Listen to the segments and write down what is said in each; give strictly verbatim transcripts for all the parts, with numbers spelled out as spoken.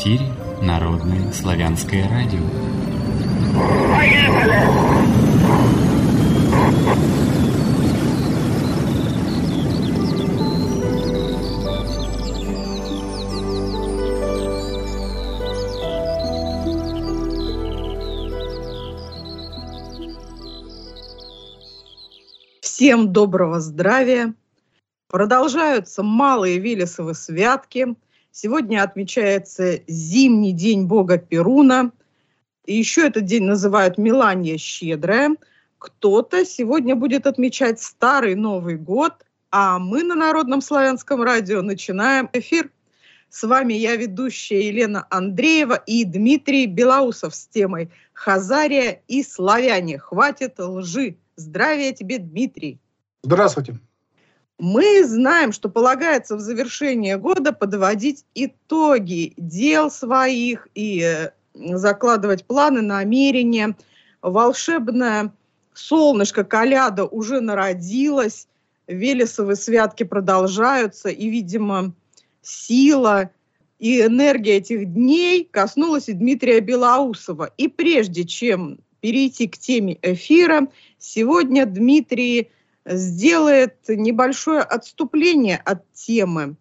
эфире Народное славянское радио. Поехали! Всем доброго здравия! Продолжаются малые Велесовы святки. Сегодня отмечается зимний день бога Перуна. И еще этот день называют Меланья Щедрая. Кто-то сегодня будет отмечать Старый Новый год, а мы на Народном славянском радио начинаем эфир. С вами я, ведущая Елена Андреева и Дмитрий Белоусов с темой «Хазария и славяне. Хватит лжи». Здравия тебе, Дмитрий. Здравствуйте. Мы знаем, что полагается в завершение года подводить итоги дел своих и закладывать планы, намерения. Волшебное солнышко Коляда уже народилось, Велесовы святки продолжаются, и, видимо, сила и энергия этих дней коснулась и Дмитрия Белоусова. И прежде чем перейти к теме эфира, сегодня Дмитрий сделает небольшое отступление от темы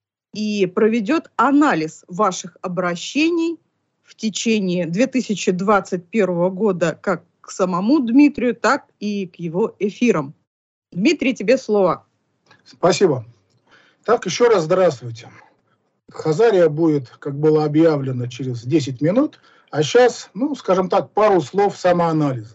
и проведет анализ ваших обращений в течение две тысячи двадцать первого года как к самому Дмитрию, так и к его эфирам. Дмитрий, тебе слово. Спасибо. Так, еще раз здравствуйте. Хазария будет, как было объявлено, через десять минут, а сейчас, ну, скажем так, пару слов самоанализа.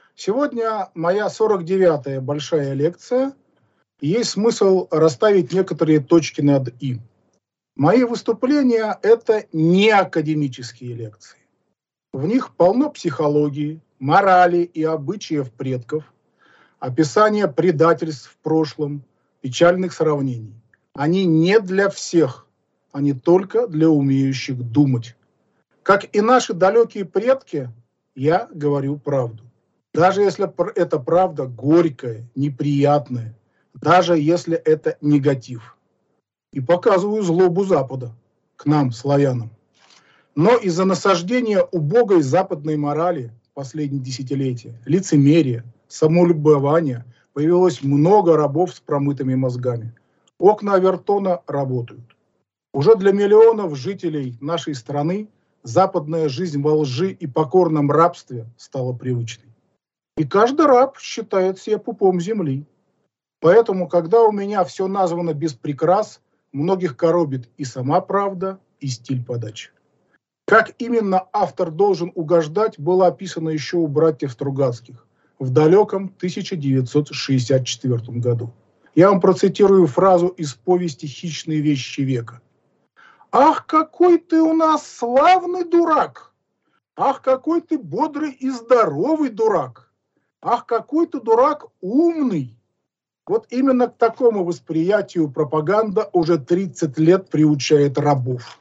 Сегодня моя сорок девятая большая лекция, и есть смысл расставить некоторые точки над «и». Мои выступления – это не академические лекции. В них полно психологии, морали и обычаев предков, описания предательств в прошлом, печальных сравнений. Они не для всех, они только для умеющих думать. Как и наши далекие предки, я говорю правду. Даже если это правда горькая, неприятная, даже если это негатив. И показываю злобу Запада к нам, славянам. Но из-за насаждения убогой западной морали последние десятилетия, лицемерия, самолюбования, появилось много рабов с промытыми мозгами. Окна Авертона работают. Уже для миллионов жителей нашей страны западная жизнь во лжи и покорном рабстве стала привычной. И каждый раб считает себя пупом земли. Поэтому, когда у меня все названо без прикрас, многих коробит и сама правда, и стиль подачи. Как именно автор должен угождать, было описано еще у братьев Стругацких в далеком тысяча девятьсот шестьдесят четвёртом году. Я вам процитирую фразу из повести «Хищные вещи века». «Ах, какой ты у нас славный дурак! Ах, какой ты бодрый и здоровый дурак! Ах, какой ты дурак умный!» Вот именно к такому восприятию пропаганда уже тридцать лет приучает рабов.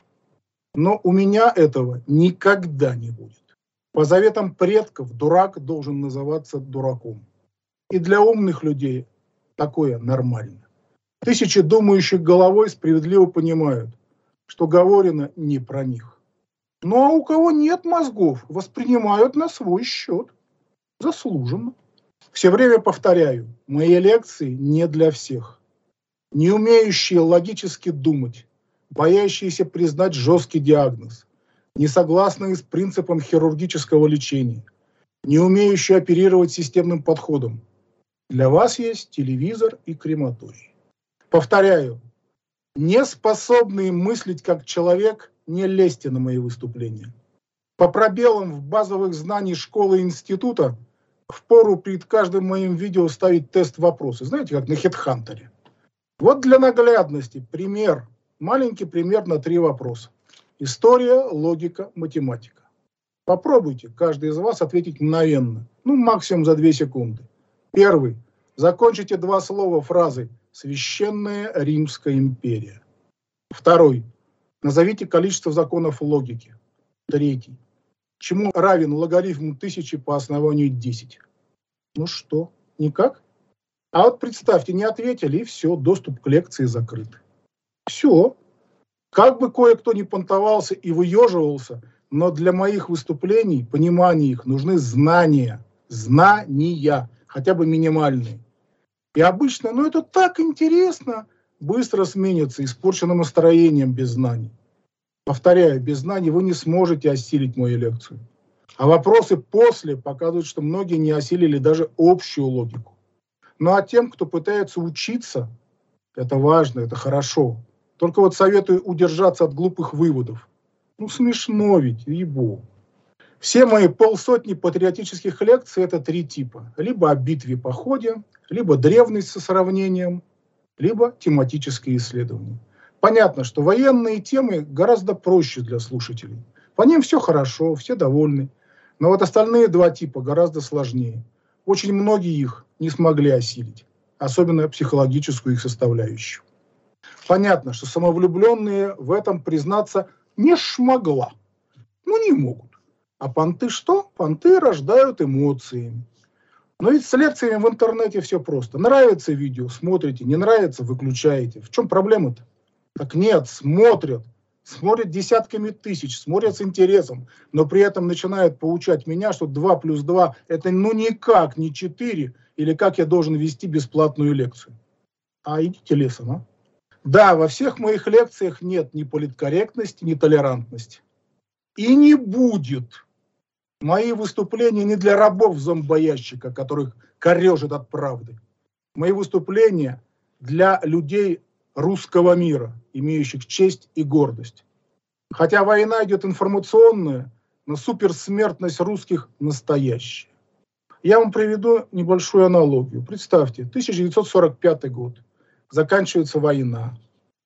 Но у меня этого никогда не будет. По заветам предков дурак должен называться дураком. И для умных людей такое нормально. Тысячи думающих головой справедливо понимают, что говорено не про них. Ну а у кого нет мозгов, воспринимают на свой счет. Заслуженно. Все время повторяю, мои лекции не для всех. Не умеющие логически думать, боящиеся признать жесткий диагноз, не согласные с принципом хирургического лечения, не умеющие оперировать системным подходом. Для вас есть телевизор и крематорий. Повторяю, не способные мыслить как человек, не лезьте на мои выступления. По пробелам в базовых знаниях школы и института впору перед каждым моим видео ставить тест-вопросы. Знаете, как на Хедхантере. Вот для наглядности пример. Маленький пример на три вопроса. История, логика, математика. Попробуйте, каждый из вас, ответить мгновенно. Ну, максимум за две секунды. Первый. Закончите два слова фразой «Священная Римская империя». Второй. Назовите количество законов логики. Третий. Чему равен логарифм тысячи по основанию десять? Ну что, никак? А вот представьте, не ответили, и все, доступ к лекции закрыт. Все. Как бы кое-кто не понтовался и выеживался, но для моих выступлений, понимания их, нужны знания. Знания, хотя бы минимальные. И обычно, ну это так интересно, быстро сменится испорченным настроением без знаний. Повторяю, без знаний вы не сможете осилить мою лекцию. А вопросы после показывают, что многие не осилили даже общую логику. Ну а тем, кто пытается учиться, это важно, это хорошо. Только вот советую удержаться от глупых выводов. Ну смешно ведь, ей-богу. Все мои полсотни патриотических лекций – это три типа. Либо о битве, походе, либо древность со сравнением, либо тематические исследования. Понятно, что военные темы гораздо проще для слушателей. По ним все хорошо, все довольны. Но вот остальные два типа гораздо сложнее. Очень многие их не смогли осилить, особенно психологическую их составляющую. Понятно, что самовлюбленные в этом признаться не шмогла. Ну, не могут. А понты что? Понты рождают эмоции. Но ведь с лекциями в интернете все просто. Нравится видео, смотрите, не нравится, выключаете. В чем проблема-то? Так нет, смотрят. Смотрят десятками тысяч, смотрят с интересом, но при этом начинают поучать меня, что два плюс два это ну никак не четыре, или как я должен вести бесплатную лекцию. А идите лесом, а? Да, во всех моих лекциях нет ни политкорректности, ни толерантности. И не будет. Мои выступления не для рабов-зомбоящика, которых корежит от правды. Мои выступления для людей русского мира, имеющих честь и гордость. Хотя война идет информационная, но суперсмертность русских настоящая. Я вам приведу небольшую аналогию. Представьте, тысяча девятьсот сорок пятый год. Заканчивается война.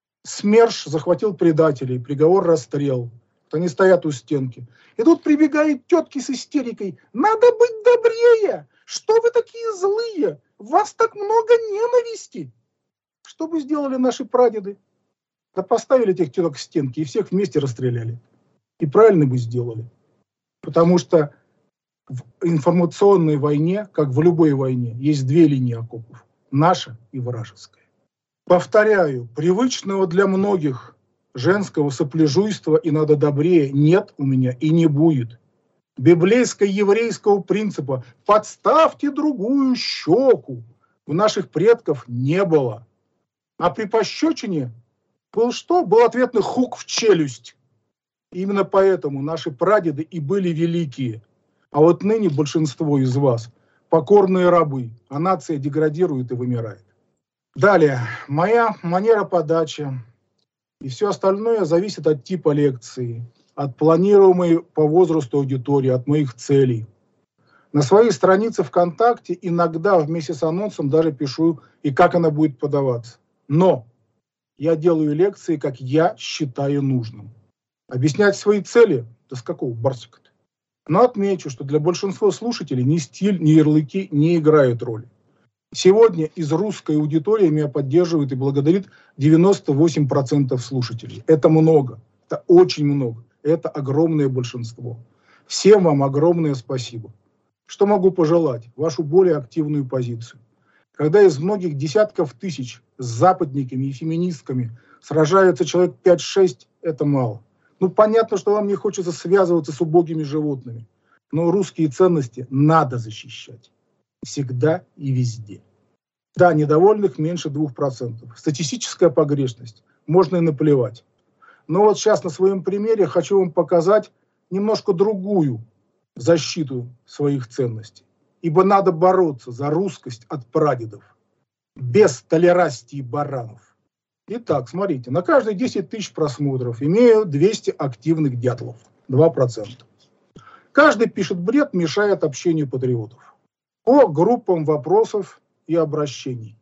СМЕРШ захватил предателей, приговор расстрел. Они стоят у стенки. И тут прибегают тетки с истерикой. Надо быть добрее. Что вы такие злые? Вас так много ненависти. Что бы сделали наши прадеды? Да поставили этих теток к стенке и всех вместе расстреляли. И правильно бы сделали. Потому что в информационной войне, как в любой войне, есть две линии окопов. Наша и вражеская. Повторяю, привычного для многих женского сопляжуйства и надо добрее нет у меня и не будет. Библейско-еврейского принципа «подставьте другую щеку» у наших предков не было. А при пощечине был что? Был ответный хук в челюсть. Именно поэтому наши прадеды и были великие. А вот ныне большинство из вас покорные рабы, а нация деградирует и вымирает. Далее, моя манера подачи и все остальное зависит от типа лекции, от планируемой по возрасту аудитории, от моих целей. На своей странице ВКонтакте иногда вместе с анонсом даже пишу, и как она будет подаваться. Но я делаю лекции, как я считаю нужным. Объяснять свои цели, да с какого барсика-то? Но отмечу, что для большинства слушателей ни стиль, ни ярлыки не играют роли. Сегодня из русской аудитории меня поддерживает и благодарит девяносто восемь процентов слушателей. Это много, это очень много, это огромное большинство. Всем вам огромное спасибо. Что могу пожелать? Вашу более активную позицию. Когда из многих десятков тысяч с западниками и феминистками сражаются человек пять-шесть, это мало. Ну, понятно, что вам не хочется связываться с убогими животными, но русские ценности надо защищать. Всегда и везде. Да, недовольных меньше двух процентов. Статистическая погрешность. Можно и наплевать. Но вот сейчас на своем примере хочу вам показать немножко другую защиту своих ценностей. Ибо надо бороться за русскость от прадедов. Без толерастии баранов. Итак, смотрите, на каждые десять тысяч просмотров имею двести активных дятлов. два процента. Каждый пишет бред, мешает общению патриотов. По группам вопросов и обращений.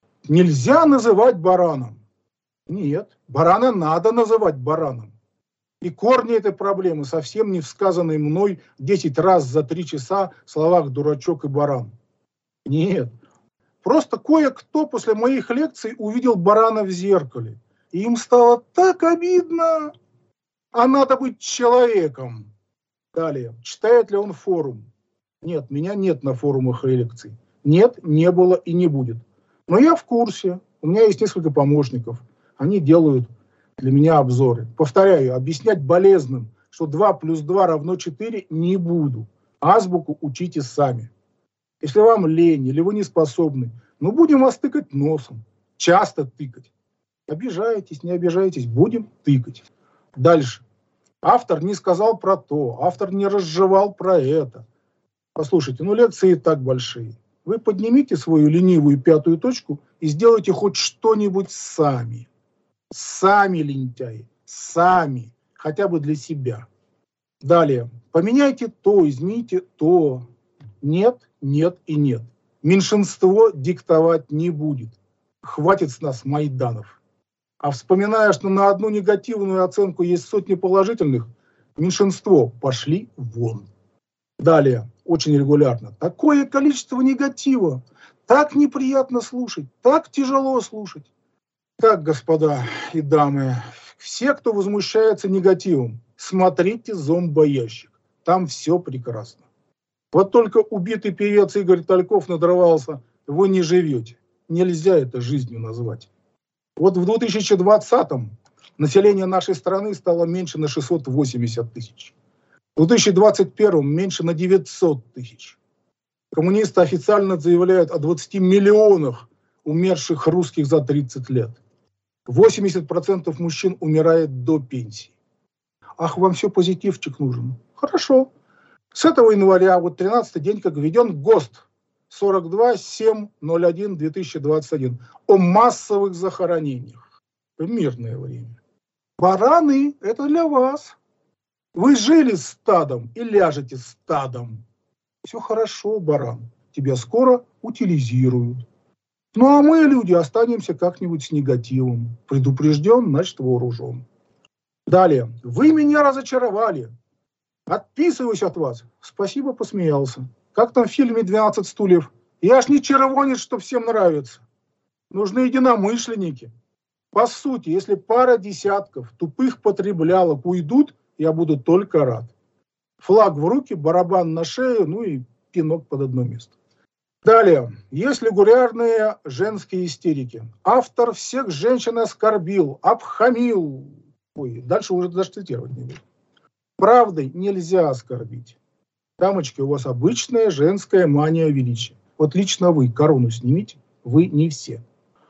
Нельзя называть бараном. Нет, барана надо называть бараном. И корни этой проблемы совсем не в сказанной мной десять раз за три часа словах «дурачок» и «баран». Нет. Просто кое-кто после моих лекций увидел барана в зеркале. И им стало так обидно. А надо быть человеком. Далее. Читает ли он форум? Нет, меня нет на форумах и лекций. Нет, не было и не будет. Но я в курсе. У меня есть несколько помощников. Они делают для меня обзоры. Повторяю, объяснять болезным, что два плюс два равно четыре, не буду. Азбуку учите сами. Если вам лень или вы не способны, ну будем вас тыкать носом. Часто тыкать. Обижаетесь, не обижаетесь, будем тыкать. Дальше. Автор не сказал про то, автор не разжевал про это. Послушайте, ну лекции и так большие. Вы поднимите свою ленивую пятую точку и сделайте хоть что-нибудь сами. Сами, лентяи, сами, хотя бы для себя. Далее. Поменяйте то, измените то. Нет, нет и нет. Меньшинство диктовать не будет. Хватит с нас майданов. А вспоминая, что на одну негативную оценку есть сотни положительных, меньшинство пошли вон. Далее. Очень регулярно. Такое количество негатива. Так неприятно слушать. Так тяжело слушать. Так, господа и дамы, все, кто возмущается негативом, смотрите зомбоящик. Там все прекрасно. Вот только убитый певец Игорь Тальков надрывался, вы не живете. Нельзя это жизнью назвать. Вот в две тысячи двадцатом население нашей страны стало меньше на шестьсот восемьдесят тысяч. В две тысячи двадцать первом меньше на девятьсот тысяч. Коммунисты официально заявляют о двадцати миллионах умерших русских за тридцать лет. восемьдесят процентов мужчин умирает до пенсии. Ах, вам все позитивчик нужен. Хорошо. С этого января, вот тринадцатый день, как введен ГОСТ сорок два семь ноль один две тысячи двадцать один о массовых захоронениях в мирное время. Бараны, это для вас. Вы жили стадом и ляжете стадом. Все хорошо, баран. Тебя скоро утилизируют. Ну а мы, люди, останемся как-нибудь с негативом. Предупрежден, значит вооружен. Далее. Вы меня разочаровали. Отписываюсь от вас. Спасибо, посмеялся. Как там в фильме «двенадцать стульев»? Я ж не червонец, что всем нравится. Нужны единомышленники. По сути, если пара десятков тупых потреблялок уйдут, я буду только рад. Флаг в руки, барабан на шею, ну и пинок под одно место. Далее. Есть регулярные женские истерики. Автор всех женщин оскорбил, обхамил. Ой, дальше уже даже цитировать не буду. Правдой нельзя оскорбить. Дамочки, у вас обычная женская мания величия. Вот лично вы корону снимите, вы не все.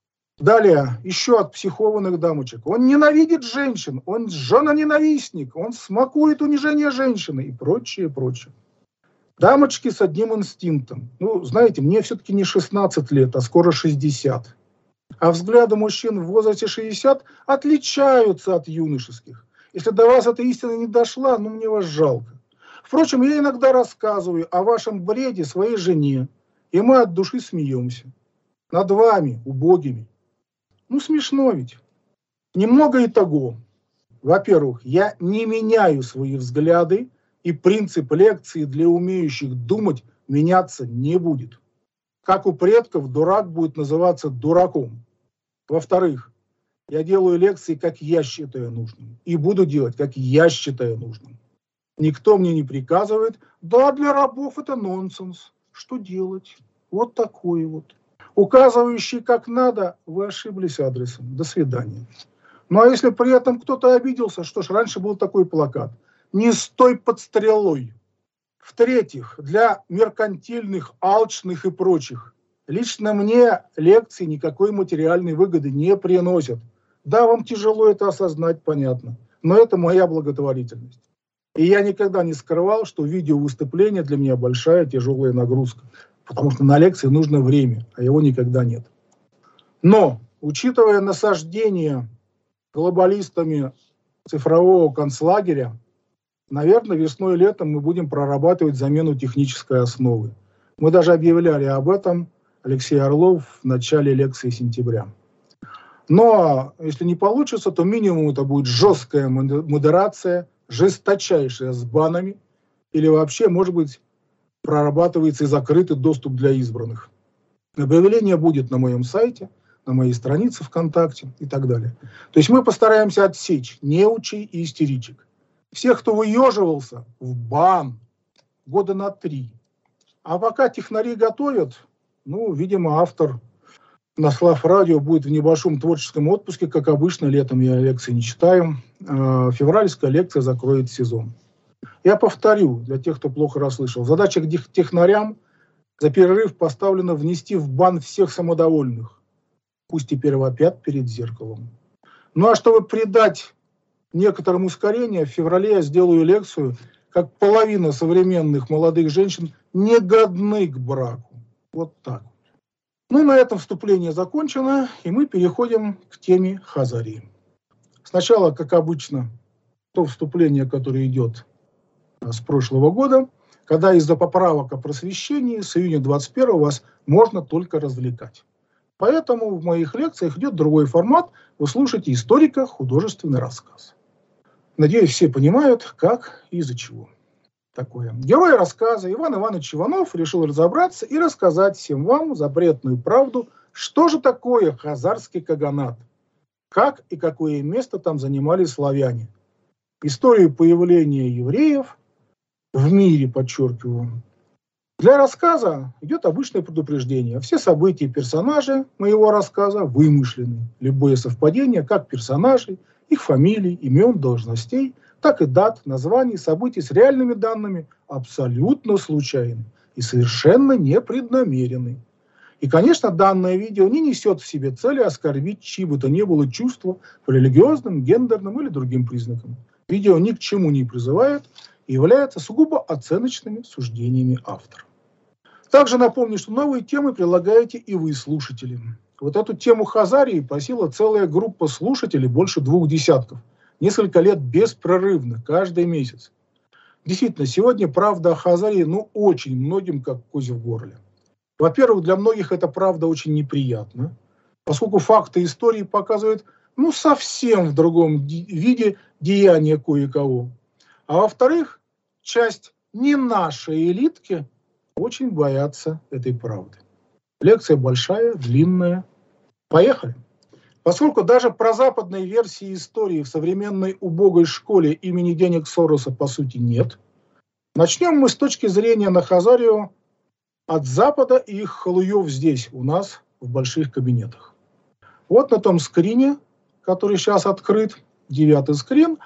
Далее, еще от психованных дамочек. Он ненавидит женщин, он женоненавистник, он смакует унижение женщины и прочее, прочее. Дамочки с одним инстинктом. Ну, знаете, мне все-таки не шестнадцать лет, а скоро шестьдесят. А взгляды мужчин в возрасте шестьдесят отличаются от юношеских. Если до вас эта истина не дошла, ну, мне вас жалко. Впрочем, я иногда рассказываю о вашем бреде своей жене, и мы от души смеемся. Над вами, убогими. Ну, смешно ведь. Немного итого. Во-первых, я не меняю свои взгляды, и принцип лекции для умеющих думать меняться не будет. Как у предков, дурак будет называться дураком. Во-вторых, я делаю лекции, как я считаю нужным. И буду делать, как я считаю нужным. Никто мне не приказывает. Да, для рабов это нонсенс. Что делать? Вот такой вот. Указывающий как надо, вы ошиблись адресом. До свидания. Ну а если при этом кто-то обиделся, что ж, раньше был такой плакат. Не стой под стрелой. В-третьих, для меркантильных, алчных и прочих. Лично мне лекции никакой материальной выгоды не приносят. Да, вам тяжело это осознать, понятно. Но это моя благотворительность. И я никогда не скрывал, что видеовыступление для меня большая тяжелая нагрузка. Потому что на лекции нужно время, а его никогда нет. Но, учитывая насаждение глобалистами цифрового концлагеря, наверное, весной и летом мы будем прорабатывать замену технической основы. Мы даже объявляли об этом, Алексей Орлов, в начале лекции сентября. Но если не получится, то минимум это будет жесткая модерация, жесточайшая с банами, или вообще, может быть, прорабатывается и закрытый доступ для избранных. Объявление будет на моем сайте, на моей странице ВКонтакте и так далее. То есть мы постараемся отсечь неучей и истеричек. Всех, кто выеживался, в бан года на три. А пока технари готовят, ну, видимо, автор на Слав Радио будет в небольшом творческом отпуске. Как обычно, летом я лекции не читаю. Февральская лекция закроет сезон. Я повторю, для тех, кто плохо расслышал. Задача к технарям за перерыв поставлена внести в бан всех самодовольных. Пусть теперь вопят перед зеркалом. Ну а чтобы придать некоторым ускорение, в феврале я сделаю лекцию, как половина современных молодых женщин не годны к браку. Вот так. Ну, на этом вступление закончено, и мы переходим к теме Хазарии. Сначала, как обычно, то вступление, которое идет с прошлого года, когда из-за поправок о просвещении с июня двадцать первого вас можно только развлекать. Поэтому в моих лекциях идет другой формат. Вы слушаете историко-художественный рассказ. Надеюсь, все понимают, как и из-за чего такое. Герой рассказа Иван Иванович Иванов решил разобраться и рассказать всем вам запретную правду, что же такое хазарский каганат, как и какое место там занимали славяне, историю появления евреев в мире, подчеркиваю. Для рассказа идет обычное предупреждение. Все события и персонажи моего рассказа вымышлены. Любое совпадение как персонажей, их фамилий, имен, должностей, так и дат, названий, событий с реальными данными абсолютно случайны и совершенно непреднамерены. И, конечно, данное видео не несет в себе цели оскорбить чьи бы то ни было чувства по религиозным, гендерным или другим признакам. Видео ни к чему не призывает и является сугубо оценочными суждениями автора. Также напомню, что новые темы предлагаете и вы, слушатели. Вот эту тему Хазарии просила целая группа слушателей, больше двух десятков. Несколько лет беспрерывно, каждый месяц. Действительно, сегодня правда о Хазарии, ну, очень многим как козе в горле. Во-первых, для многих эта правда очень неприятна, поскольку факты истории показывают, ну, совсем в другом виде деяния кое-кого. А во-вторых, часть не нашей элитки очень боятся этой правды. Лекция большая, длинная. Поехали. Поскольку даже про западной версии истории в современной убогой школе имени денег Сороса по сути нет, начнем мы с точки зрения на Хазарию от Запада и их халуев здесь, у нас, в больших кабинетах. Вот на том скрине, который сейчас открыт, девятый скрин,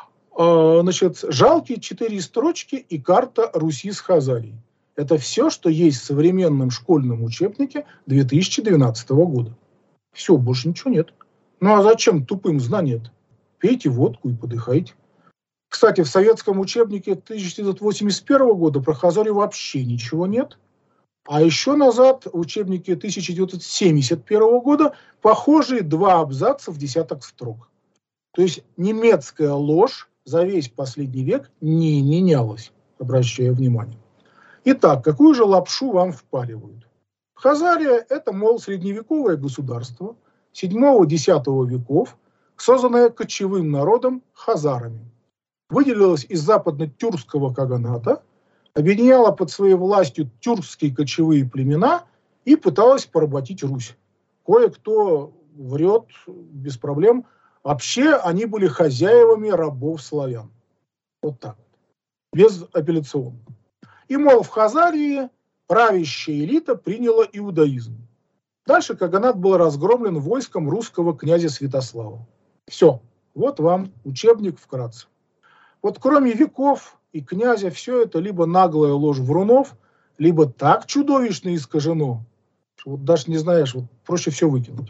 э, значит, жалкие четыре строчки и карта Руси с Хазарией. Это все, что есть в современном школьном учебнике две тысячи двенадцатого года. Все, больше ничего нет. Ну а зачем тупым знания-то? Пейте водку и подыхайте. Кстати, в советском учебнике тысяча девятьсот восемьдесят первого года про Хазарию вообще ничего нет. А еще назад в учебнике тысяча девятьсот семьдесят первого года похожие два абзаца в десяток строк. То есть немецкая ложь за весь последний век не менялась, обращаю внимание. Итак, какую же лапшу вам впаривают? Хазария – это, мол, средневековое государство седьмого-десятого веков, созданное кочевым народом хазарами. Выделилось из западно-тюркского каганата, объединяла под своей властью тюркские кочевые племена и пыталась поработить Русь. Кое-кто врет без проблем. Вообще они были хозяевами рабов славян. Вот так. Безапелляционно. И, мол, в Хазарии правящая элита приняла иудаизм. Дальше каганат был разгромлен войском русского князя Святослава. Все. Вот вам учебник вкратце. Вот кроме веков и князя, все это либо наглая ложь врунов, либо так чудовищно искажено, что вот даже не знаешь, вот проще все выкинуть.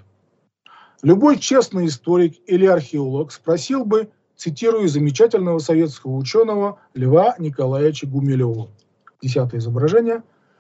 Любой честный историк или археолог спросил бы, цитирую замечательного советского ученого Льва Николаевича Гумилева. Десятое изображение.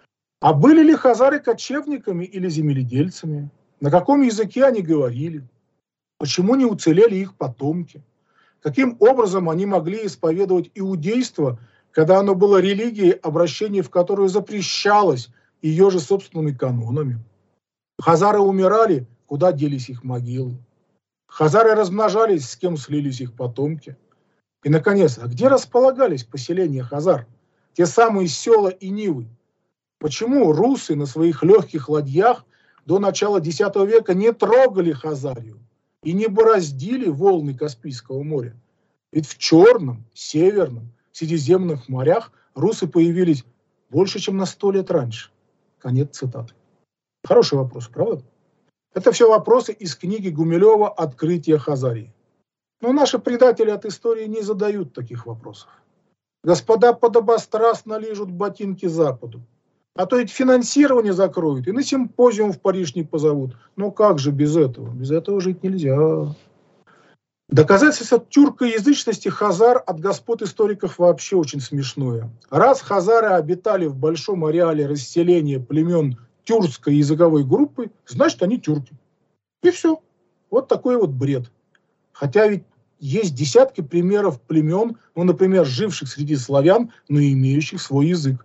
А были ли хазары кочевниками или земледельцами? На каком языке они говорили? Почему не уцелели их потомки? Каким образом они могли исповедовать иудейство, когда оно было религией, обращение в которую запрещалось ее же собственными канонами? Хазары умирали, куда делись их могилы? Хазары размножались, с кем слились их потомки? И, наконец, а где располагались поселения хазар? Те самые села и нивы. Почему русы на своих легких ладьях до начала десятого века не трогали Хазарию и не бороздили волны Каспийского моря? Ведь в Черном, Северном, Средиземных морях русы появились больше, чем на сто лет раньше. Конец цитаты. Хороший вопрос, правда? Это все вопросы из книги Гумилева «Открытие Хазарии». Но наши предатели от истории не задают таких вопросов. Господа подобострастно лижут ботинки Западу. А то ведь финансирование закроют и на симпозиум в Париж не позовут. Ну как же без этого? Без этого жить нельзя. Доказательство тюркоязычности хазар от господ историков вообще очень смешное. Раз хазары обитали в большом ареале расселения племен тюркской языковой группы, значит они тюрки. И все. Вот такой вот бред. Хотя ведь есть десятки примеров племен, ну, например, живших среди славян, но имеющих свой язык.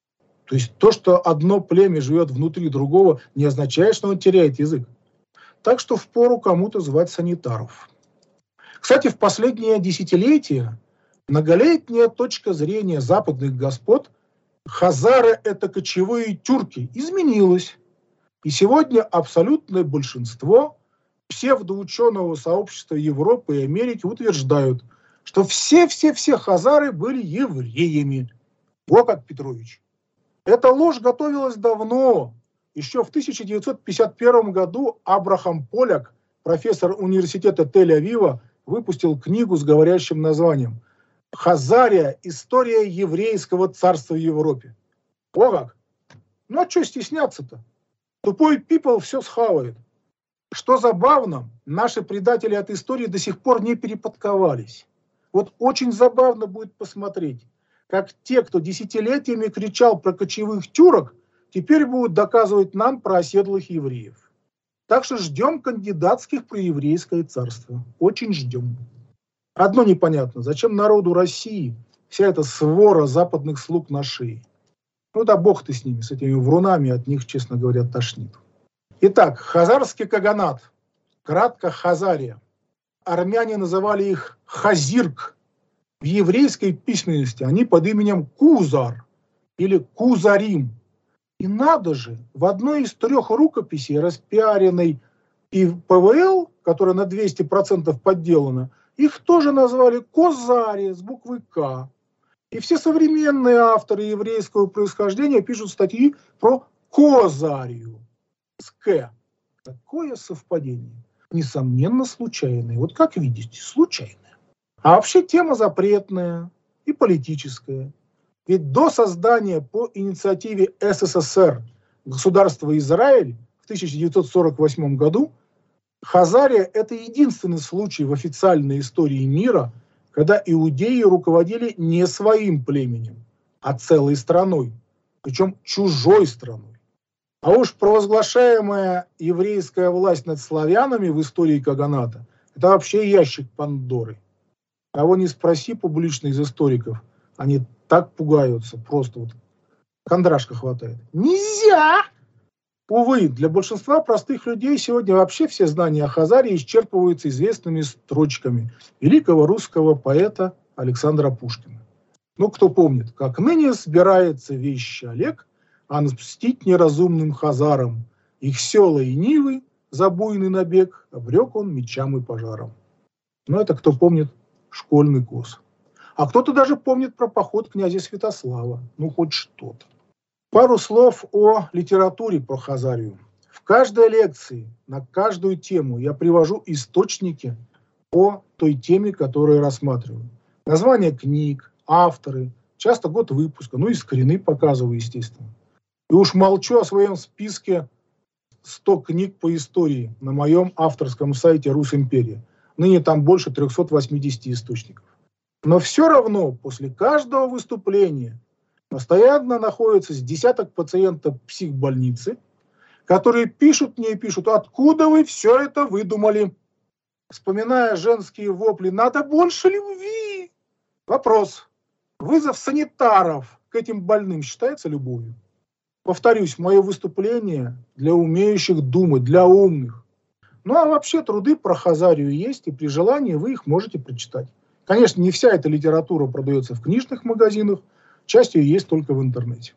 То есть то, что одно племя живет внутри другого, не означает, что он теряет язык. Так что впору кому-то звать санитаров. Кстати, в последние десятилетия многолетняя точка зрения западных господ «хазары – это кочевые тюрки» изменилась. И сегодня абсолютное большинство псевдоученого сообщества Европы и Америки утверждают, что все-все-все хазары были евреями. О, как Петрович! Эта ложь готовилась давно. Еще в тысяча девятьсот пятьдесят первом году Абрахам Поляк, профессор университета Тель-Авива, выпустил книгу с говорящим названием «Хазария. История еврейского царства в Европе». О как! Ну а что стесняться-то? Тупой пипл все схавает. Что забавно, наши предатели от истории до сих пор не переподковались. Вот очень забавно будет посмотреть, как те, кто десятилетиями кричал про кочевых тюрок, теперь будут доказывать нам про оседлых евреев. Так что ждем кандидатских про еврейское царство. Очень ждем. Одно непонятно, зачем народу России вся эта свора западных слуг на шее? Ну да бог ты с ними, с этими врунами, от них, честно говоря, тошнит. Итак, хазарский каганат, кратко Хазария. Армяне называли их Хазирк. В еврейской письменности они под именем Кузар или Кузарим. И надо же, в одной из трех рукописей, распиаренной и в ПВЛ, которая на двести процентов подделана, их тоже назвали Козари с буквы К. И все современные авторы еврейского происхождения пишут статьи про Козарию с К. Такое совпадение. Несомненно, случайное. Вот как видите, случайное. А вообще тема запретная и политическая. Ведь до создания по инициативе СССР государства Израиль в тысяча девятьсот сорок восьмом году Хазария – это единственный случай в официальной истории мира, когда иудеи руководили не своим племенем, а целой страной, причем чужой страной. А уж провозглашаемая еврейская власть над славянами в истории каганата – это вообще ящик Пандоры. Кого не спроси публично из историков, они так пугаются, просто вот кондрашка хватает. Нельзя! Увы, для большинства простых людей сегодня вообще все знания о Хазарии исчерпываются известными строчками великого русского поэта Александра Пушкина. Ну, кто помнит, как ныне собирается вещи Олег, а мстить неразумным хазарам. Их села и нивы за буйный набег обрек он мечам и пожарам. Ну, это кто помнит школьный курс. А кто-то даже помнит про поход князя Святослава. Ну, хоть что-то. Пару слов о литературе про Хазарию. В каждой лекции, на каждую тему я привожу источники по той теме, которую рассматриваю. Названия книг, авторы, часто год выпуска, ну и скрины показываю, естественно. И уж молчу о своем списке сто книг по истории на моем авторском сайте Русимперия. Ныне там больше трёхсот восьмидесяти источников. Но все равно после каждого выступления постоянно находится с десяток пациентов психбольницы, которые пишут мне и пишут, откуда вы все это выдумали. Вспоминая женские вопли, надо больше любви. Вопрос. Вызов санитаров к этим больным считается любовью? Повторюсь, мое выступление для умеющих думать, для умных. Ну а вообще труды про Хазарию есть, и при желании вы их можете прочитать. Конечно, не вся эта литература продается в книжных магазинах, часть ее есть только в интернете.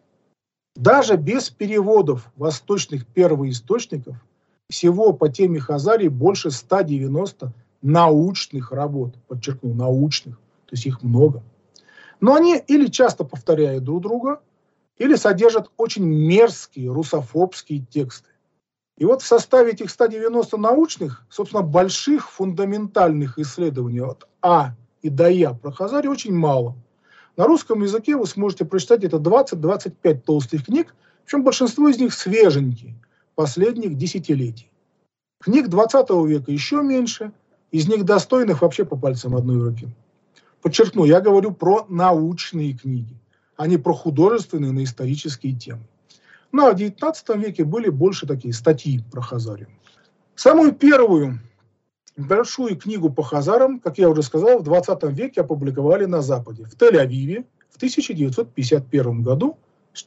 Даже без переводов восточных первоисточников всего по теме Хазарии больше ста девяноста научных работ, подчеркну, научных, то есть их много. Но они или часто повторяют друг друга, или содержат очень мерзкие русофобские тексты. И вот в составе этих ста девяноста научных, собственно, больших фундаментальных исследований от А и до Я про Хазарию очень мало. На русском языке вы сможете прочитать это двадцать-двадцать пять толстых книг, причем большинство из них свеженькие, последних десятилетий. Книг двадцатого века еще меньше, из них достойных вообще по пальцам одной руки. Подчеркну, я говорю про научные книги, а не про художественные на исторические темы. Ну а в девятнадцатом веке были больше такие статьи про Хазарию. Самую первую большую книгу по хазарам, как я уже сказал, в двадцатом веке опубликовали на Западе, в Тель-Авиве в тысяча девятьсот пятьдесят первом году с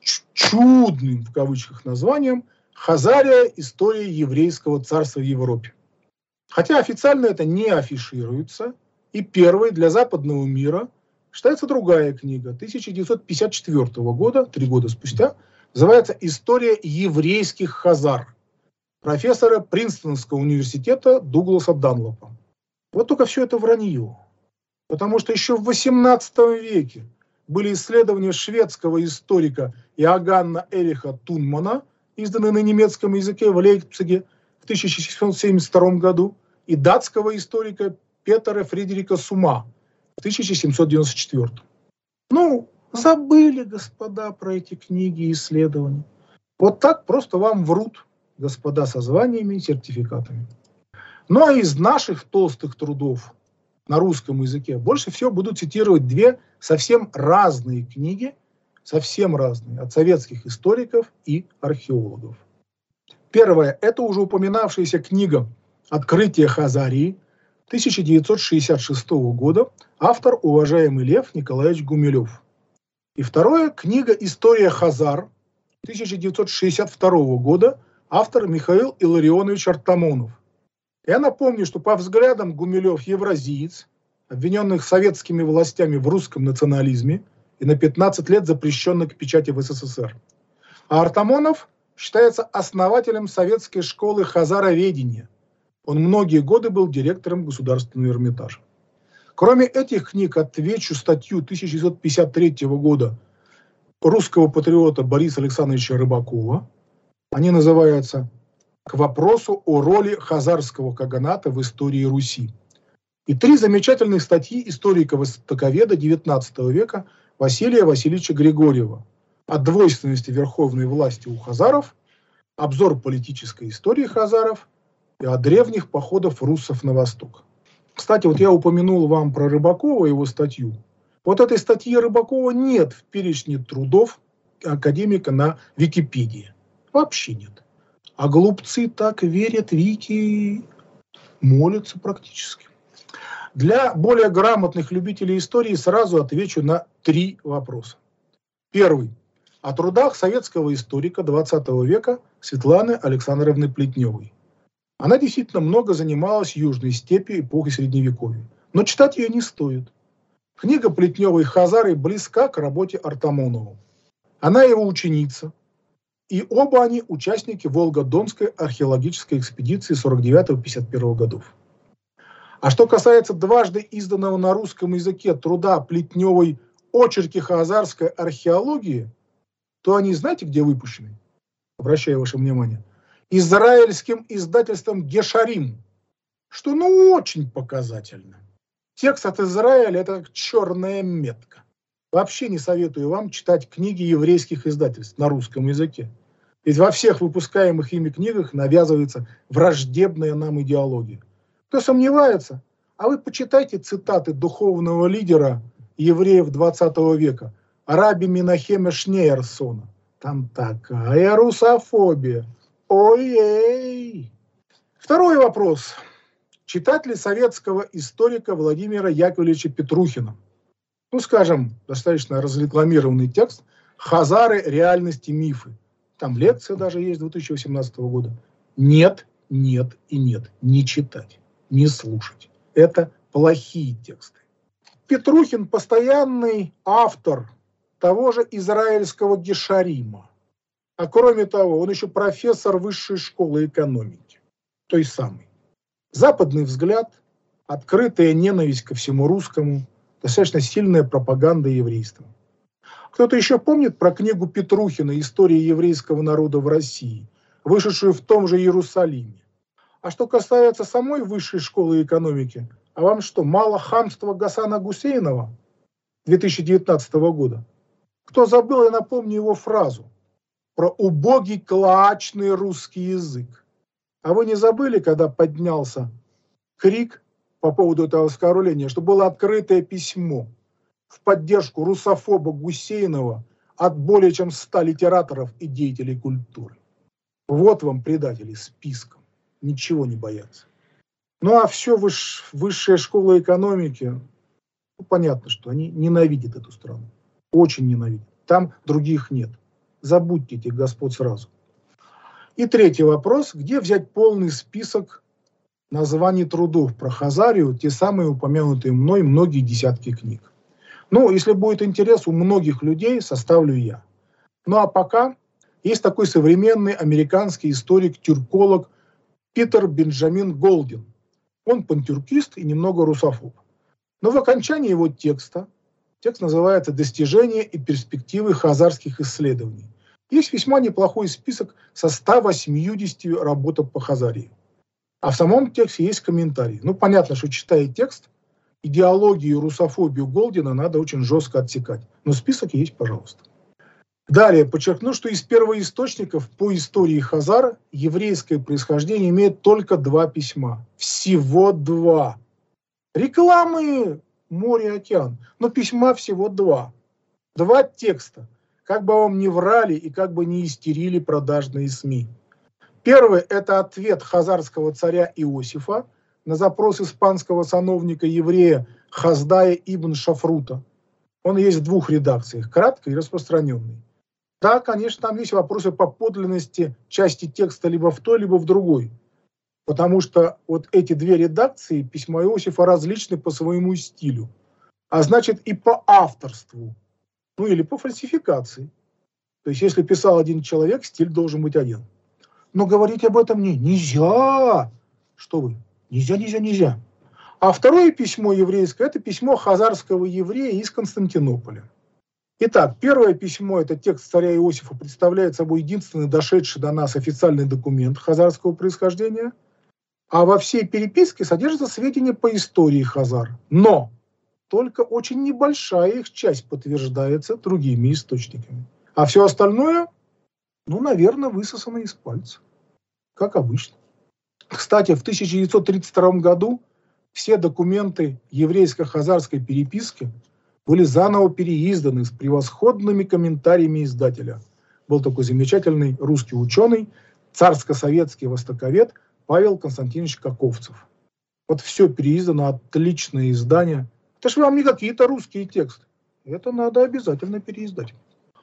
чудным в кавычках названием «Хазария. История еврейского царства в Европе». Хотя официально это не афишируется, и первой для западного мира считается другая книга тысяча девятьсот пятьдесят четвёртого года, три года спустя, называется «История еврейских хазар» профессора Принстонского университета Дугласа Данлопа. Вот только все это вранье. Потому что еще в восемнадцатом веке были исследования шведского историка Иоганна Эриха Тунмана, изданные на немецком языке в Лейпциге в тысяча шестьсот семьдесят втором году, и датского историка Петера Фридрика Сума в тысяча семьсот девяносто четвёртом. Ну, забыли, господа, про эти книги и исследования. Вот так просто вам врут господа со званиями и сертификатами. Ну а из наших толстых трудов на русском языке больше всего буду цитировать две совсем разные книги, совсем разные, от советских историков и археологов. Первая – это уже упоминавшаяся книга «Открытие Хазарии» тысяча девятьсот шестьдесят шестого года, автор уважаемый Лев Николаевич Гумилев. И второе – книга «История Хазар» тысяча девятьсот шестьдесят второго года, автор Михаил Илларионович Артамонов. Я напомню, что по взглядам Гумилев евразиец, обвиненных советскими властями в русском национализме и на пятнадцать лет запрещенный к печати в СССР. А Артамонов считается основателем советской школы хазароведения. Он многие годы был директором Государственного Эрмитажа. Кроме этих книг отвечу статью тысяча девятьсот пятьдесят третьего года русского патриота Бориса Александровича Рыбакова. Они называются «К вопросу о роли хазарского каганата в истории Руси». И три замечательных статьи историка-востоковеда девятнадцатого века Василия Васильевича Григорьева о двойственности верховной власти у хазаров, обзор политической истории хазаров и о древних походах руссов на восток. Кстати, вот я упомянул вам про Рыбакова, его статью. Вот этой статьи Рыбакова нет в перечне трудов академика на Википедии. Вообще нет. А глупцы так верят Вики, молятся практически. Для более грамотных любителей истории сразу отвечу на три вопроса. Первый. О трудах советского историка двадцатого века Светланы Александровны Плетневой. Она действительно много занималась Южной степью эпохи Средневековья. Но читать ее не стоит. Книга Плетневой «Хазары» близка к работе Артамонова. Она его ученица. И оба они участники Волго-Донской археологической экспедиции сорок девятого — пятьдесят первого годов. А что касается дважды изданного на русском языке труда Плетневой «Очерки хазарской археологии», то они знаете, где выпущены? Обращаю ваше внимание. Израильским издательством «Гешарим», что ну очень показательно. Текст от Израиля – это как черная метка. Вообще не советую вам читать книги еврейских издательств на русском языке. Ведь во всех выпускаемых ими книгах навязывается враждебная нам идеология. Кто сомневается, а вы почитайте цитаты духовного лидера евреев двадцатого века, раби Менахема Шнейерсона. Там такая русофобия. Ой-ей! Второй вопрос. Читать ли советского историка Владимира Яковлевича Петрухина? Ну, скажем, достаточно разрекламированный текст «Хазары. Реальности. Мифы». Там лекция даже есть две тысячи восемнадцатого года. Нет, нет и нет. Не читать, не слушать. Это плохие тексты. Петрухин постоянный автор того же израильского Гешарима. А кроме того, он еще профессор высшей школы экономики. Той самой. Западный взгляд, открытая ненависть ко всему русскому, достаточно сильная пропаганда еврейства. Кто-то еще помнит про книгу Петрухина «История еврейского народа в России»? вышедшую в том же Иерусалиме. А что касается самой высшей школы экономики, а вам что, мало хамства Гасана Гусейнова две тысячи девятнадцатого года? Кто забыл, я напомню его фразу про убогий клоачный русский язык. А вы не забыли, когда поднялся крик по поводу этого оскорбления, что было открытое письмо в поддержку русофоба Гусейнова от более чем ста литераторов и деятелей культуры? Вот вам предатели списком. Ничего не боятся. Ну а все выш, высшая школа экономики, ну, понятно, что они ненавидят эту страну. Очень ненавидят. Там других нет. Забудьте этих господ сразу. И третий вопрос. Где взять полный список названий трудов про Хазарию, те самые упомянутые мной многие десятки книг? Ну, если будет интерес у многих людей, составлю я. Ну а пока есть такой современный американский историк-тюрколог Питер Бенджамин Голдин. Он пантюркист и немного русофоб. Но в окончании его текста, текст называется «Достижения и перспективы хазарских исследований», есть весьма неплохой список со ста восьмидесятью работами по Хазарии. А в самом тексте есть комментарии. Ну, понятно, что читая текст, идеологию и русофобию Голдина надо очень жестко отсекать. Но список есть, пожалуйста. Далее подчеркну, что из первоисточников по истории Хазар еврейское происхождение имеет только два письма. Всего два. Рекламы море, океан. Но письма всего два. Два текста. Как бы вам ни врали и как бы ни истерили продажные СМИ. Первый – это ответ хазарского царя Иосифа на запрос испанского сановника-еврея Хаздая ибн Шафрута. Он есть в двух редакциях – краткой и распространенной. Да, конечно, там есть вопросы по подлинности части текста либо в той, либо в другой. Потому что вот эти две редакции письма Иосифа различны по своему стилю. А значит и по авторству. Ну или по фальсификации. То есть если писал один человек, стиль должен быть один. Но говорить об этом не, нельзя. Что вы? Нельзя, нельзя, нельзя. А второе письмо еврейское – это письмо хазарского еврея из Константинополя. Итак, первое письмо – это текст царя Иосифа, представляет собой единственный дошедший до нас официальный документ хазарского происхождения. А во всей переписке содержатся сведения по истории Хазар. Но только очень небольшая их часть подтверждается другими источниками. А все остальное, ну, наверное, высосано из пальца. Как обычно. Кстати, в тысяча девятьсот тридцать втором году все документы еврейско-хазарской переписки были заново переизданы с превосходными комментариями издателя. Был такой замечательный русский ученый, царско-советский востоковед Павел Константинович Каковцев. Вот все переиздано, отличное издание. Это же вам не какие-то русские тексты. Это надо обязательно переиздать.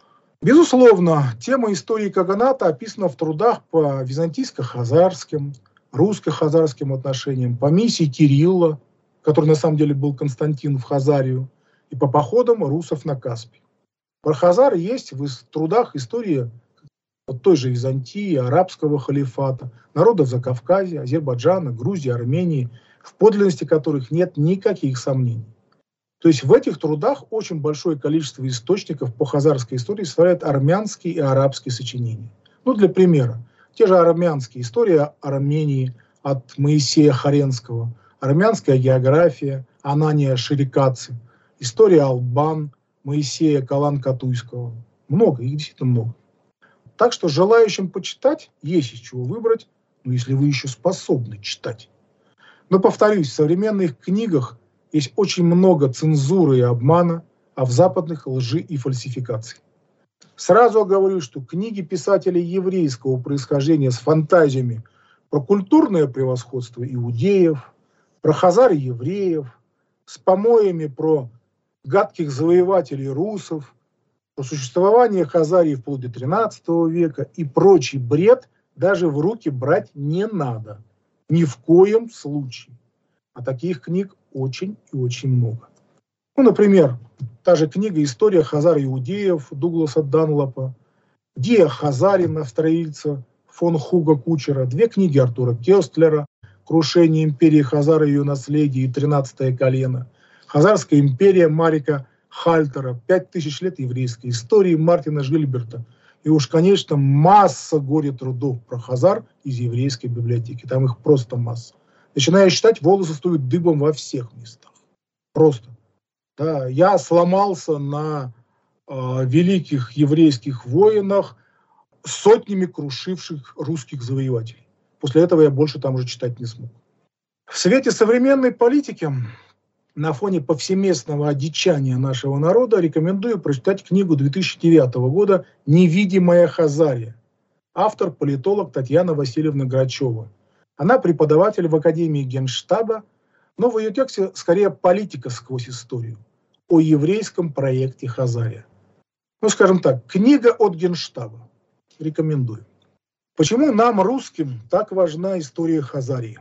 Безусловно, тема истории Каганата описана в трудах по византийско-хазарским, русско-хазарским отношениям, по миссии Кирилла, который на самом деле был Константин в Хазарию, и по походам русов на Каспий. Про Хазар есть в трудах история вот той же Византии, арабского халифата, народов Закавказья, Азербайджана, Грузии, Армении, в подлинности которых нет никаких сомнений. То есть в этих трудах очень большое количество источников по хазарской истории составляют армянские и арабские сочинения. Ну, для примера, те же армянские истории Армении от Моисея Харенского, армянская география Анания Ширикадзе, история Албан Моисея Калан-Катуйского. Много, их действительно много. Так что желающим почитать есть из чего выбрать, но если вы еще способны читать. Но, повторюсь, в современных книгах есть очень много цензуры и обмана, а в западных лжи и фальсификаций. Сразу говорю, что книги писателей еврейского происхождения с фантазиями про культурное превосходство иудеев, про хазар евреев, с помоями про гадких завоевателей русов, про существование Хазарии вплоть до тринадцатого века и прочий бред даже в руки брать не надо. Ни в коем случае. А таких книг очень и очень много. Ну, например, та же книга «История хазар-иудеев» Дугласа Данлопа, «Диа Хазарина» австралийца фон Хуга Кучера, две книги Артура Кестлера «Крушение империи Хазар и ее наследие» и «Тринадцатое колено», «Хазарская империя» Марика Хальтера, «Пять тысяч лет еврейской истории» Мартина Жильберта И уж, конечно, масса горе-трудов про хазар из еврейской библиотеки. Там их просто масса. Начиная считать, волосы стоят дыбом во всех местах. Просто. Да, я сломался на э, великих еврейских воинах, сотнями крушивших русских завоевателей. После этого я больше там уже читать не смог. В свете современной политики, на фоне повсеместного одичания нашего народа, рекомендую прочитать книгу две тысячи девятого года «Невидимая Хазария». Автор политолог Татьяна Васильевна Грачева. Она преподаватель в Академии Генштаба, но в ее тексте скорее политика сквозь историю о еврейском проекте Хазария. Ну, скажем так, книга от Генштаба. Рекомендую. Почему нам, русским, так важна история Хазарии?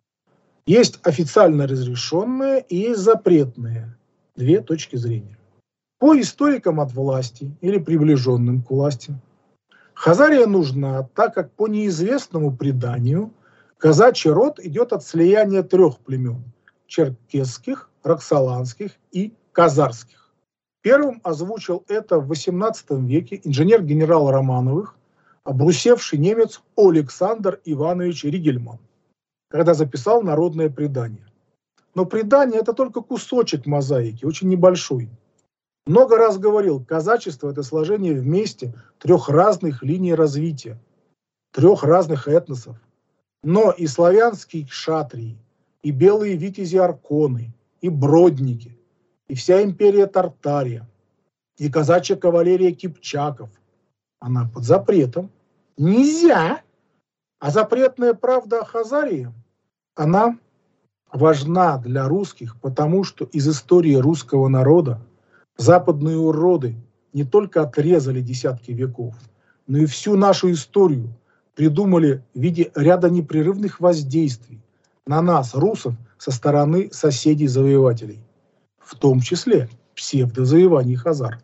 Есть официально разрешенные и запретные две точки зрения. По историкам от власти или приближенным к власти, Хазария нужна, так как по неизвестному преданию казачий род идет от слияния трех племен – черкесских, роксоланских и казарских. Первым озвучил это в восемнадцатом веке инженер-генерал Романовых, обрусевший немец Александр Иванович Ригельман, когда записал народное предание. Но предание – это только кусочек мозаики, очень небольшой. Много раз говорил, казачество – это сложение вместе трех разных линий развития, трех разных этносов. Но и славянские кшатрии, и белые витязи-арконы, и бродники, и вся империя Тартария, и казачья кавалерия кипчаков, она под запретом. Нельзя! А запретная правда о Хазарии, она важна для русских, потому что из истории русского народа западные уроды не только отрезали десятки веков, но и всю нашу историю придумали в виде ряда непрерывных воздействий на нас, русов, со стороны соседей-завоевателей, в том числе псевдозавоеваний хазар.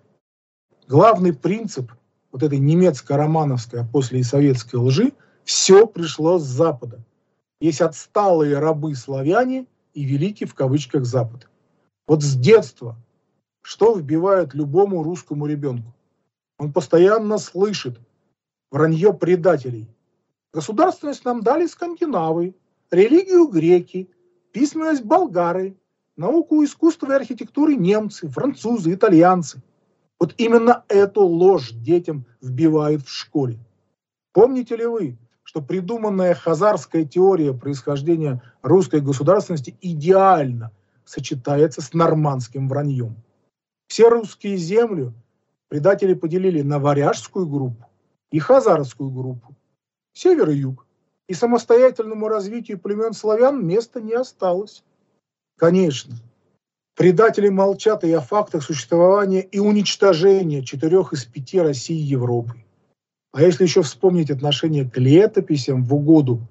Главный принцип вот этой немецко-романовской, а после и советской лжи – все пришло с Запада. Есть отсталые рабы-славяне и великий в кавычках Запад. Вот с детства что вбивают любому русскому ребенку? Он постоянно слышит вранье предателей. Государственность нам дали скандинавы, религию греки, письменность болгары, науку, искусство и архитектуры немцы, французы, итальянцы. Вот именно эту ложь детям вбивают в школе. Помните ли вы, что придуманная хазарская теория происхождения русской государственности идеально сочетается с нормандским враньем? Все русские земли предатели поделили на варяжскую группу и хазарскую группу, север и юг, и самостоятельному развитию племен славян места не осталось. Конечно, предатели молчат и о фактах существования и уничтожения четырех из пяти Россий Европы. А если еще вспомнить отношение к летописям в угоду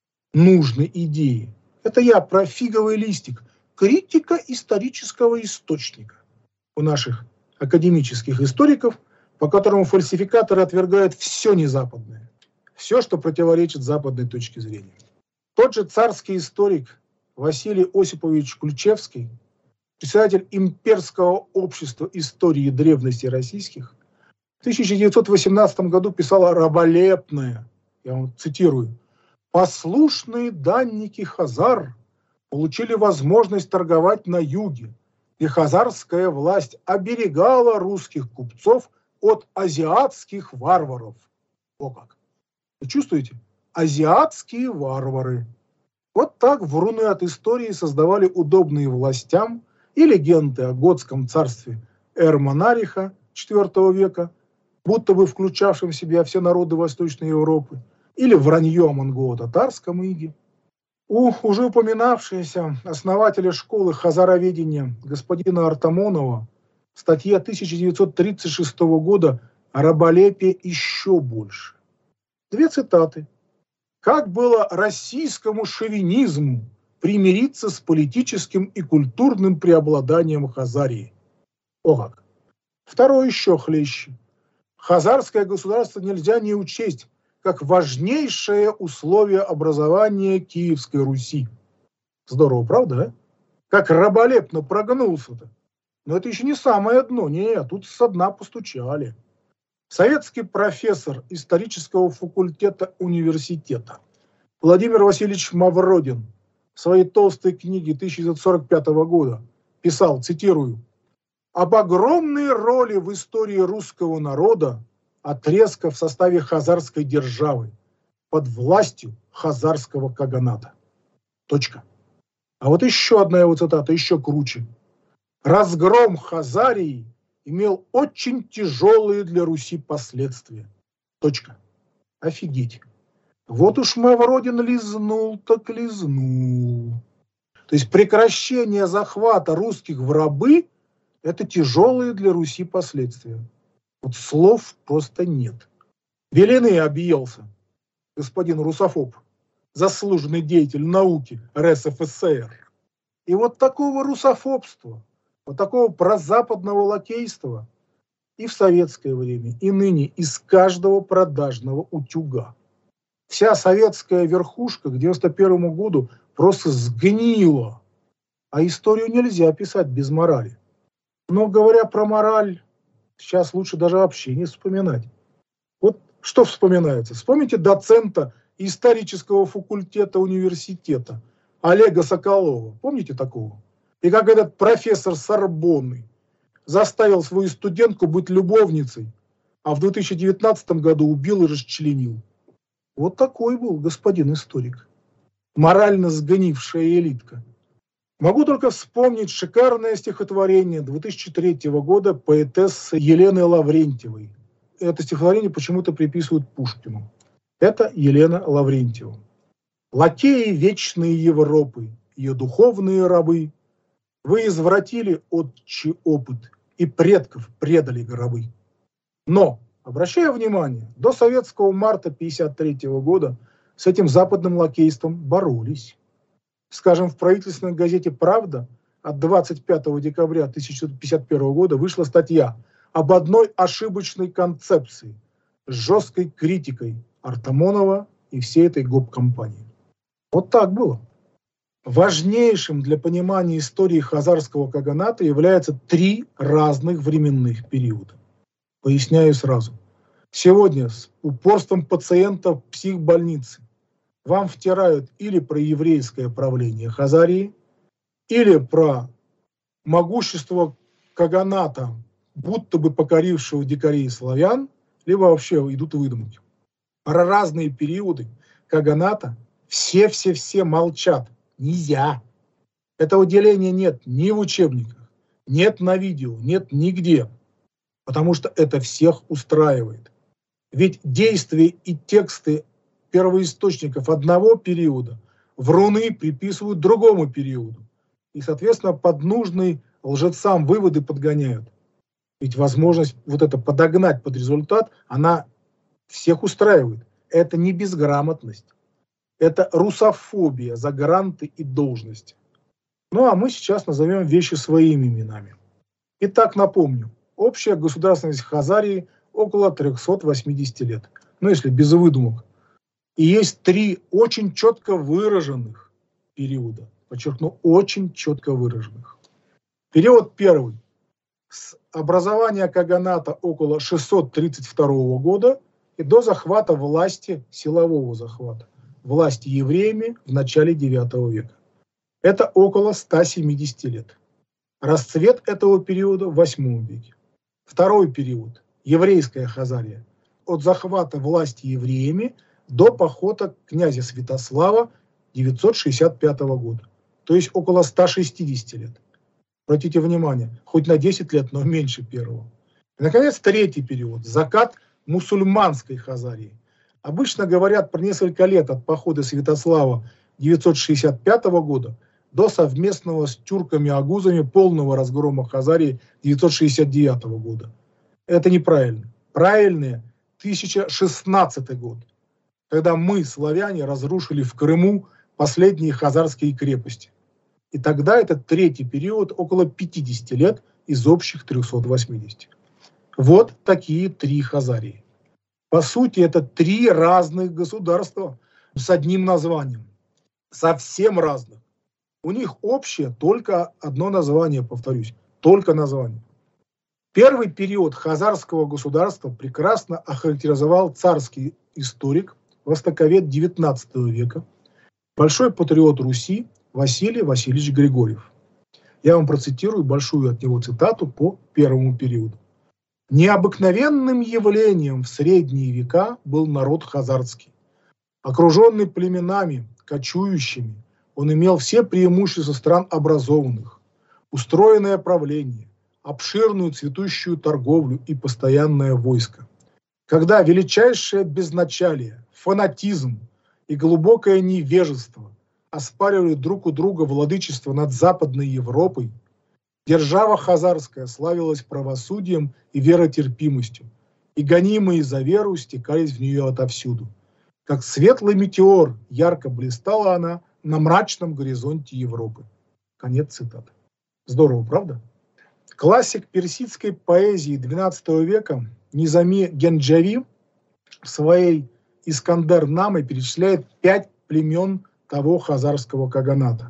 нужной идеи, это я про фиговый листик, критика исторического источника у наших академических историков, по которому фальсификаторы отвергают все незападное, все, что противоречит западной точке зрения. Тот же царский историк Василий Осипович Ключевский, председатель Имперского общества истории древности российских, в тысяча девятьсот восемнадцатом году писал раболепное, я вам цитирую, «Послушные данники хазар получили возможность торговать на юге, и хазарская власть оберегала русских купцов от азиатских варваров». О как! Вы чувствуете? Азиатские варвары. Вот так вруны от истории создавали удобные властям и легенды о готском царстве Эрмонариха четвёртого века, будто бы включавшим в себя все народы Восточной Европы, или вранье о монголо-татарском иге. У уже упоминавшегося основателя школы хазароведения господина Артамонова в статье тысяча девятьсот тридцать шестого года раболепие еще больше. Две цитаты. «Как было российскому шовинизму примириться с политическим и культурным преобладанием Хазарии?» О как! Второе еще хлеще. «Хазарское государство нельзя не учесть как важнейшее условие образования Киевской Руси». Здорово, правда, а? Как раболепно прогнулся-то. Но это еще не самое дно. Нет, тут со дна постучали. Советский профессор исторического факультета университета Владимир Васильевич Мавродин в своей толстой книге тысяча девятьсот сорок пятого года писал, цитирую, «об огромной роли в истории русского народа отрезка в составе хазарской державы под властью хазарского каганата». Точка. А вот еще одна его цитата, еще круче. «Разгром Хазарии имел очень тяжелые для Руси последствия». Точка. Офигеть. Вот уж Мавродин лизнул, так лизнул. То есть прекращение захвата русских в рабы – это тяжелые для Руси последствия. Вот слов просто нет. Белины объелся господин русофоб, заслуженный деятель науки РСФСР. И вот такого русофобства, вот такого прозападного лакейства и в советское время, и ныне из каждого продажного утюга. Вся советская верхушка к девяносто первому году просто сгнила. А историю нельзя писать без морали. Но говоря про мораль, сейчас лучше даже вообще не вспоминать. Вот что вспоминается? Вспомните доцента исторического факультета университета Олега Соколова. Помните такого? И как этот профессор Сорбонны заставил свою студентку быть любовницей, а в две тысячи девятнадцатом году убил и расчленил. Вот такой был господин историк. Морально сгнившая элитка. Могу только вспомнить шикарное стихотворение две тысячи третьего года поэтессы Елены Лаврентьевой. Это стихотворение почему-то приписывают Пушкину. Это Елена Лаврентьева. «Лакеи вечные Европы, ее духовные рабы, вы извратили отчий опыт и предков предали гробы. Но, обращаю внимание, до советского марта тысяча девятьсот пятьдесят третьего года с этим западным лакейством боролись. Скажем, в правительственной газете «Правда» от двадцать пятого декабря тысяча девятьсот пятьдесят первого года вышла статья об одной ошибочной концепции с жесткой критикой Артамонова и всей этой гоп-компании. Вот так было. Важнейшим для понимания истории хазарского каганата являются три разных временных периода. Поясняю сразу. Сегодня с упорством пациентов психбольницы вам втирают или про еврейское правление Хазарии, или про могущество каганата, будто бы покорившего дикарей и славян, либо вообще идут выдумки. Про разные периоды каганата все-все-все молчат. Нельзя. Этого деления нет ни в учебниках, нет на видео, нет нигде. Потому что это всех устраивает. Ведь действия и тексты первоисточников одного периода вруны приписывают другому периоду. И, соответственно, под нужные лжецам выводы подгоняют. Ведь возможность вот это подогнать под результат, она всех устраивает. Это не безграмотность. Это русофобия за гранты и должности. Ну а мы сейчас назовем вещи своими именами. Итак, напомню. Общая государственность Хазарии около трёхсот восьмидесяти лет. Ну, если без выдумок. И есть три очень четко выраженных периода. Подчеркну, очень четко выраженных. Период первый. С образования каганата около шестьсот тридцать второго года и до захвата власти, силового захвата, власти евреями в начале девятого века. Это около ста семидесяти лет. Расцвет этого периода в восьмом веке. Второй период. Еврейская Хазария. От захвата власти евреями до похода князя Святослава девятьсот шестьдесят пятого года. То есть около ста шестидесяти лет. Обратите внимание, хоть на десять лет, но меньше первого. И, наконец, третий период. Закат мусульманской Хазарии. Обычно говорят про несколько лет от похода Святослава девятьсот шестьдесят пятого года до совместного с тюрками-агузами полного разгрома Хазарии девятьсот шестьдесят девятого года. Это неправильно. Правильное тысяча шестнадцатый год, когда мы, славяне, разрушили в Крыму последние хазарские крепости. И тогда этот третий период около пятидесяти лет из общих трёхсот восьмидесяти. Вот такие три Хазарии. По сути, это три разных государства с одним названием. Совсем разных. У них общее только одно название, повторюсь. Только название. Первый период хазарского государства прекрасно охарактеризовал царский историк, востоковед девятнадцатого века, большой патриот Руси Василий Васильевич Григорьев. Я вам процитирую большую от него цитату по первому периоду. «Необыкновенным явлением в средние века был народ хазарский. Окруженный племенами, кочующими, он имел все преимущества стран образованных, устроенное правление, обширную цветущую торговлю и постоянное войско. Когда величайшее безначалие, фанатизм и глубокое невежество оспаривали друг у друга владычество над Западной Европой, держава хазарская славилась правосудием и веротерпимостью, и гонимые за веру стекались в нее отовсюду. Как светлый метеор ярко блистала она на мрачном горизонте Европы». Конец цитаты. Здорово, правда? Классик персидской поэзии двенадцатого века Низами Генджави в своей «Искандер-наме» перечисляет пять племен того хазарского каганата.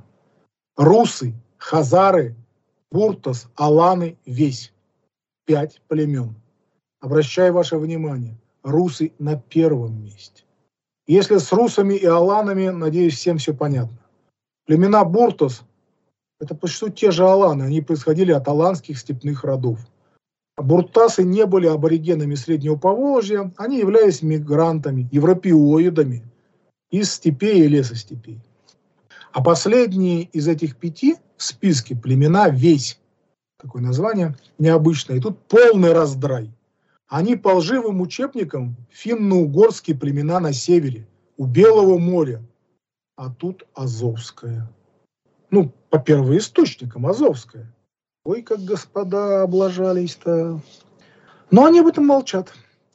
Русы, хазары, буртас, аланы, весь. Пять племен. Обращаю ваше внимание, русы на первом месте. Если с русами и аланами, надеюсь, всем все понятно. Племена буртас – это почти те же аланы, они происходили от аланских степных родов. Буртасы не были аборигенами Среднего Поволжья, они являлись мигрантами, европеоидами из степей и лесостепей. А последние из этих пяти в списке племена весь. Такое название необычное. И тут полный раздрай. Они по лживым учебникам финно-угорские племена на севере, у Белого моря. А тут Азовская. Ну, по первоисточникам Азовская. Ой, как господа облажались-то. Но они об этом молчат.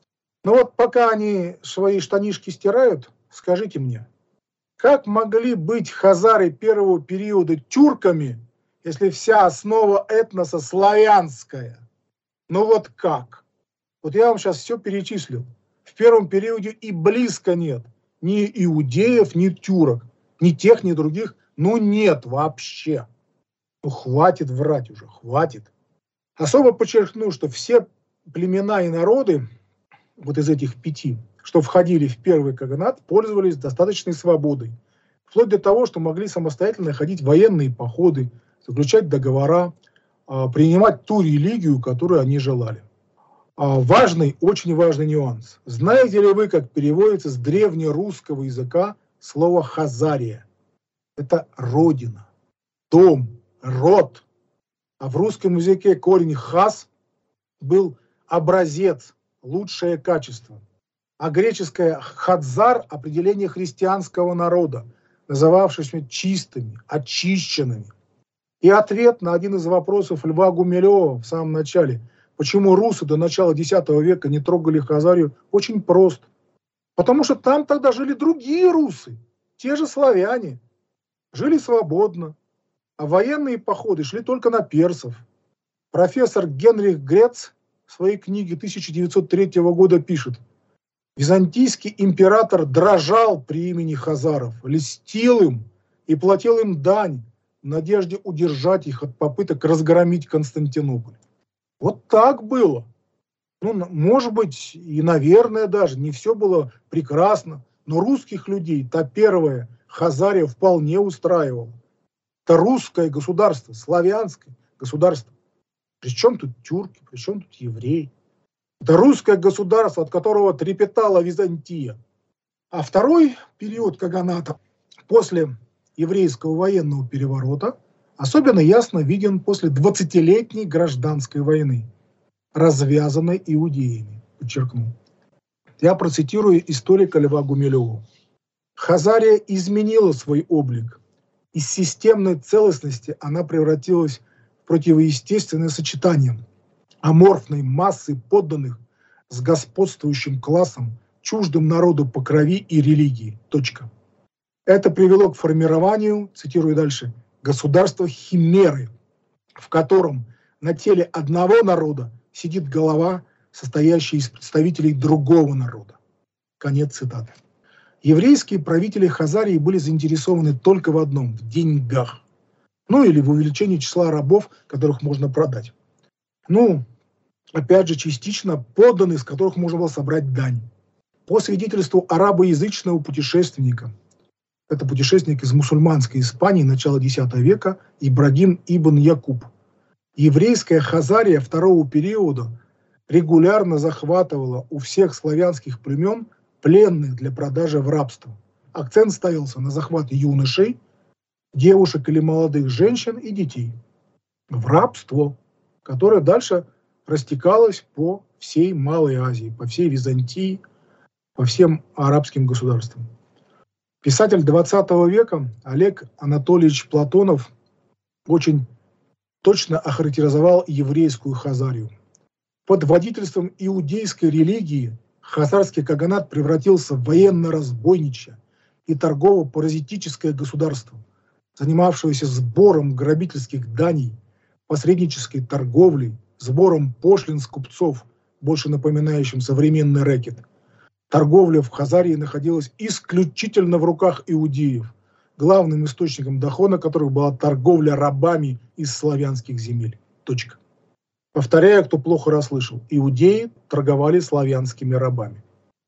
Но вот пока они свои штанишки стирают, скажите мне, как могли быть хазары первого периода тюрками, если вся основа этноса славянская? Ну вот как? Вот я вам сейчас все перечислил. В первом периоде и близко нет ни иудеев, ни тюрок, ни тех, ни других. Ну нет вообще. Ну хватит врать уже, хватит. Особо подчеркну, что все племена и народы, вот из этих пяти, что входили в первый каганат, пользовались достаточной свободой. Вплоть до того, что могли самостоятельно ходить в военные походы, заключать договора, принимать ту религию, которую они желали. Важный, очень важный нюанс. Знаете ли вы, как переводится с древнерусского языка слово «хазария»? Это родина, дом, род. А в русском языке корень «хаз» был образец, лучшее качество. А греческое «хадзар» – определение христианского народа, называвшегося чистыми, очищенными. И ответ на один из вопросов Льва Гумилева в самом начале, почему русы до начала десятого века не трогали Хазарию, очень прост. Потому что там тогда жили другие русы, те же славяне, жили свободно, а военные походы шли только на персов. Профессор Генрих Грец в своей книге тысяча девятьсот третьего года пишет: «Византийский император дрожал при имени хазаров, льстил им и платил им дань в надежде удержать их от попыток разгромить Константинополь». Вот так было. Ну, может быть, и, наверное, даже не все было прекрасно, но русских людей та первая Хазария вполне устраивала. Это русское государство, славянское государство. Причем тут тюрки, причем тут евреи. Это русское государство, от которого трепетала Византия. А второй период каганата после еврейского военного переворота особенно ясно виден после двадцатилетней гражданской войны, развязанной иудеями, подчеркну. Я процитирую историка Льва Гумилева. «Хазария изменила свой облик. Из системной целостности она превратилась в противоестественное сочетание аморфной массы подданных с господствующим классом, чуждым народу по крови и религии. Точка. Это привело к формированию, цитирую дальше, государства химеры, в котором на теле одного народа сидит голова, состоящая из представителей другого народа». Конец цитаты. Еврейские правители Хазарии были заинтересованы только в одном – в деньгах. Ну или в увеличении числа рабов, которых можно продать. Ну, опять же, частично подданные, из которых можно было собрать дань. По свидетельству арабоязычного путешественника, это путешественник из мусульманской Испании начала десятого века, Ибрагим ибн Якуб, еврейская Хазария второго периода регулярно захватывала у всех славянских племен пленных для продажи в рабство. Акцент ставился на захват юношей, девушек или молодых женщин и детей в рабство, которое дальше растекалось по всей Малой Азии, по всей Византии, по всем арабским государствам. Писатель двадцатого века Олег Анатольевич Платонов очень точно охарактеризовал еврейскую Хазарию. Под водительством иудейской религии хазарский каганат превратился в военно-разбойничье и торгово-паразитическое государство, занимавшееся сбором грабительских даний, посреднической торговлей, сбором пошлин с купцов, больше напоминающим современный рэкет. Торговля в Хазарии находилась исключительно в руках иудеев, главным источником дохода которых была торговля рабами из славянских земель. Точка. Повторяю, кто плохо расслышал, иудеи торговали славянскими рабами.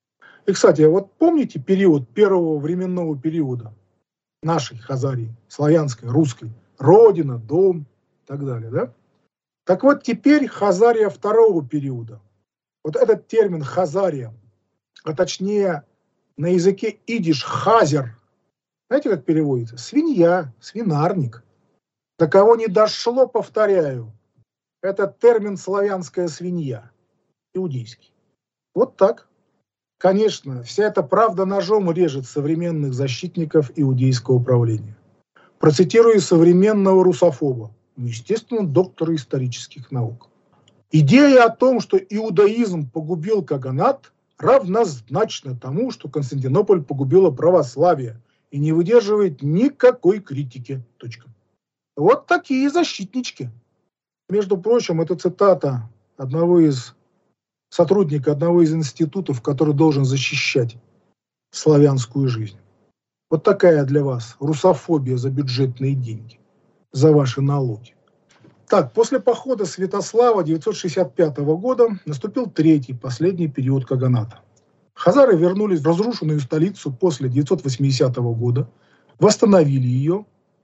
И, кстати, вот помните период первого временного периода нашей Хазарии, славянской, русской, родина, дом и так далее, да? Так вот, теперь Хазария второго периода. Вот этот термин Хазария, а точнее на языке идиш хазер, знаете, как переводится? Свинья, свинарник. До кого не дошло, повторяю, это термин славянская свинья, иудейский. Вот так. Конечно, вся эта правда ножом режет современных защитников иудейского правления. Процитирую современного русофоба, ну, естественно, доктора исторических наук. Идея о том, что иудаизм погубил каганат, равнозначна тому, что Константинополь погубило православие и не выдерживает никакой критики. Точка. Вот такие защитнички. Между прочим, это цитата одного из сотрудника одного из институтов, который должен защищать славянскую жизнь. Вот такая для вас русофобия за бюджетные деньги, за ваши налоги. Так, после похода Святослава девятьсот шестьдесят пятого года наступил третий, последний период каганата. Хазары вернулись в разрушенную столицу после девятьсот восьмидесятого года, восстановили ее,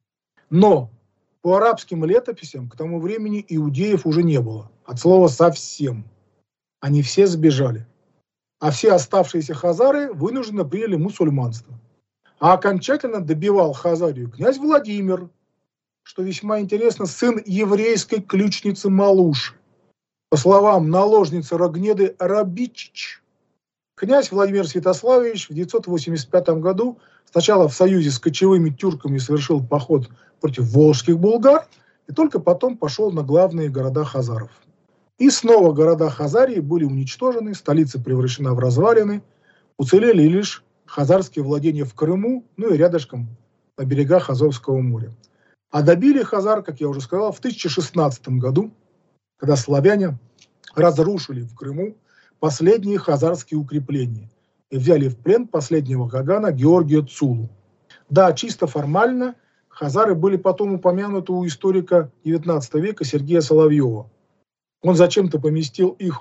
но по арабским летописям к тому времени иудеев уже не было, от слова совсем. Они все сбежали, а все оставшиеся хазары вынужденно приняли мусульманство. А окончательно добивал Хазарию князь Владимир, что весьма интересно, сын еврейской ключницы Малуши. По словам наложницы Рогнеды Рабичич, князь Владимир Святославович в девятьсот восемьдесят пятом году сначала в союзе с кочевыми тюрками совершил поход против волжских булгар и только потом пошел на главные города хазаров. И снова города Хазарии были уничтожены, столица превращена в развалины, уцелели лишь хазарские владения в Крыму, ну и рядышком на берегах Азовского моря. А добили хазар, как я уже сказал, в тысяча шестнадцатом году, когда славяне разрушили в Крыму последние хазарские укрепления и взяли в плен последнего кагана Георгия Цулу. Да, чисто формально хазары были потом упомянуты у историка девятнадцатого века Сергея Соловьева. Он зачем-то поместил их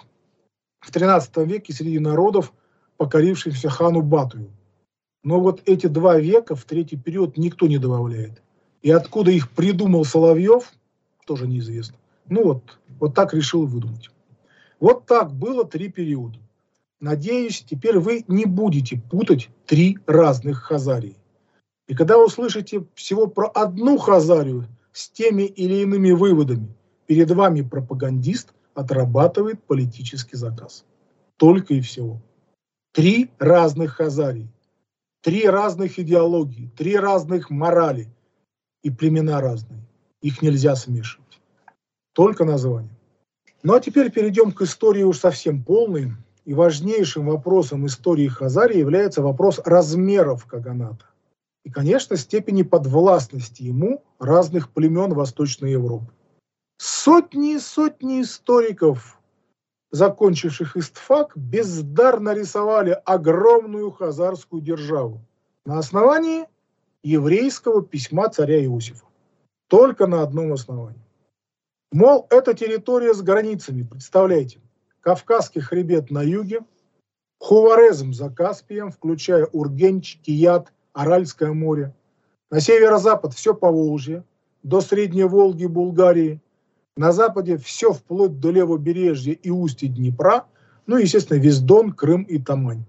в тринадцатом веке среди народов, покорившихся хану Батую. Но вот эти два века в третий период никто не добавляет. И откуда их придумал Соловьев, тоже неизвестно. Ну вот, вот так решил выдумать. Вот так было три периода. Надеюсь, теперь вы не будете путать три разных Хазарии. И когда услышите всего про одну Хазарию с теми или иными выводами, перед вами пропагандист отрабатывает политический заказ. Только и всего. Три разных Хазарии, три разных идеологии, три разных морали и племена разные. Их нельзя смешивать. Только название. Ну а теперь перейдем к истории уж совсем полной. И важнейшим вопросом истории Хазарии является вопрос размеров каганата. И, конечно, степени подвластности ему разных племен Восточной Европы. Сотни и сотни историков, закончивших истфак, бездарно рисовали огромную хазарскую державу на основании еврейского письма царя Иосифа. Только на одном основании. Мол, это территория с границами, представляете? Кавказский хребет на юге, Хуварезм за Каспием, включая Ургенч, Кият, Аральское море. На северо-запад все Поволжье, до Средней Волги, Булгарии. На западе все вплоть до левобережья и устья Днепра, ну и, естественно, весь Дон, Крым и Тамань.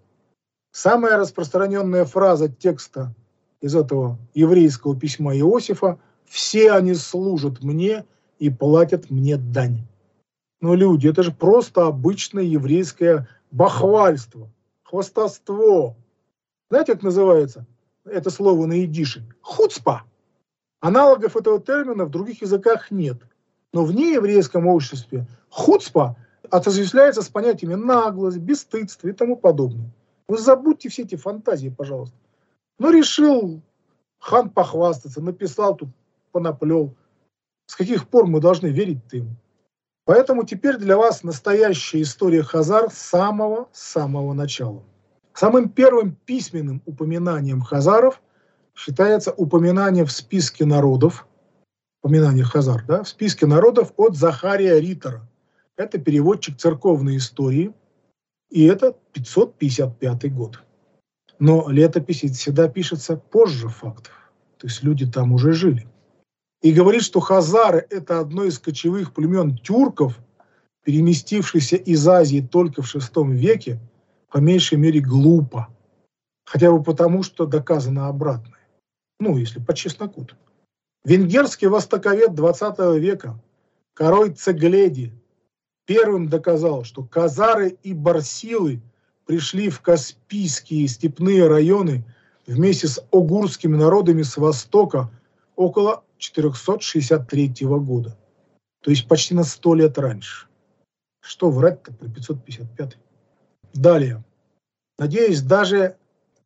Самая распространенная фраза текста из этого еврейского письма Иосифа: «Все они служат мне и платят мне дань». Но, люди, это же просто обычное еврейское бахвальство, хвастовство. Знаете, как называется это слово на идише? Хуцпа. Аналогов этого термина в других языках нет. Но в нееврейском обществе хуцпа отождествляется с понятиями наглость, бесстыдство и тому подобное. Вы забудьте все эти фантазии, пожалуйста. Ну, решил хан похвастаться, написал тут, понаплел. С каких пор мы должны верить-то ему? Поэтому теперь для вас настоящая история хазар с самого-самого начала. Самым первым письменным упоминанием хазаров считается упоминание в списке народов, упоминание хазар, да, в списке народов от Захария Риттера. Это переводчик церковной истории, и это пятьсот пятьдесят пятый год. Но летопись всегда пишется позже фактов, то есть люди там уже жили. И говорит, что хазары – это одно из кочевых племен тюрков, переместившихся из Азии только в шестом веке, по меньшей мере глупо. Хотя бы потому, что доказано обратное. Ну, если по чесноку-то. Венгерский востоковед двадцатого века Корой Цегледи первым доказал, что казары и барсилы пришли в Каспийские степные районы вместе с огурскими народами с востока около четыреста шестьдесят третьего года. То есть почти на сто лет раньше. Что врать-то про пятьсот пятьдесят пятый? Далее. Надеюсь, даже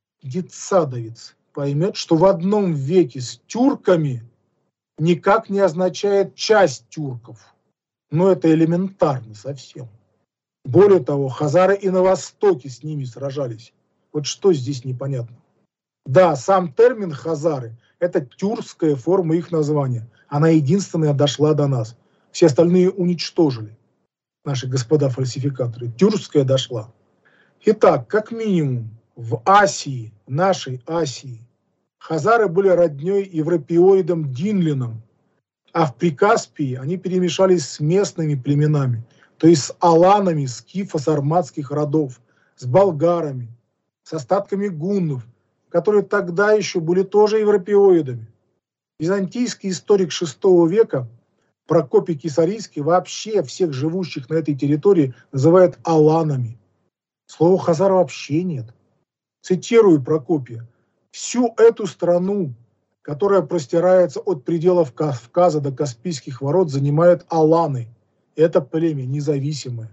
детсадовец поймет, что в одном веке с тюрками никак не означает часть тюрков. Но это элементарно совсем. Более того, хазары и на востоке с ними сражались. Вот что здесь непонятно. Да, сам термин хазары – это тюркская форма их названия. Она единственная дошла до нас. Все остальные уничтожили. Наши господа фальсификаторы. Тюркская дошла. Итак, как минимум, в Асии, нашей Асии, хазары были родней европеоидам динлинам, а в Прикаспии они перемешались с местными племенами, то есть с аланами скифо-сарматских родов, с болгарами, с остатками гуннов, которые тогда еще были тоже европеоидами. Византийский историк шестого века Прокопий Кесарийский вообще всех живущих на этой территории называет аланами. Слова хазар вообще нет. Цитирую Прокопия. «Всю эту страну, которая простирается от пределов Кавказа до Каспийских ворот, занимают аланы. Это племя независимое».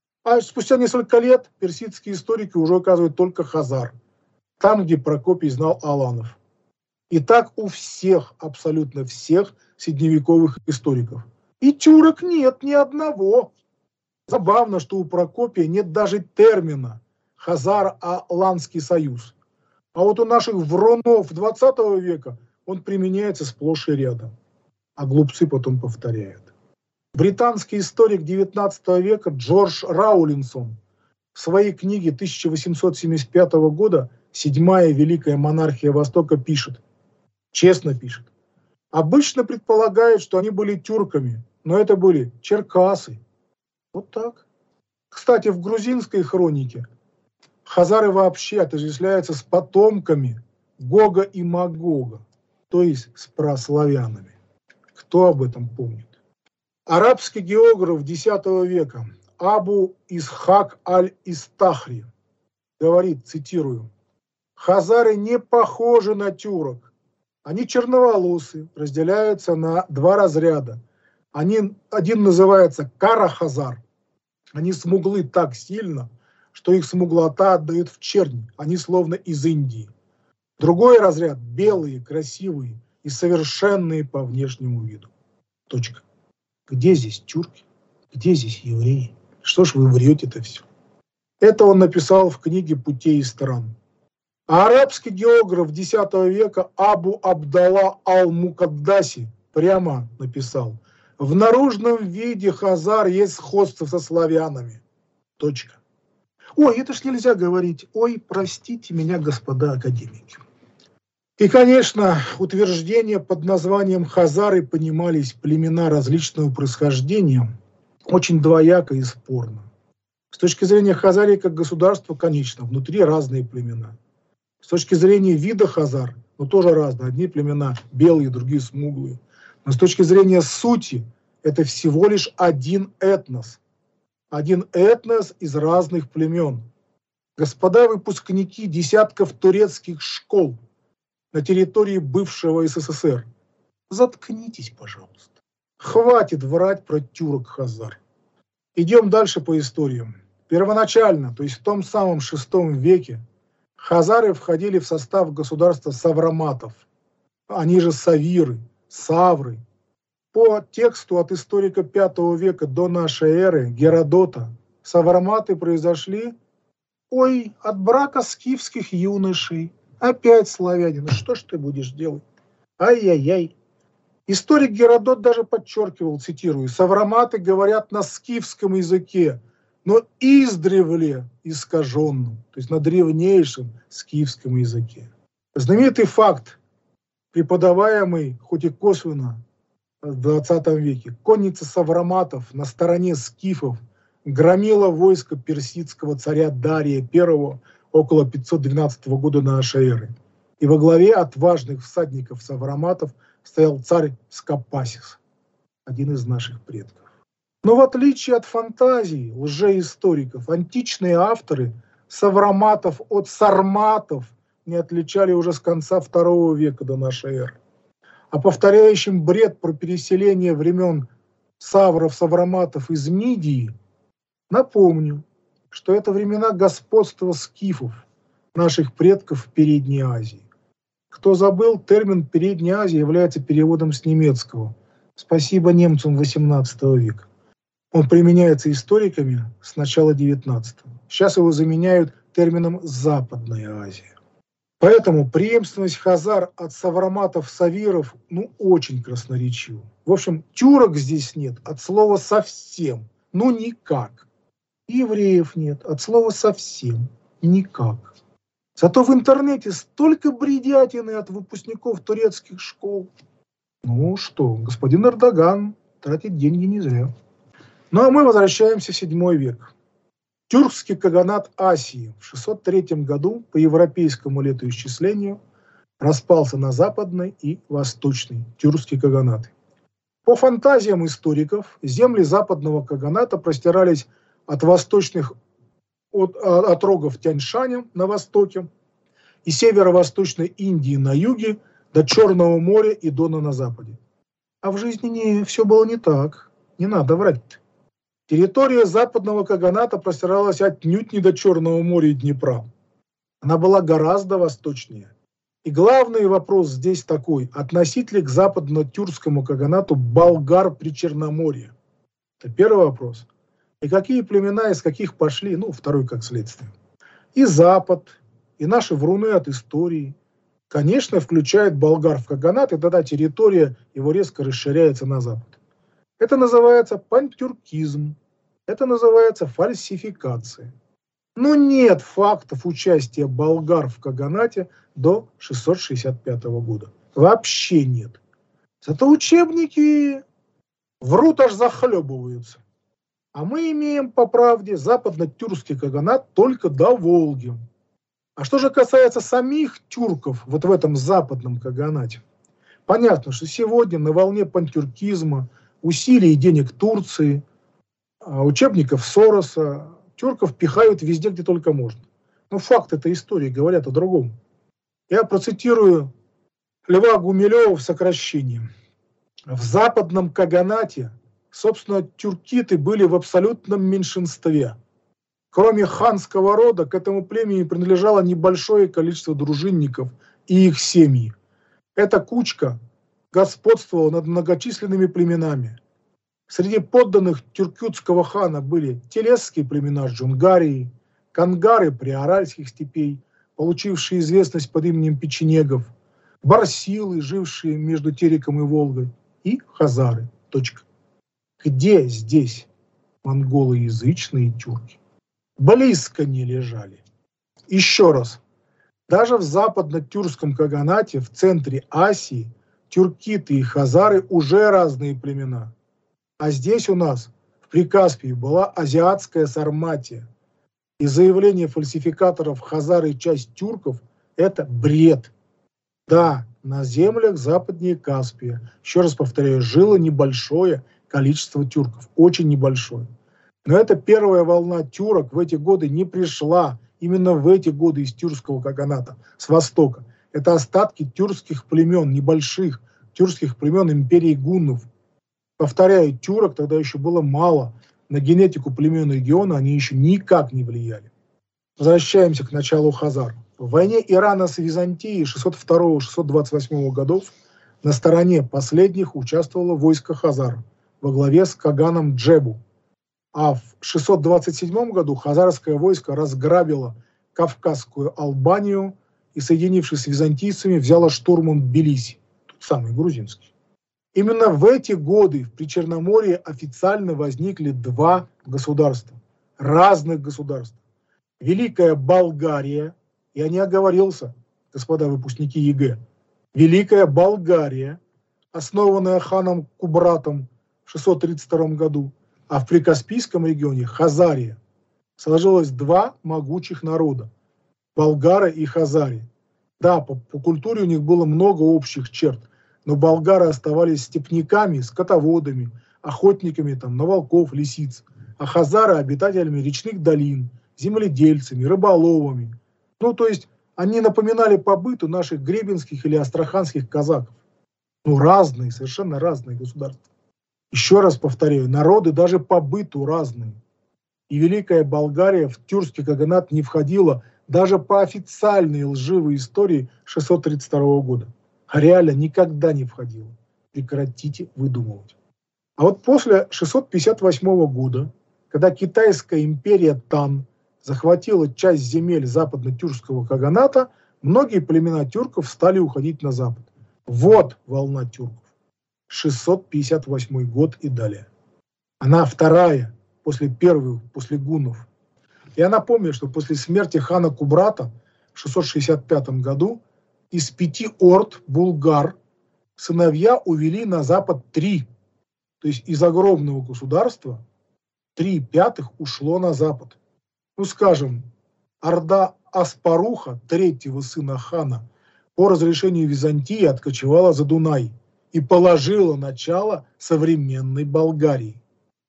А спустя несколько лет персидские историки уже указывают только хазар. Там, где Прокопий знал аланов. И так у всех, абсолютно всех средневековых историков. И тюрок нет ни одного. Забавно, что у Прокопия нет даже термина «Хазар-Аланский союз». А вот у наших вронов двадцатого века он применяется сплошь и рядом. А глупцы потом повторяют. Британский историк девятнадцатого века Джордж Раулинсон в своей книге тысяча восемьсот семьдесят пятого года «Седьмая великая монархия Востока» пишет, честно пишет, обычно предполагают, что они были тюрками, но это были черкасы. Вот так. Кстати, в грузинской хронике хазары вообще отождествляются с потомками Гога и Магога, то есть с праславянами. Кто об этом помнит? Арабский географ десятого века Абу Исхак аль-Истахри говорит, цитирую, «Хазары не похожи на тюрок. Они черноволосы, разделяются на два разряда. Они, один называется карахазар. Они смуглы так сильно, что их смуглота отдает в чернь. Они словно из Индии. Другой разряд – белые, красивые и совершенные по внешнему виду». Точка. Где здесь тюрки? Где здесь евреи? Что ж вы врете-то все? Это он написал в книге «Путей и стран». А арабский географ десятого века Абу Абдалла аль-Мукаддаси прямо написал: в наружном виде хазар есть сходство со славянами. Точка. Ой, это ж нельзя говорить. Ой, простите меня, господа академики. И, конечно, утверждения под названием хазары понимались племена различного происхождения очень двояко и спорно. С точки зрения Хазарии как государства, конечно, внутри разные племена. С точки зрения вида хазар, ну тоже разные. Одни племена белые, другие смуглые. Но с точки зрения сути, это всего лишь один этнос. Один этнос из разных племен. Господа выпускники десятков турецких школ на территории бывшего СССР, заткнитесь, пожалуйста. Хватит врать про тюрок-хазар. Идем дальше по историям. Первоначально, то есть в том самом шестом веке, хазары входили в состав государства савроматов, они же савиры, савры. По тексту от историка пятого века до нашей эры, Геродота, савроматы произошли, ой, от брака скифских юношей. Опять славянин. Ну что ж ты будешь делать? Ай-яй-яй. Историк Геродот даже подчеркивал, цитирую, «Савроматы говорят на скифском языке, но издревле искаженном», то есть на древнейшем скифском языке. Знаменитый факт, преподаваемый, хоть и косвенно, в двадцатом веке. Конница савроматов на стороне скифов громила войско персидского царя Дария I около пятьсот двенадцатого года нашей эры. И во главе отважных всадников савроматов стоял царь Скопасис, один из наших предков. Но в отличие от фантазий лжеисториков, античные авторы савроматов от сарматов не отличали уже с конца второго века до нашей эры. А повторяющим бред про переселение времен савров-савроматов из Мидии, напомню, что это времена господства скифов, наших предков в Передней Азии. Кто забыл, термин «Передняя Азия» является переводом с немецкого. Спасибо немцам восемнадцатого века. Он применяется историками с начала девятнадцатого. Сейчас его заменяют термином «Западная Азия». Поэтому преемственность хазар от савроматов-савиров ну очень красноречива. В общем, тюрок здесь нет от слова «совсем», ну никак. Евреев нет от слова «совсем», никак. Зато в интернете столько бредятины от выпускников турецких школ. Ну что, господин Эрдоган тратит деньги не зря. Ну а мы возвращаемся в седьмой век. Тюркский каганат Асии в шестьсот третьем году по европейскому летоисчислению распался на западный и восточный тюркские каганаты. По фантазиям историков, земли западного каганата простирались от восточных от, отрогов Тянь-Шаня на востоке и северо-восточной Индии на юге до Черного моря и Дона на западе. А в жизни не, все было не так. Не надо врать. Территория западного каганата простиралась отнюдь не до Черного моря и Днепра. Она была гораздо восточнее. И главный вопрос здесь такой: относить ли к западно-тюркскому каганату болгар при Черноморье? Это первый вопрос. И какие племена из каких пошли? Ну, второй как следствие. И Запад, и наши вруны от истории, конечно, включают болгар в каганат, и тогда территория его резко расширяется на запад. Это называется пантюркизм, это называется фальсификация. Но нет фактов участия болгар в каганате до шестьсот шестьдесят пятого года. Вообще нет. Зато учебники врут, аж захлебываются. А мы имеем, по правде, западно-тюркский каганат только до Волги. А что же касается самих тюрков вот в этом западном каганате? Понятно, что сегодня на волне пантюркизма, усилий и денег Турции, учебников Сороса, тюрков пихают везде, где только можно. Но факты этой истории говорят о другом. Я процитирую Льва Гумилева в сокращении. В западном каганате, собственно, тюркиты были в абсолютном меньшинстве. Кроме ханского рода, к этому племени принадлежало небольшое количество дружинников и их семьи. Эта кучка господствовала над многочисленными племенами. Среди подданных тюркютского хана были телесские племена Джунгарии, кангары приоральских степей, получившие известность под именем печенегов, барсилы, жившие между Тереком и Волгой, и хазары. Точка. Где здесь монголоязычные тюрки? близко не лежали. Еще раз, даже в западно-тюркском каганате в центре Асии тюркиты и хазары уже разные племена. А здесь у нас в Прикаспии была азиатская Сарматия. И заявление фальсификаторов хазары часть тюрков – это бред. Да, на землях западнее Каспия, еще раз повторяю, жило небольшое количество тюрков, очень небольшое. Но эта первая волна тюрок в эти годы не пришла именно в эти годы из тюркского каганата, с востока. Это остатки тюркских племен, небольших тюркских племен империи гуннов. Повторяю, тюрок тогда еще было мало. На генетику племен региона они еще никак не влияли. Возвращаемся к началу хазар. В войне Ирана с Византией шестьсот второго — шестьсот двадцать восьмого годов на стороне последних участвовало войско хазар во главе с Каганом Джебу. А в шестьсот двадцать седьмом году хазарское войско разграбило Кавказскую Албанию и, соединившись с византийцами, взяло штурмом Тбилиси, тот самый грузинский. Именно в эти годы в Причерноморье официально возникли два государства, разных государств. Великая Болгария, я не оговорился, господа выпускники ЕГЭ, Великая Болгария, основанная ханом Кубратом в шестьсот тридцать втором году, а в Прикаспийском регионе Хазария. Сложилось два могучих народа – болгары и хазари. Да, по, по культуре у них было много общих черт, но болгары оставались степняками, скотоводами, охотниками там, на волков, лисиц, а хазары – обитателями речных долин, земледельцами, рыболовами. Ну, то есть они напоминали по быту наших гребенских или астраханских казаков. Ну, разные, совершенно разные государства. Еще раз повторяю, народы даже по быту разные. И Великая Болгария в тюркский каганат не входила даже по официальной лживой истории шестьсот тридцать второго года. А реально никогда не входила. Прекратите выдумывать. А вот после шестьсот пятьдесят восьмого года, когда китайская империя Тан захватила часть земель западно-тюркского каганата, многие племена тюрков стали уходить на запад. Вот волна тюрков. шестьсот пятьдесят восьмой год и далее. Она вторая после первой, после гуннов. Я напомню, что после смерти хана Кубрата в шестьсот шестьдесят пятом году из пяти орд булгар сыновья увели на запад три. То есть из огромного государства три пятых ушло на запад. Ну, скажем, орда Аспаруха, третьего сына хана, по разрешению Византии откочевала за Дунай и положила начало современной Болгарии.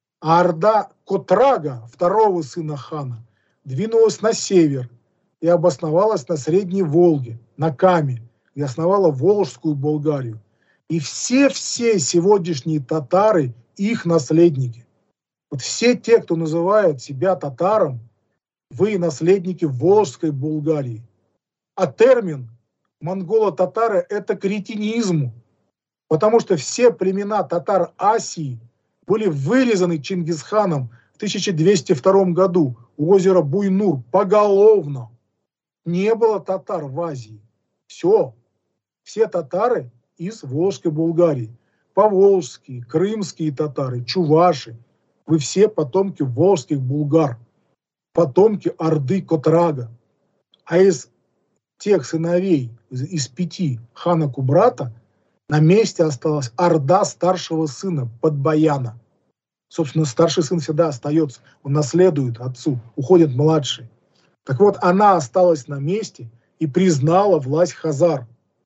А орда Котрага, второго сына хана, двинулась на север и обосновалась на Средней Волге, на Каме, и основала Волжскую Болгарию. И все-все сегодняшние татары их наследники. Вот все те, кто называет себя татаром, вы наследники Волжской Болгарии. А термин монголо-татары – это кретинизм, потому что все племена татар Асии были вырезаны Чингисханом в тысяча двести втором году у озера Буйнур поголовно. Не было татар в Азии. Все. Все татары из Волжской Болгарии. Поволжские, крымские татары, чуваши. Вы все потомки волжских булгар. Потомки орды Котрага. А из тех сыновей, из, из пяти хана Кубрата, на месте осталась орда старшего сына, Подбаяна. Собственно, старший сын всегда остается, он наследует отцу, уходит младший. Так вот, она осталась на месте и признала власть хазар.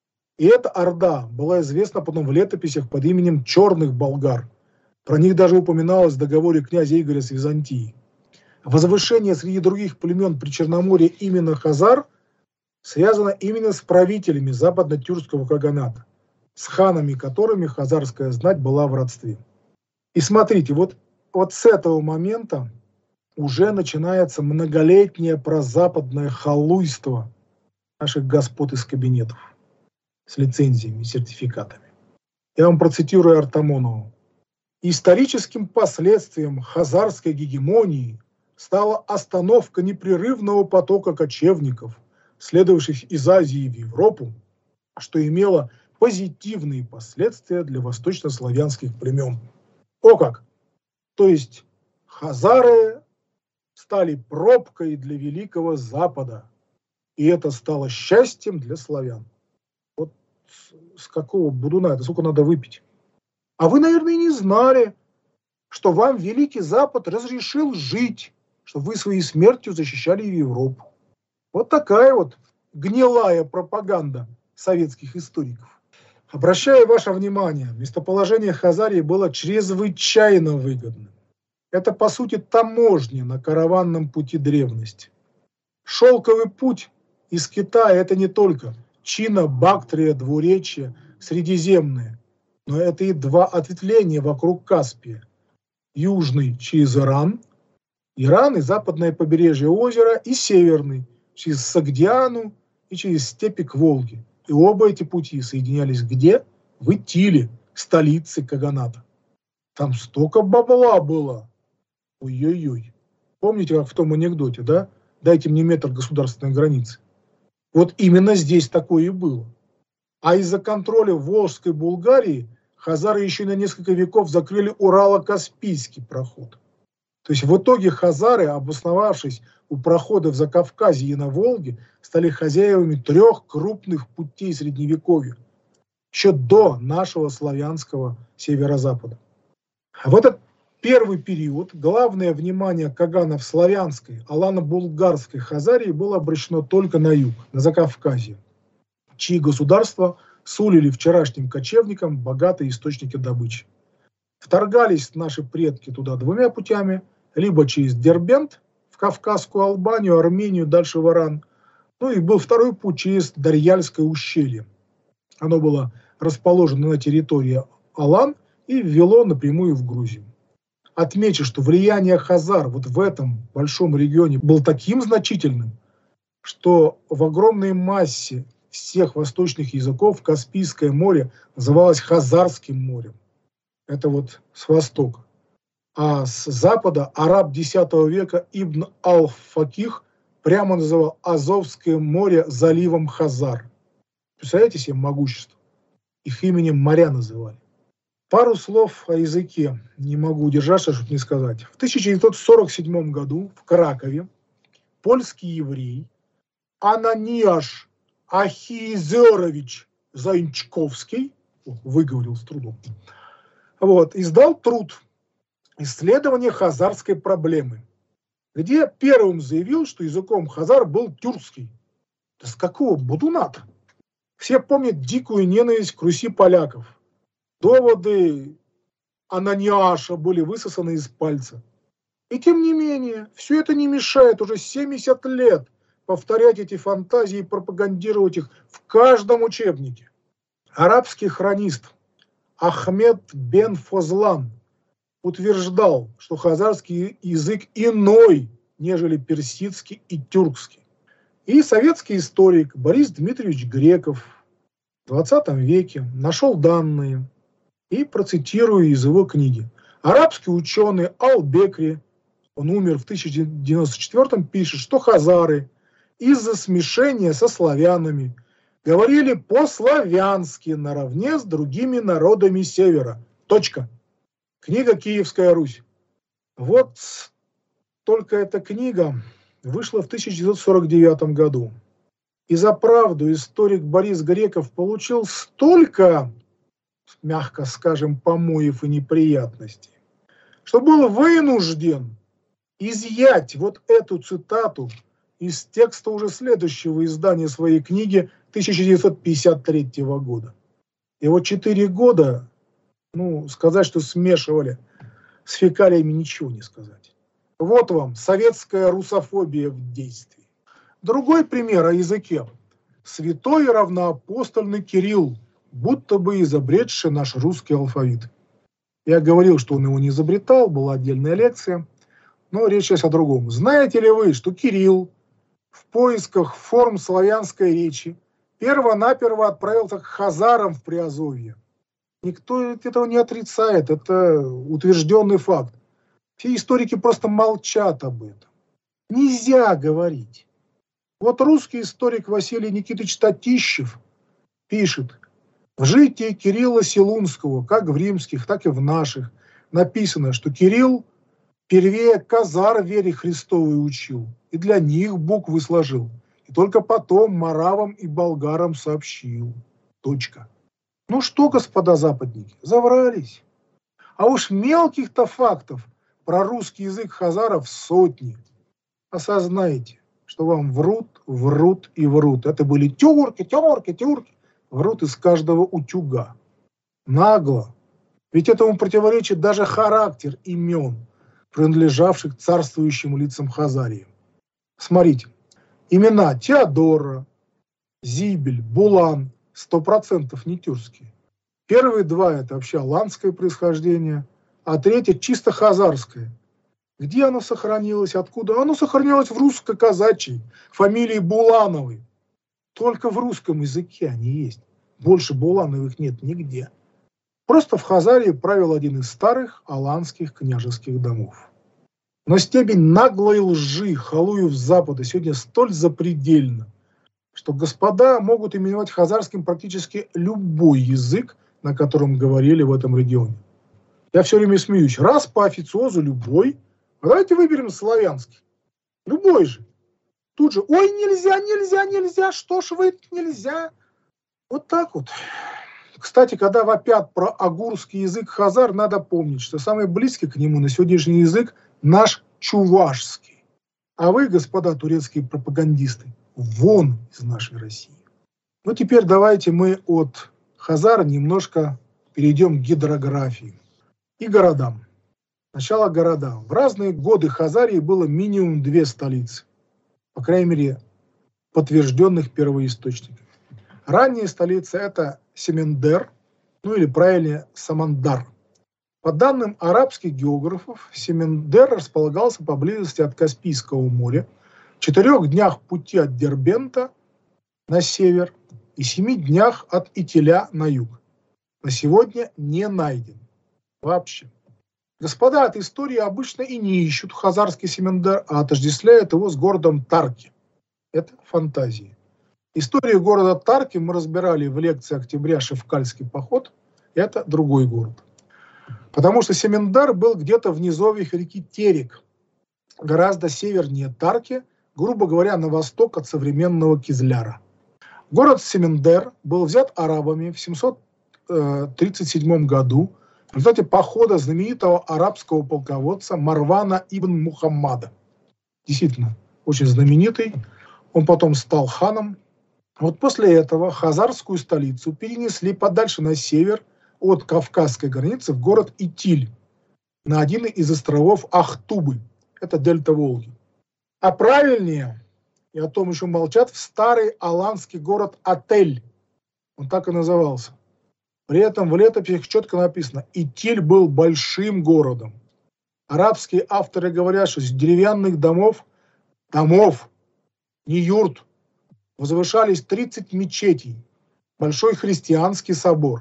И эта орда была известна потом в летописях под именем Черных болгар. Про них даже упоминалось в договоре князя Игоря с Византией. Возвышение среди других племен Причерноморья именно хазар связано именно с правителями западно-тюркского каганата, с ханами которыми хазарская знать была в родстве. И смотрите, вот, вот с этого момента уже начинается многолетнее прозападное халуйство наших господ из кабинетов с лицензиями и сертификатами. Я вам процитирую Артамонову. Историческим последствием хазарской гегемонии стала остановка непрерывного потока кочевников, следовавших из Азии в Европу, что имело позитивные последствия для восточнославянских племен. О как! То есть хазары стали пробкой для Великого Запада. И это стало счастьем для славян. Вот с, с какого будуна это, сколько надо выпить? А вы, наверное, не знали, что вам Великий Запад разрешил жить, что вы своей смертью защищали Европу. Вот такая вот гнилая пропаганда советских историков. Обращаю ваше внимание, местоположение Хазарии было чрезвычайно выгодным. Это, по сути, таможня на караванном пути древности. Шелковый путь из Китая – это не только Чина, Бактрия, Двуречье, Средиземное, но это и два ответвления вокруг Каспия. Южный через Иран, Иран и западное побережье озера, и северный через Согдиану и через степи к Волге. И оба эти пути соединялись где? В Итиле, столице Каганата. Там столько бабла было. Ой-ой-ой. Помните, как в том анекдоте, да? Дайте мне метр государственной границы. Вот именно здесь такое и было. А из-за контроля Волжской Булгарии хазары еще на несколько веков закрыли Урало-Каспийский проход. То есть в итоге хазары, обосновавшись у проходов за Закавказье и на Волге, стали хозяевами трех крупных путей Средневековья, еще до нашего славянского северо-запада. В этот первый период главное внимание каганов славянской, алано-булгарской Хазарии было обращено только на юг, на Закавказье, чьи государства сулили вчерашним кочевникам богатые источники добычи. Вторгались наши предки туда двумя путями, либо через Дербент в Кавказскую Албанию, Армению, дальше в Иран. Ну и был второй путь через Дарьяльское ущелье. Оно было расположено на территории Алан и ввело напрямую в Грузию. Отмечу, что влияние хазар вот в этом большом регионе было таким значительным, что в огромной массе всех восточных языков Каспийское море называлось Хазарским морем. Это вот с востока. А с запада араб десятого века Ибн Ал-Факих прямо называл Азовское море заливом Хазар. Представляете себе могущество? Их именем моря называли. Пару слов о языке не могу удержаться, чтобы не сказать. В тысяча девятьсот сорок седьмом году в Кракове польский еврей Ананиаш Ахизерович Заинчковский, выговорил с трудом, вот, издал труд «Исследование хазарской проблемы», где первым заявил, что языком хазар был тюркский. Да с какого будуната? Все помнят дикую ненависть к Руси поляков. Доводы Ананиаша были высосаны из пальца. И тем не менее, все это не мешает уже семьдесят лет повторять эти фантазии и пропагандировать их в каждом учебнике. Арабский хронист Ахмед бен Фозлан утверждал, что хазарский язык иной, нежели персидский и тюркский. И советский историк Борис Дмитриевич Греков в двадцатом веке нашел данные, и процитирую из его книги. Арабский ученый Ал-Бекри, он умер в тысяча девятьсот девяносто четвёртом, пишет, что хазары из-за смешения со славянами говорили по-славянски наравне с другими народами севера. Точка. Книга «Киевская Русь». Вот только эта книга вышла в тысяча девятьсот сорок девятом году. И за правду историк Борис Греков получил столько, мягко скажем, помоев и неприятностей, что был вынужден изъять вот эту цитату из текста уже следующего издания своей книги тысяча девятьсот пятьдесят третьего года. И вот четыре года, ну, сказать, что смешивали с фекалиями, ничего не сказать. Вот вам советская русофобия в действии. Другой пример о языке. Святой равноапостольный Кирилл, будто бы изобретший наш русский алфавит. Я говорил, что он его не изобретал, была отдельная лекция, но речь сейчас о другом. Знаете ли вы, что Кирилл в поисках форм славянской речи перво-наперво отправился к хазарам в Приазовье? Никто этого не отрицает, это утвержденный факт. Все историки просто молчат об этом. Нельзя говорить. Вот русский историк Василий Никитович Татищев пишет: в житии Кирилла Силунского, как в римских, так и в наших, написано, что Кирилл Первее Казар вере Христовой учил, и для них буквы сложил, и только потом маравам и болгарам сообщил. Точка. Ну что, господа западники, заврались. А уж мелких-то фактов про русский язык хазаров сотни. Осознайте, что вам врут, врут и врут. Это были тюрки, тюрки, тюрки. Врут из каждого утюга. Нагло. Ведь этому противоречит даже характер имен, принадлежавших царствующим лицам Хазарии. Смотрите, имена Теодора, Зибель, Булан сто процентов не тюркские. Первые два – это вообще аланское происхождение, а третье – чисто хазарское. Где оно сохранилось, откуда? Оно сохранилось в русско-казачьей фамилии Булановой. Только в русском языке они есть. Больше Булановых нет нигде. Просто в Хазарии правил один из старых аланских княжеских домов. Но степень наглой лжи халуев Запада сегодня столь запредельна, что господа могут именовать хазарским практически любой язык, на котором говорили в этом регионе. Я все время смеюсь. Раз по официозу любой, а давайте выберем славянский. Любой же. Тут же, ой, нельзя, нельзя, нельзя, что ж вы, нельзя. Вот так вот. Кстати, когда вопят про агурский язык хазар, надо помнить, что самый близкий к нему на сегодняшний язык наш чувашский. А вы, господа турецкие пропагандисты, вон из нашей России. Ну, теперь давайте мы от хазар немножко перейдем к гидрографии и городам. Сначала города. В разные годы Хазарии было минимум две столицы, по крайней мере, подтвержденных первоисточниками. Ранние столицы – это Семендер, ну или правильнее Самандар. По данным арабских географов, Семендер располагался поблизости от Каспийского моря, в четырех днях пути от Дербента на север и семи днях от Итиля на юг. На сегодня не найден вообще. Господа от истории обычно и не ищут хазарский Семендер, а отождествляют его с городом Тарки. Это фантазии. Историю города Тарки мы разбирали в лекции «Октября. Шевкальский поход». Это другой город. Потому что Семендар был где-то в низовьях реки Терек, гораздо севернее Тарки, грубо говоря, на восток от современного Кизляра. Город Семендер был взят арабами в семьсот тридцать седьмом году в результате похода знаменитого арабского полководца Марвана ибн Мухаммада. Действительно, очень знаменитый. Он потом стал ханом. Вот после этого хазарскую столицу перенесли подальше на север от Кавказской границы в город Итиль, на один из островов Ахтубы, это дельта Волги. А правильнее, и о том еще молчат, в старый аланский город Атель, он так и назывался. При этом в летописях четко написано, Итиль был большим городом. Арабские авторы говорят, что с деревянных домов, домов, не юрт, возвышались тридцать мечетей, большой христианский собор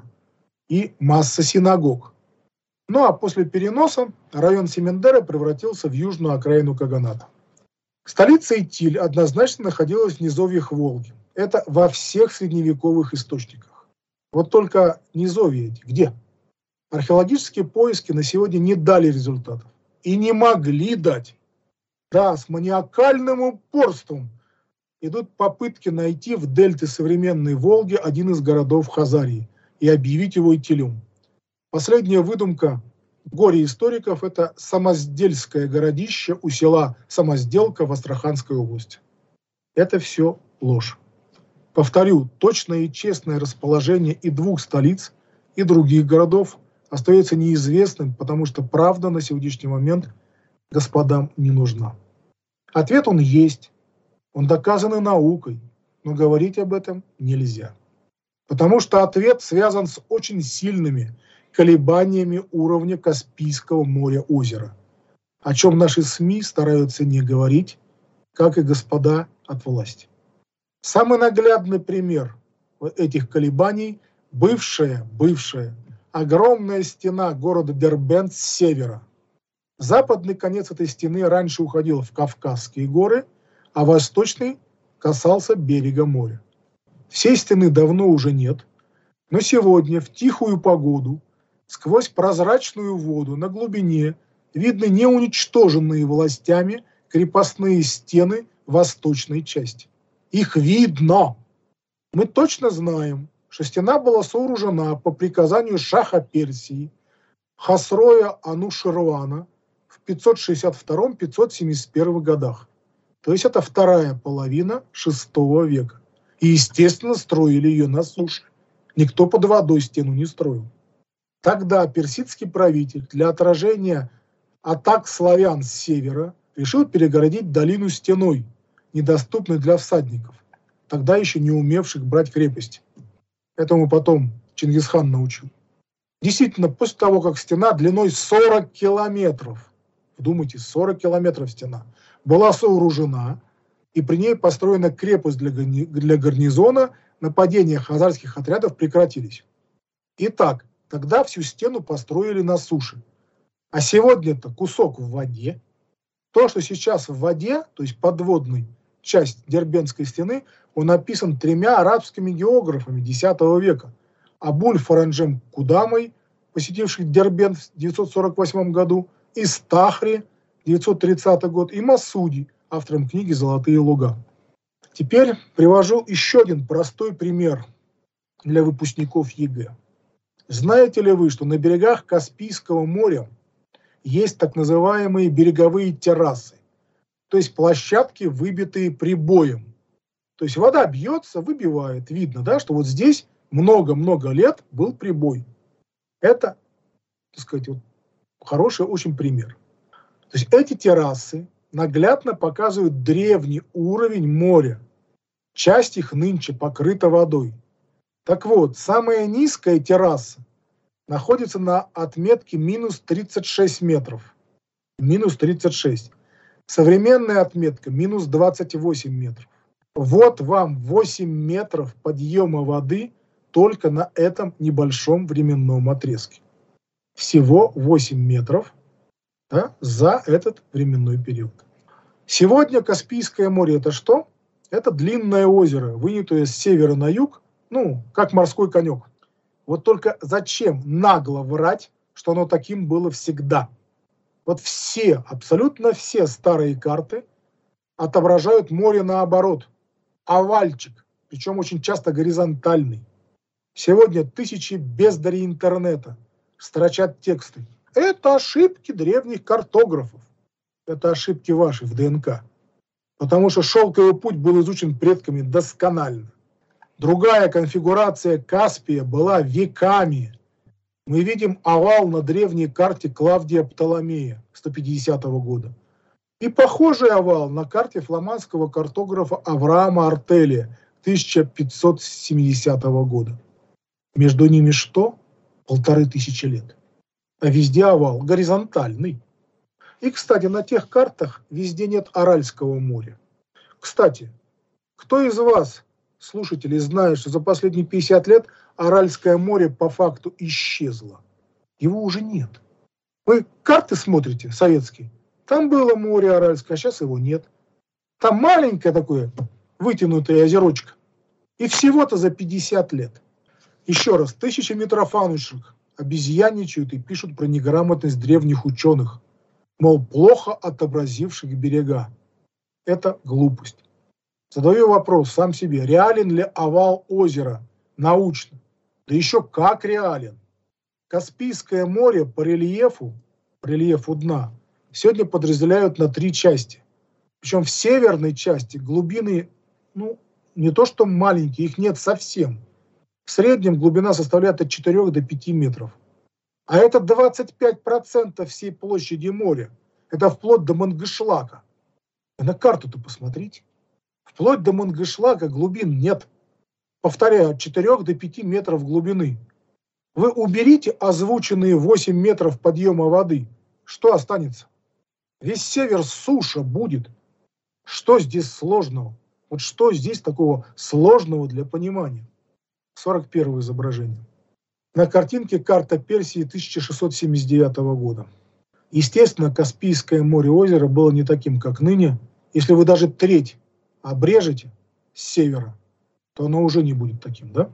и масса синагог. Ну а после переноса район Семендера превратился в южную окраину Каганата. Столица Итиль однозначно находилась в низовьях Волги. Это во всех средневековых источниках. Вот только низовья эти где? Археологические поиски на сегодня не дали результатов. И не могли дать. Да, с маниакальным упорством идут попытки найти в дельте современной Волги один из городов Хазарии и объявить его Итилем. Последняя выдумка горе-историков – это Самоздельское городище у села Самозделка в Астраханской области. Это все ложь. Повторю, точное и честное расположение и двух столиц, и других городов остается неизвестным, потому что правда на сегодняшний момент господам не нужна. Ответ он есть, он доказан наукой, но говорить об этом нельзя. Потому что ответ связан с очень сильными колебаниями уровня Каспийского моря-озера, о чем наши СМИ стараются не говорить, как и господа от власти. Самый наглядный пример этих колебаний – бывшая, бывшая, огромная стена города Дербент с севера. Западный конец этой стены раньше уходил в Кавказские горы, а восточный касался берега моря. Всей стены давно уже нет, но сегодня в тихую погоду сквозь прозрачную воду на глубине видны неуничтоженные властями крепостные стены восточной части. Их видно. Мы точно знаем, что стена была сооружена по приказанию шаха Персии Хосроя Ануширвана в пятьсот шестьдесят втором — пятьсот семьдесят первом годах. То есть это вторая половина шестого века. И, естественно, строили ее на суше. Никто под водой стену не строил. Тогда персидский правитель для отражения атак славян с севера решил перегородить долину стеной, недоступной для всадников, тогда еще не умевших брать крепости. Этому потом Чингисхан научил. Действительно, после того, как стена длиной сорок километров, вдумайтесь, сорок километров стена, была сооружена, и при ней построена крепость для, для гарнизона, нападения хазарских отрядов прекратились. Итак, тогда всю стену построили на суше. А сегодня-то кусок в воде. То, что сейчас в воде, то есть подводной часть Дербентской стены, он написан тремя арабскими географами десятого века. Абуль Фаранджем Кудамой, посетивший Дербент в девятьсот сорок восьмом году, и Стахри, девятьсот тридцатый год, и Масуди, автором книги «Золотые луга». Теперь привожу еще один простой пример для выпускников ЕГЭ. Знаете ли вы, что на берегах Каспийского моря есть так называемые береговые террасы, то есть площадки, выбитые прибоем? То есть вода бьется, выбивает, видно, да, что вот здесь много-много лет был прибой. Это, так сказать, вот хороший очень пример. То есть эти террасы наглядно показывают древний уровень моря. Часть их нынче покрыта водой. Так вот, самая низкая терраса находится на отметке минус тридцать шесть метров. Минус тридцать шесть. Современная отметка минус двадцать восемь метров. Вот вам восемь метров подъема воды только на этом небольшом временном отрезке. Всего восемь метров, да, за этот временной период. Сегодня Каспийское море — это что? Это длинное озеро, вынятое с севера на юг, ну, как морской конек. Вот только зачем нагло врать, что оно таким было всегда? Вот все, абсолютно все старые карты отображают море наоборот. Овальчик, причем очень часто горизонтальный. Сегодня тысячи бездарей интернета строчат тексты. Это ошибки древних картографов. Это ошибки ваши в ДНК. Потому что шелковый путь был изучен предками досконально. Другая конфигурация Каспия была веками. Мы видим овал на древней карте Клавдия Птоломея сто пятидесятого года. И похожий овал на карте фламандского картографа Авраама Артелия тысяча пятьсот семидесятого года. Между ними что? Полторы тысячи лет. А везде овал горизонтальный. И, кстати, на тех картах везде нет Аральского моря. Кстати, кто из вас, слушателей, знает, что за последние пятьдесят лет Аральское море по факту исчезло? Его уже нет. Вы карты смотрите, советские? Там было море Аральское, а сейчас его нет. Там маленькое такое вытянутое озерочко. И всего-то за пятьдесят лет. Еще раз, тысячи митрофанушек обезьяничают и пишут про неграмотность древних ученых. Мол, плохо отобразивших берега. Это глупость. Задаю вопрос сам себе. Реален ли овал озера научно? Да еще как реален. Каспийское море по рельефу, по рельефу дна, сегодня подразделяют на три части. Причем в северной части глубины, ну, не то что маленькие, их нет совсем. В среднем глубина составляет от четырёх до пяти метров. А это двадцать пять процентов всей площади моря. Это вплоть до Мангышлака. И на карту-то посмотрите. Вплоть до Мангышлака глубин нет. Повторяю, от четырёх до пяти метров глубины. Вы уберите озвученные восемь метров подъема воды. Что останется? Весь север суша будет. Что здесь сложного? Вот что здесь такого сложного для понимания? сорок первое изображение. На картинке карта Персии тысяча шестьсот семьдесят девятого года. Естественно, Каспийское море-озеро было не таким, как ныне. Если вы даже треть обрежете с севера, то оно уже не будет таким, да?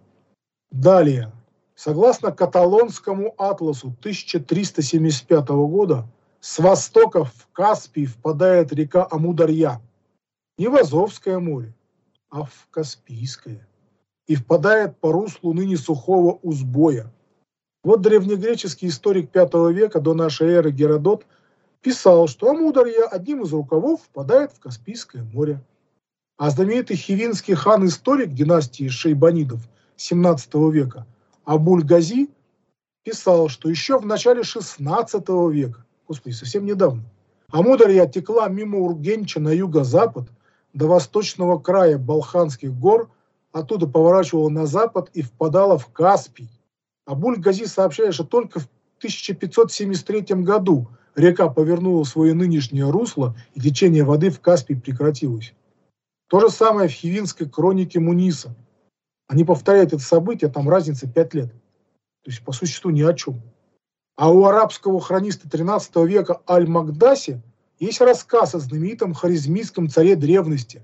Далее. Согласно каталонскому атласу тысяча триста семьдесят пятого года, С востока в Каспий впадает река Амударья. Не в Азовское море, а в Каспийское. И впадает по руслу ныне сухого Узбоя. Вот древнегреческий историк пятого века до нашей эры Геродот писал, что Амударья одним из рукавов впадает в Каспийское море. А знаменитый хивинский хан-историк династии шейбанидов семнадцатого века Абуль-Гази писал, что еще в начале шестнадцатого века, господи, совсем недавно, Амударья текла мимо Ургенча на юго-запад до восточного края Балханских гор, оттуда поворачивала на запад и впадала в Каспий. Абуль-Гази сообщает, что только в тысяча пятьсот семьдесят третьем году река повернула свое нынешнее русло, и течение воды в Каспий прекратилось. То же самое в хивинской хронике Муниса. Они повторяют это событие, там разница пять лет. То есть по существу ни о чем. А у арабского хрониста тринадцатого века Аль-Макдаси есть рассказ о знаменитом харизмийском царе древности,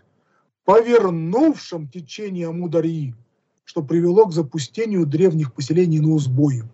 повернувшем течение Амударьи, что привело к запустению древних поселений на Узбое.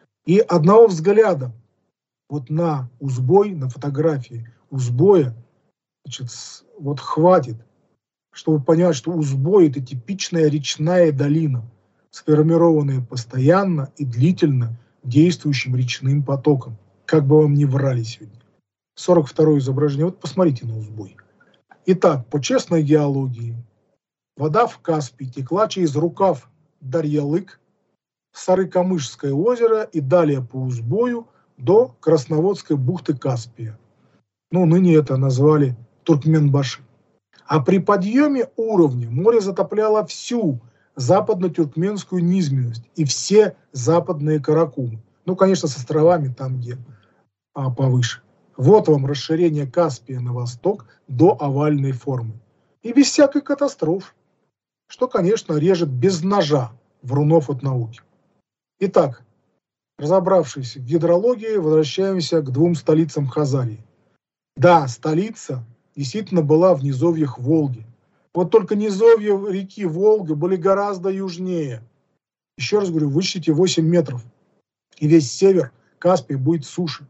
И одного взгляда вот на Узбой, на фотографии Узбоя, значит, вот хватит, чтобы понять, что Узбой – это типичная речная долина, сформированная постоянно и длительно действующим речным потоком. Как бы вам ни врали сегодня. сорок второе изображение. Вот посмотрите на Узбой. Итак, по честной геологии, вода в Каспий текла через рукав Дарьялык, Сарыкамышское озеро и далее по Узбою до Красноводской бухты Каспия. Ну, ныне это назвали Туркменбаши. А при подъеме уровня море затопляло всю западно-тюркменскую низменность и все западные Каракумы. Ну, конечно, с островами там, где а, повыше. Вот вам расширение Каспия на восток до овальной формы. И без всякой катастроф, что, конечно, режет без ножа врунов от науки. Итак, разобравшись в гидрологии, возвращаемся к двум столицам Хазарии. Да, столица действительно была в низовьях Волги. Вот только низовья реки Волга были гораздо южнее. Еще раз говорю, вычтите восемь метров, и весь север Каспия будет суше.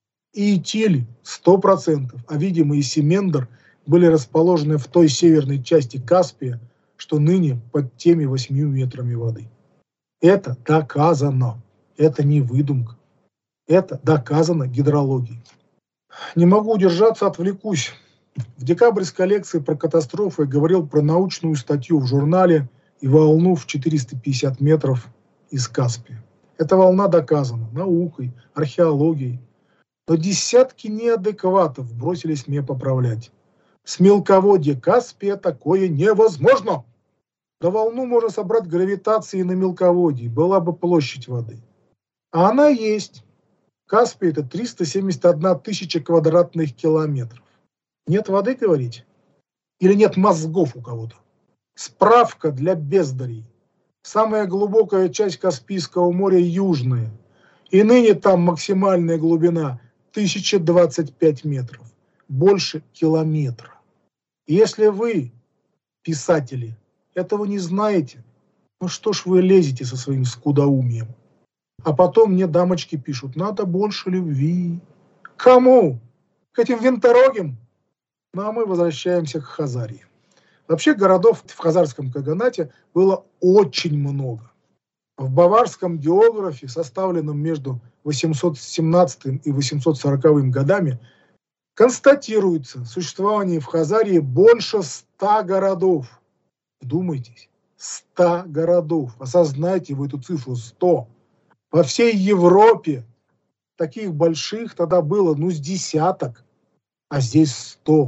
И Итили сто процентов, а, видимо, и Семендр были расположены в той северной части Каспия, что ныне под теми восьмью метрами воды. Это доказано. Это не выдумка. Это доказано гидрологией. Не могу удержаться, отвлекусь. В декабрьской лекции про катастрофы я говорил про научную статью в журнале и волну в четыреста пятьдесят метров из Каспия. Эта волна доказана наукой, археологией. Но десятки неадекватов бросились меня поправлять. С мелководья Каспия такое невозможно. Да волну можно собрать гравитацией на мелководье, была бы площадь воды. А она есть. Каспий – это триста семьдесят одна тысяча квадратных километров. Нет воды, говорите? Или нет мозгов у кого-то? Справка для бездарей. Самая глубокая часть Каспийского моря – южная. И ныне там максимальная глубина – тысяча двадцать пять метров. Больше километра. Если вы, писатели, этого не знаете, ну что ж вы лезете со своим скудоумием? А потом мне дамочки пишут, надо больше любви. Кому? К этим винторогим? Ну а мы возвращаемся к Хазарии. Вообще городов в Хазарском каганате было очень много. В баварском географе, составленном между восемьсот семнадцатым и восемьсот сороковым годами, констатируется существование в Хазарии больше ста городов. Вдумайтесь, ста городов. Осознайте вы эту цифру сто. Во всей Европе таких больших тогда было, ну, с десяток, а здесь сто.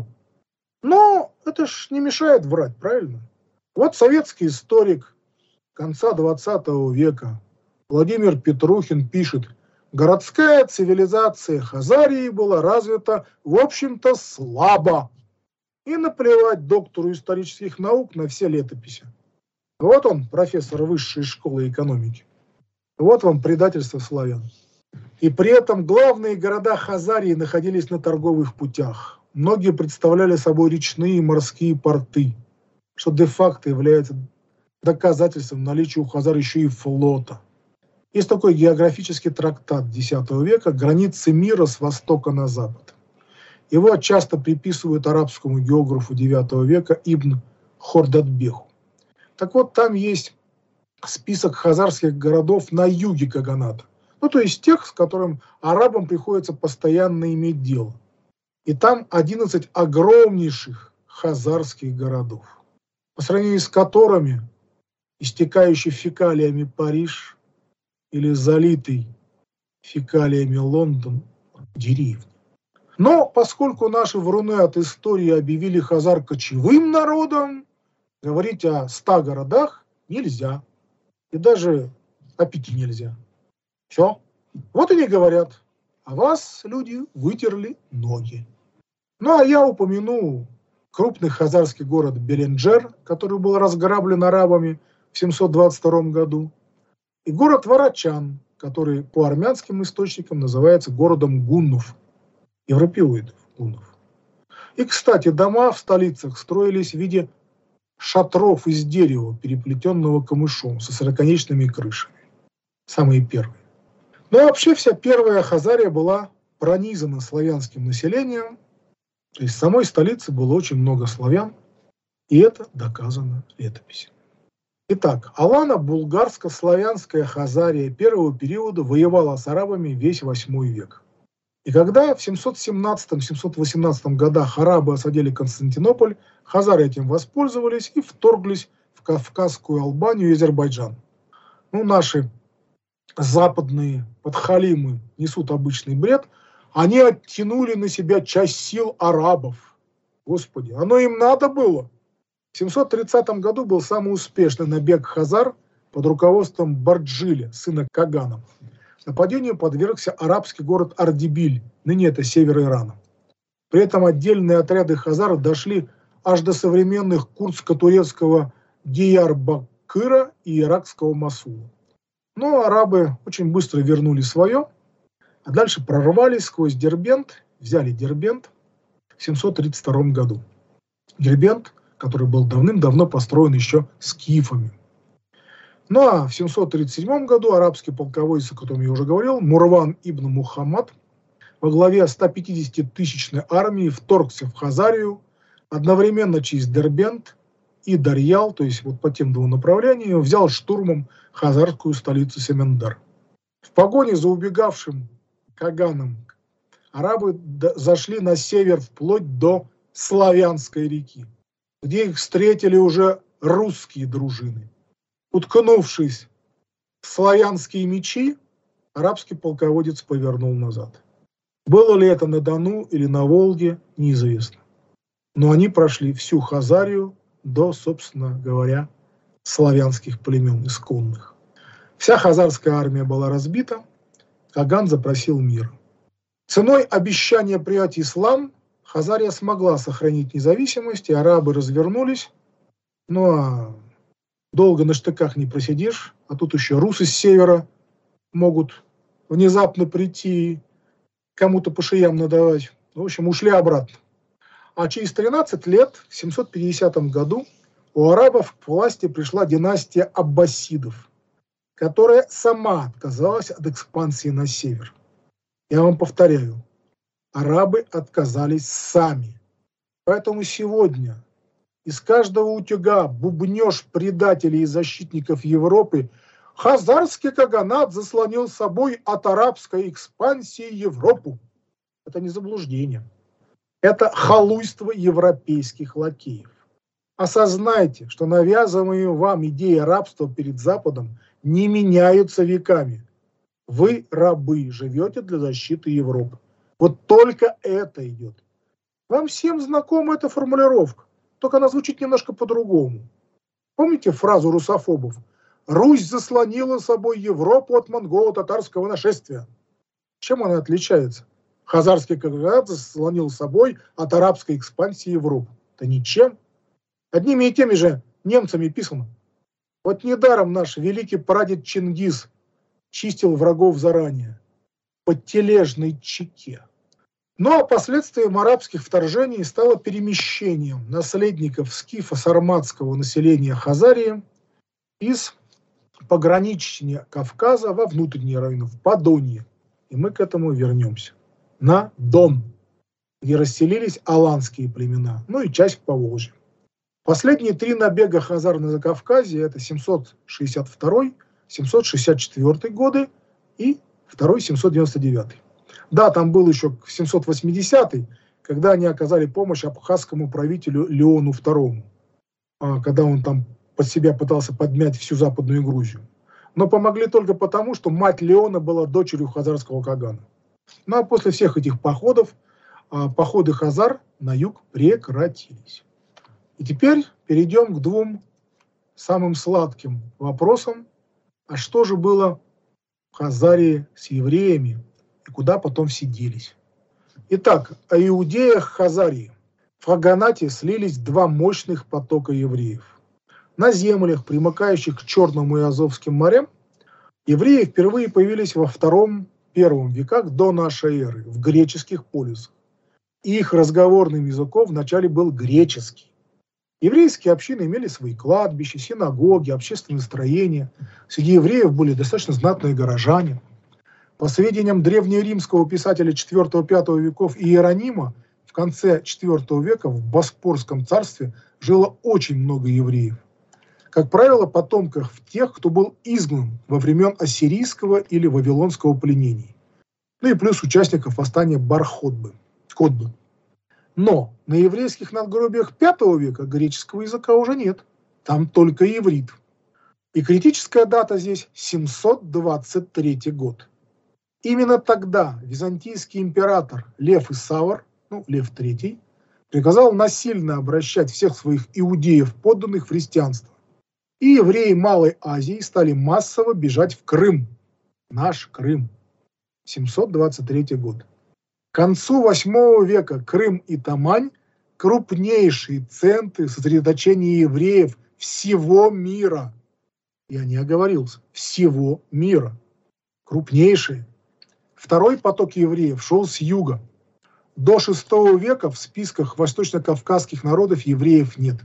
Но это ж не мешает врать, правильно? Вот советский историк конца двадцатого века Владимир Петрухин пишет, городская цивилизация Хазарии была развита, в общем-то, слабо. И наплевать доктору исторических наук на все летописи. Вот он, профессор высшей школы экономики. Вот вам предательство славян. И при этом главные города Хазарии находились на торговых путях. Многие представляли собой речные и морские порты, что де-факто является доказательством наличия у Хазар еще и флота. Есть такой географический трактат десятого века «Границы мира с востока на запад». Его часто приписывают арабскому географу девятого века Ибн Хордадбеху. Так вот, там есть список хазарских городов на юге Каганата. Ну, то есть тех, с которым арабам приходится постоянно иметь дело. И там одиннадцать огромнейших хазарских городов, по сравнению с которыми истекающий фекалиями Париж или залитый фекалиями Лондон – деревня. Но поскольку наши вруны от истории объявили хазар кочевым народом, говорить о ста городах нельзя. И даже о пяти нельзя. Все. Вот они говорят. А вас, люди, вытерли ноги. Ну, а я упомяну крупный хазарский город Беленджер, который был разграблен арабами в семьсот двадцать втором году, и город Варачан, который по армянским источникам называется городом гуннов, европеоидов гуннов. И, кстати, дома в столицах строились в виде шатров из дерева, переплетенного камышом, со сороконечными крышами. Самые первые. Но вообще вся первая Хазария была пронизана славянским населением. То есть в самой столице было очень много славян, и это доказано летописью. Итак, алано-булгарско-славянская Хазария первого периода воевала с арабами весь восьмой век. И когда в семьсот семнадцатом — семьсот восемнадцатом годах арабы осадили Константинополь, хазары этим воспользовались и вторглись в Кавказскую Албанию и Азербайджан. Ну, наши западные подхалимы несут обычный бред. Они оттянули на себя часть сил арабов. Господи, оно им надо было. В семьсот тридцатом году был самый успешный набег хазар под руководством Барджиля, сына Кагана. Нападению подвергся арабский город Ардебиль, ныне это север Ирана. При этом отдельные отряды хазар дошли аж до современных курдско-турецкого Диярбакыра и иракского Мосула. Но арабы очень быстро вернули свое, а дальше прорвались сквозь Дербент, взяли Дербент в семьсот тридцать втором году. Дербент, который был давным-давно построен еще скифами. Ну а в семьсот тридцать седьмом году арабский полководец, о котором я уже говорил, Мурван ибн Мухаммад, во главе стопятидесятитысячной армии вторгся в Хазарию одновременно через Дербент и Дарьял, то есть вот по тем двум направлениям, взял штурмом хазарскую столицу Семендар. В погоне за убегавшим Каганом арабы зашли на север вплоть до Славянской реки, где их встретили уже русские дружины. Уткнувшись в славянские мечи, арабский полководец повернул назад. Было ли это на Дону или на Волге, неизвестно. Но они прошли всю Хазарию до, собственно говоря, славянских племен исконных. Вся хазарская армия была разбита, Каган запросил мир. Ценой обещания принять ислам Хазария смогла сохранить независимость, и арабы развернулись. Ну а долго на штыках не просидишь, а тут еще русы с севера могут внезапно прийти, кому-то по шеям надавать. В общем, ушли обратно. А через тринадцать лет, в семьсот пятидесятом году, у арабов к власти пришла династия аббасидов, которая сама отказалась от экспансии на север. Я вам повторяю, арабы отказались сами. Поэтому сегодня из каждого утюга бубнёж предателей и защитников Европы хазарский каганат заслонил собой от арабской экспансии Европу. Это не заблуждение. Это халуйство европейских лакеев. Осознайте, что навязываемые вам идеи рабства перед Западом не меняются веками. Вы, рабы, живете для защиты Европы. Вот только это идет. Вам всем знакома эта формулировка, только она звучит немножко по-другому. Помните фразу русофобов? «Русь заслонила собой Европу от монголо-татарского нашествия». Чем она отличается? Хазарский каганат заслонил собой от арабской экспансии Европы. Да ничем. Одними и теми же немцами писано. Вот недаром наш великий прадед Чингис чистил врагов заранее, под тележной чеке. Ну а последствием арабских вторжений стало перемещением наследников скифо-сарматского населения Хазарии из пограничнее Кавказа во внутренние районы, в Подонье. И мы к этому вернемся. На Дон, где расселились аланские племена, ну и часть Поволжья. Последние три набега хазар на Закавказье — это семьсот шестьдесят второй, семьсот шестьдесят четвёртый годы и второй семьсот девяносто девятый. Да, там был еще семьсот восьмидесятый, когда они оказали помощь абхазскому правителю Леону второму, когда он там под себя пытался подмять всю Западную Грузию. Но помогли только потому, что мать Леона была дочерью хазарского кагана. Ну а после всех этих походов, походы хазар на юг прекратились. И теперь перейдем к двум самым сладким вопросам. А что же было в Хазарии с евреями и куда потом все делись? Итак, о иудеях Хазарии. В Хаганате слились два мощных потока евреев. На землях, примыкающих к Черному и Азовским морям, евреи впервые появились во втором-первом веках до нашей эры, в греческих полисах. И их разговорным языком вначале был греческий. Еврейские общины имели свои кладбища, синагоги, общественные строения. Среди евреев были достаточно знатные горожане. По сведениям древнеримского писателя четвёртого-пятого веков Иеронима, в конце четвёртого века в Боспорском царстве жило очень много евреев. Как правило, потомков тех, кто был изгнан во времен ассирийского или вавилонского пленений. Ну и плюс участников восстания Бар-Хотбы. Котбы. Но на еврейских надгробиях пятого века греческого языка уже нет. Там только иврит. И критическая дата здесь семьсот двадцать третий год. Именно тогда византийский император Лев Исавр, ну, Лев третий, приказал насильно обращать всех своих иудеев подданных в христианство. И евреи Малой Азии стали массово бежать в Крым. Наш Крым. семьсот двадцать третий год. К концу восьмого века Крым и Тамань – крупнейшие центры сосредоточения евреев всего мира. Я не оговорился. Всего мира. Крупнейшие. Второй поток евреев шел с юга. До шестого века в списках восточно-кавказских народов евреев нет.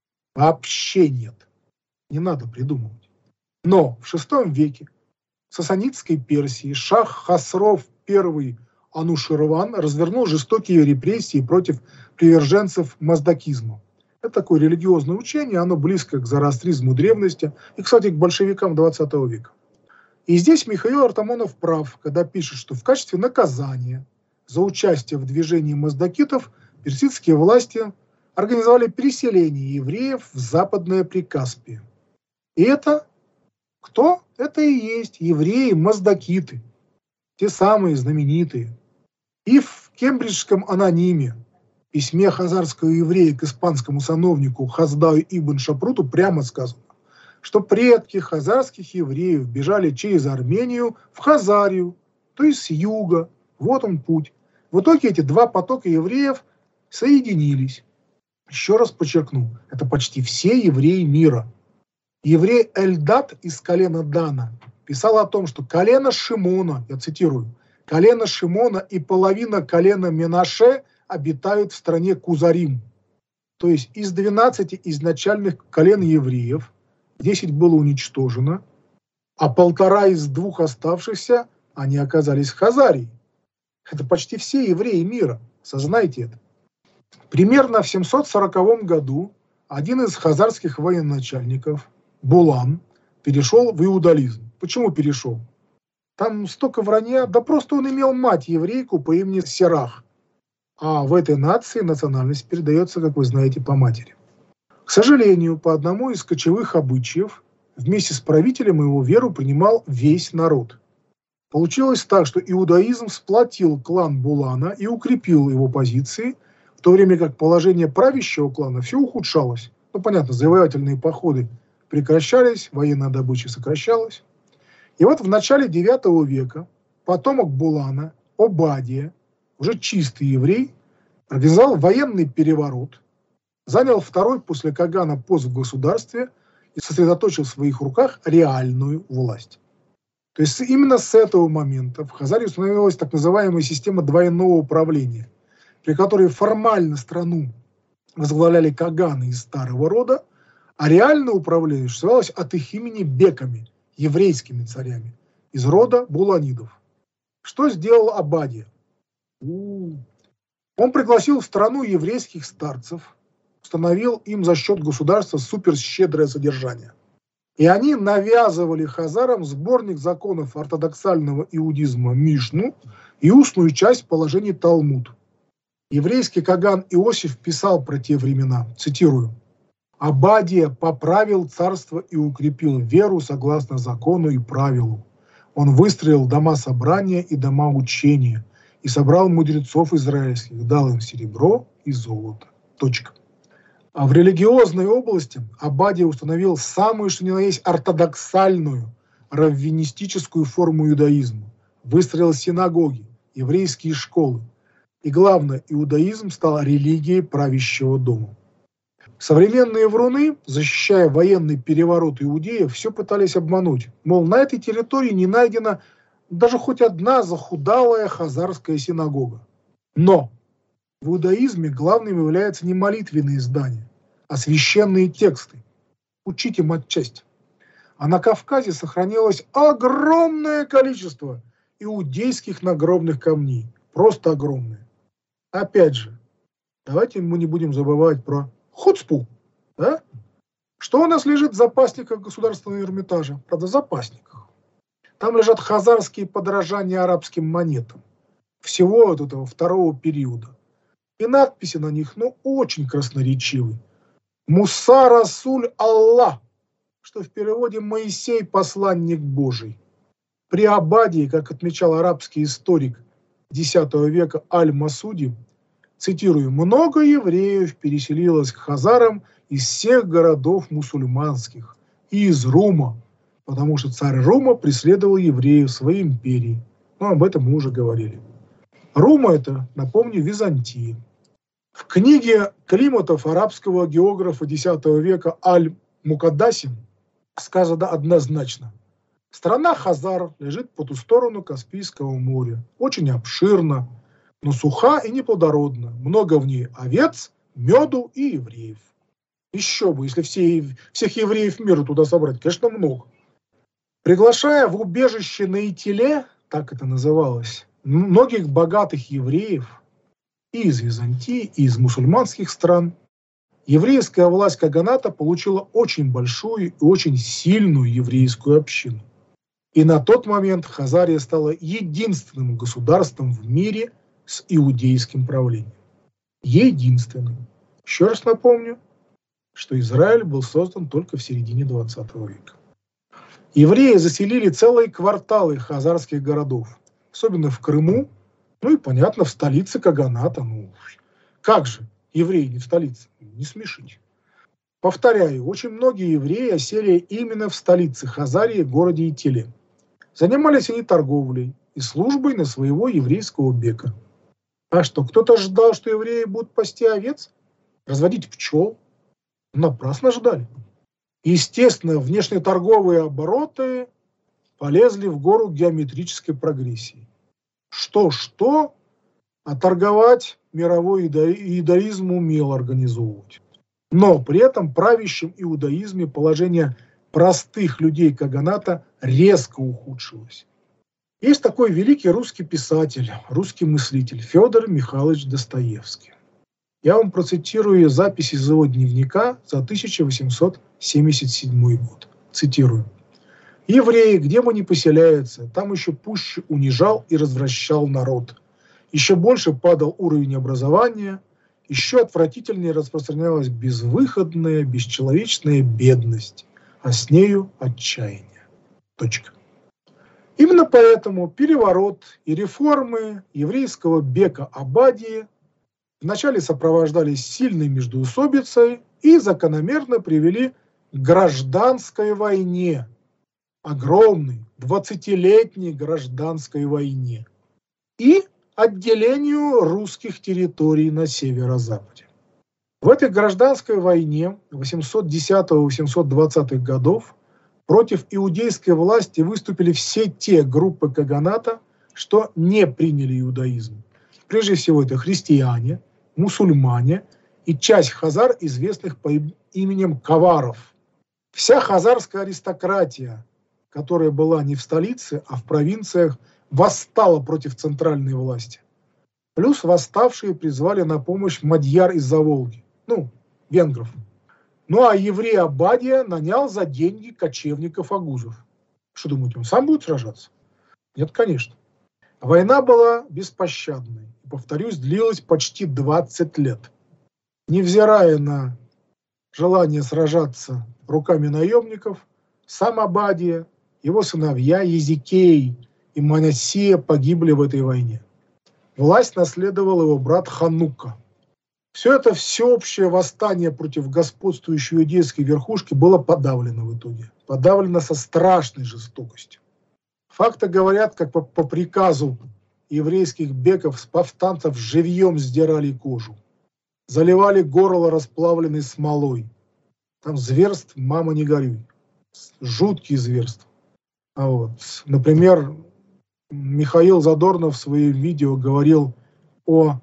Вообще нет. Не надо придумывать. Но в шестом веке в Сасанидской Персии шах Хасров I Ануширван развернул жестокие репрессии против приверженцев маздакизма. Это такое религиозное учение, оно близко к зороастризму древности и, кстати, к большевикам двадцатого века. И здесь Михаил Артамонов прав, когда пишет, что в качестве наказания за участие в движении маздакитов персидские власти организовали переселение евреев в Западное Прикаспие. И это кто? Это и есть евреи-маздакиты, те самые знаменитые. И в Кембриджском анониме, письме хазарского еврея к испанскому сановнику Хаздаю ибн Шапруту прямо сказано, что предки хазарских евреев бежали через Армению в Хазарию, то есть с юга. Вот он путь. В итоге эти два потока евреев соединились. Еще раз подчеркну, это почти все евреи мира. Еврей Эльдат из колена Дана писал о том, что колено Шимона, я цитирую, колено Шимона и половина колена Менаше обитают в стране Кузарим. То есть из двенадцати изначальных колен евреев десять было уничтожено, а полтора из двух оставшихся, они оказались в Хазарии. Это почти все евреи мира, сознайте это. Примерно в семьсот сороковом году один из хазарских военачальников, Булан, перешел в иудаизм. Почему перешел? Там столько вранья, да просто он имел мать еврейку по имени Серах. А в этой нации национальность передается, как вы знаете, по матери. К сожалению, по одному из кочевых обычаев, вместе с правителем его веру принимал весь народ. Получилось так, что иудаизм сплотил клан Булана и укрепил его позиции, в то время как положение правящего клана все ухудшалось. Ну, понятно, завоевательные походы прекращались, военная добыча сокращалась. И вот в начале девятого века потомок Булана, Обадия, уже чистый еврей, организовал военный переворот, занял второй после Кагана пост в государстве и сосредоточил в своих руках реальную власть. То есть именно с этого момента в Хазарии установилась так называемая система двойного управления, при которой формально страну возглавляли каганы из старого рода, а реальное управление осуществлялось от их имени беками, еврейскими царями, из рода Буланидов. Что сделал Обадия? Он пригласил в страну еврейских старцев, установил им за счет государства суперщедрое содержание. И они навязывали хазарам сборник законов ортодоксального иудизма Мишну и устную часть положений Талмуд. Еврейский Каган Иосиф писал про те времена, цитирую: «Обадия поправил царство и укрепил веру согласно закону и правилу. Он выстроил дома собрания и дома учения и собрал мудрецов израильских, дал им серебро и золото». Точка. А в религиозной области Обадия установил самую, что ни на есть, ортодоксальную, раввинистическую форму иудаизма. Выстроил синагоги, еврейские школы. И главное, иудаизм стал религией правящего дома. Современные вруны, защищая военный переворот иудеев, все пытались обмануть. Мол, на этой территории не найдена даже хоть одна захудалая хазарская синагога. Но в иудаизме главным являются не молитвенные здания, а священные тексты. Учите матчасть. А на Кавказе сохранилось огромное количество иудейских надгробных камней. Просто огромное. Опять же, давайте мы не будем забывать про хуцпу. Да? Что у нас лежит в запасниках Государственного Эрмитажа? Правда, в запасниках. Там лежат хазарские подражания арабским монетам. Всего вот этого второго периода. И надписи на них, ну, очень красноречивы. «Муса Расуль Аллах», что в переводе «Моисей, посланник Божий». При Обадии, как отмечал арабский историк десятого века Аль-Масуди, цитирую, «много евреев переселилось к хазарам из всех городов мусульманских и из Рума, потому что царь Рума преследовал евреев в своей империи». Ну, об этом мы уже говорили. Рума – это, напомню, Византия. В книге Климатов арабского географа десятого века Аль-Мукаддасим сказано однозначно: страна Хазар лежит по ту сторону Каспийского моря, очень обширна, но суха и неплодородна, много в ней овец, меду и евреев. Еще бы, если все, всех евреев мира туда собрать, конечно, много. Приглашая в убежище на Итиле, так это называлось, многих богатых евреев и из Византии, и из мусульманских стран, еврейская власть Каганата получила очень большую и очень сильную еврейскую общину. И на тот момент Хазария стала единственным государством в мире с иудейским правлением. Единственным. Еще раз напомню, что Израиль был создан только в середине двадцатого века. Евреи заселили целые кварталы хазарских городов, особенно в Крыму, ну и, понятно, в столице Каганата. Ну, как же евреи не в столице? Не смешите. Повторяю, очень многие евреи осели именно в столице Хазарии, городе Итиле. Занимались они торговлей и службой на своего еврейского бека. А что, кто-то ждал, что евреи будут пасти овец? Разводить пчел? Напрасно ждали. Естественно, внешнеторговые обороты полезли в гору геометрической прогрессии. Что-что, а торговать мировой иудаизм умел организовывать. Но при этом правящем иудаизме положение простых людей Каганата резко ухудшилось. Есть такой великий русский писатель, русский мыслитель Федор Михайлович Достоевский. Я вам процитирую запись из его дневника за тысяча восемьсот семьдесят седьмой год. Цитирую. «Евреи, где бы ни поселяются, там еще пуще унижал и развращал народ. Еще больше падал уровень образования, еще отвратительнее распространялась безвыходная, бесчеловечная бедность, а с нею отчаяние». Точка. Именно поэтому переворот и реформы еврейского бека Обадии вначале сопровождались сильной междоусобицей и закономерно привели к гражданской войне, огромной двадцатилетней гражданской войне и отделению русских территорий на северо-западе. В этой гражданской войне восемьсот десятого — восемьсот двадцатых годов против иудейской власти выступили все те группы Каганата, что не приняли иудаизм. Прежде всего это христиане, мусульмане и часть хазар, известных по именем каваров. Вся хазарская аристократия, которая была не в столице, а в провинциях, восстала против центральной власти. Плюс восставшие призвали на помощь мадьяр из-за Волги, ну, венгров. Ну а еврей Обадия нанял за деньги кочевников-агузов. Что думаете, он сам будет сражаться? Нет, конечно. Война была беспощадной. И, повторюсь, длилась почти двадцать лет. Невзирая на желание сражаться руками наемников, сам Обадия, его сыновья Езекей и Манассия погибли в этой войне. Власть наследовал его брат Ханука. Все это всеобщее восстание против господствующей иудейской верхушки было подавлено в итоге. Подавлено со страшной жестокостью. Факты говорят, как по, по приказу еврейских беков с повстанцев живьем сдирали кожу. Заливали горло расплавленной смолой. Там зверств, мама не горюй. Жуткие зверства. А вот, например, Михаил Задорнов в своем видео говорил о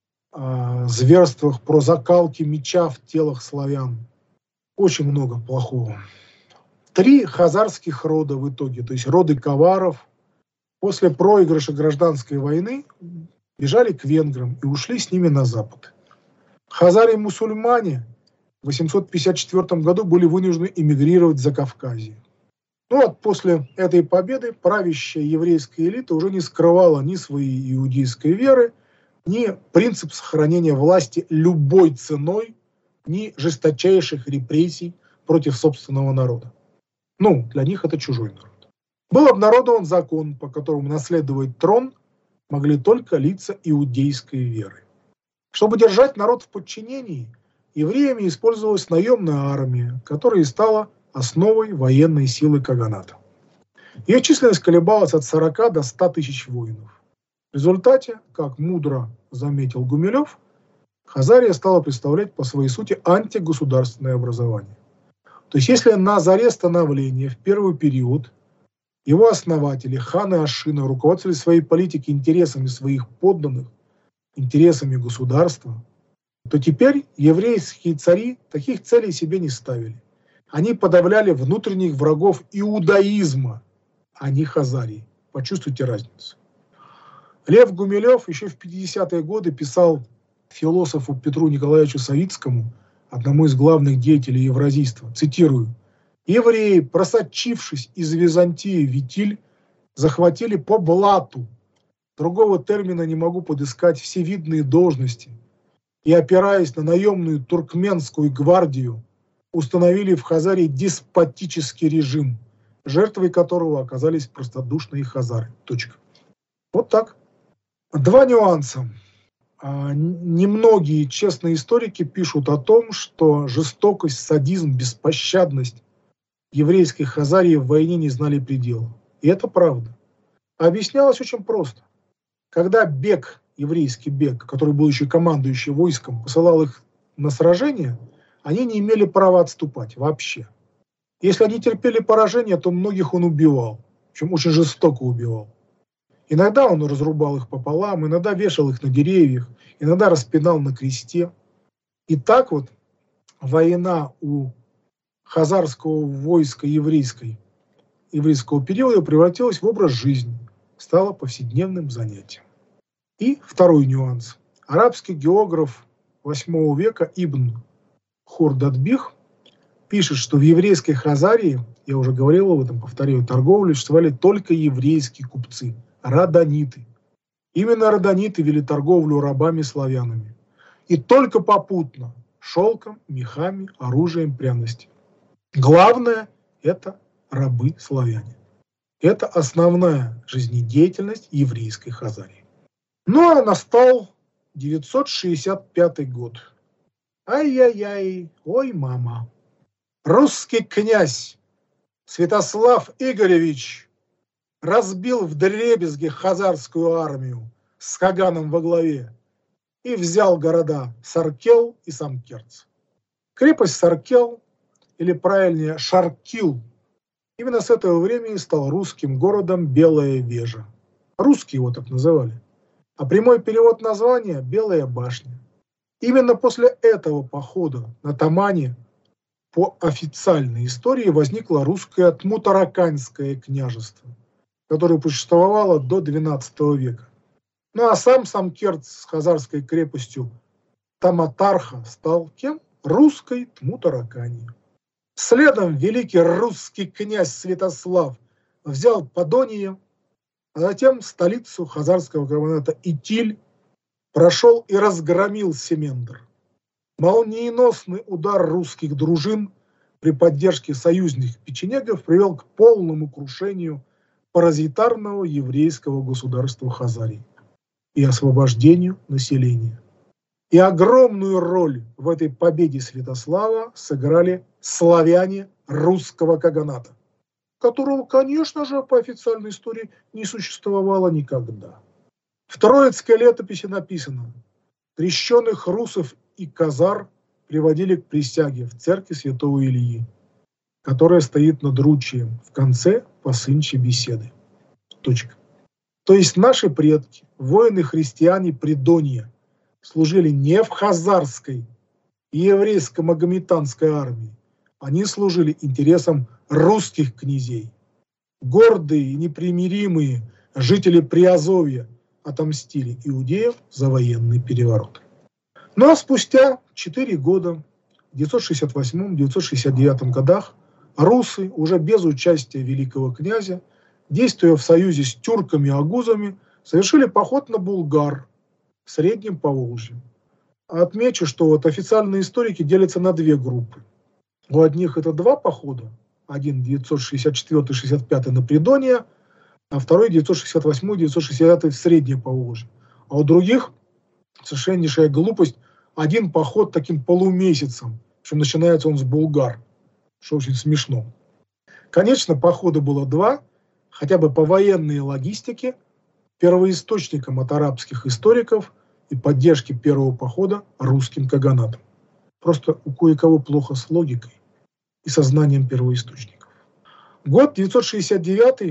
э, зверствах, про закалки меча в телах славян. Очень много плохого. Три хазарских рода в итоге, то есть роды коваров, после проигрыша гражданской войны бежали к венграм и ушли с ними на запад. Хазары-мусульмане в восемьсот пятьдесят четвёртом году были вынуждены эмигрировать в Закавказье. Ну вот после этой победы правящая еврейская элита уже не скрывала ни своей иудейской веры, ни принцип сохранения власти любой ценой, ни жесточайших репрессий против собственного народа. Ну, для них это чужой народ. Был обнародован закон, по которому наследовать трон могли только лица иудейской веры. Чтобы держать народ в подчинении, евреями использовалась наемная армия, которая и стала основой военной силы каганата. Ее численность колебалась от сорока до ста тысяч воинов. В результате, как мудро заметил Гумилев, Хазария стала представлять по своей сути антигосударственное образование. То есть если на заре становления в первый период его основатели, ханы Ашина, руководствовали своей политикой интересами своих подданных, интересами государства, то теперь еврейские цари таких целей себе не ставили. Они подавляли внутренних врагов иудаизма, а не Хазарии. Почувствуйте разницу. Лев Гумилев еще в пятидесятые годы писал философу Петру Николаевичу Савицкому, одному из главных деятелей евразийства, цитирую: «Евреи, просочившись из Византии в Витиль, захватили по блату, другого термина не могу подыскать, все видные должности, и, опираясь на наемную туркменскую гвардию, установили в Хазарии деспотический режим, жертвой которого оказались простодушные хазары». Точка. Вот так. Два нюанса. Немногие честные историки пишут о том, что жестокость, садизм, беспощадность еврейской Хазарии в войне не знали предела. И это правда. Объяснялось очень просто. Когда бек, еврейский бек, который был еще командующий войском, посылал их на сражение, они не имели права отступать вообще. Если они терпели поражение, то многих он убивал, причем очень жестоко убивал. Иногда он разрубал их пополам, иногда вешал их на деревьях, иногда распинал на кресте. И так вот война у хазарского войска еврейской, еврейского периода превратилась в образ жизни, стала повседневным занятием. И второй нюанс. Арабский географ восьмого века Ибн Хурдадбих пишет, что в еврейской Хазарии, я уже говорил об этом, повторяю, торговлю существовали только еврейские купцы, раданиты. Именно раданиты вели торговлю рабами-славянами. И только попутно шелком, мехами, оружием, пряностями. Главное – это рабы-славяне. Это основная жизнедеятельность еврейской Хазарии. Ну а настал девятьсот шестьдесят пятый год. Ай-яй-яй, ой, мама. Русский князь Святослав Игоревич разбил вдребезги хазарскую армию с Хаганом во главе и взял города Саркел и Самкерц. Крепость Саркел, или правильнее Шаркил, именно с этого времени стал русским городом Белая Вежа. Русские его так называли. А прямой перевод названия – Белая башня. Именно после этого похода на Тамане по официальной истории возникло русское Тмутараканское княжество, которое существовало до двенадцатого века. Ну а сам Самкерт с хазарской крепостью Таматарха стал кем? Русской Тмутараканью. Следом великий русский князь Святослав взял Подонию, а затем столицу хазарского каганата Итиль, прошел и разгромил Семендр. Молниеносный удар русских дружин при поддержке союзных печенегов привел к полному крушению паразитарного еврейского государства Хазарии и освобождению населения. И огромную роль в этой победе Святослава сыграли славяне русского каганата, которого, конечно же, по официальной истории не существовало никогда. В Троицкой летописи написано: крещенных русов и казар приводили к присяге в церкви святого Ильи, которая стоит над ручьем в конце посынчей беседы. Точка. То есть наши предки, воины-христиане Придонья, служили не в хазарской и еврейско-магометанской армии, они служили интересам русских князей. Гордые и непримиримые жители Приазовья отомстили иудеям за военный переворот. Ну а спустя четыре года, в девятьсот шестьдесят восьмом — девятьсот шестьдесят девятом годах, русы, уже без участия великого князя, действуя в союзе с тюрками и агузами, совершили поход на Булгар в Среднем Поволжье. Отмечу, что вот официальные историки делятся на две группы. У одних это два похода. Один девятьсот шестьдесят четвёртый — шестьдесят пятый на Придонье, а второй девятьсот шестьдесят восьмой — девятьсот шестьдесят девятый в Среднее Поволжье. А у других совершеннейшая глупость. Один поход таким полумесяцем, причем начинается он с Булгар, что очень смешно. Конечно, похода было два, хотя бы по военной логистике, первоисточником от арабских историков и поддержки первого похода русским каганатом. Просто у кое-кого плохо с логикой и сознанием первоисточников. Год девятьсот шестьдесят девятый,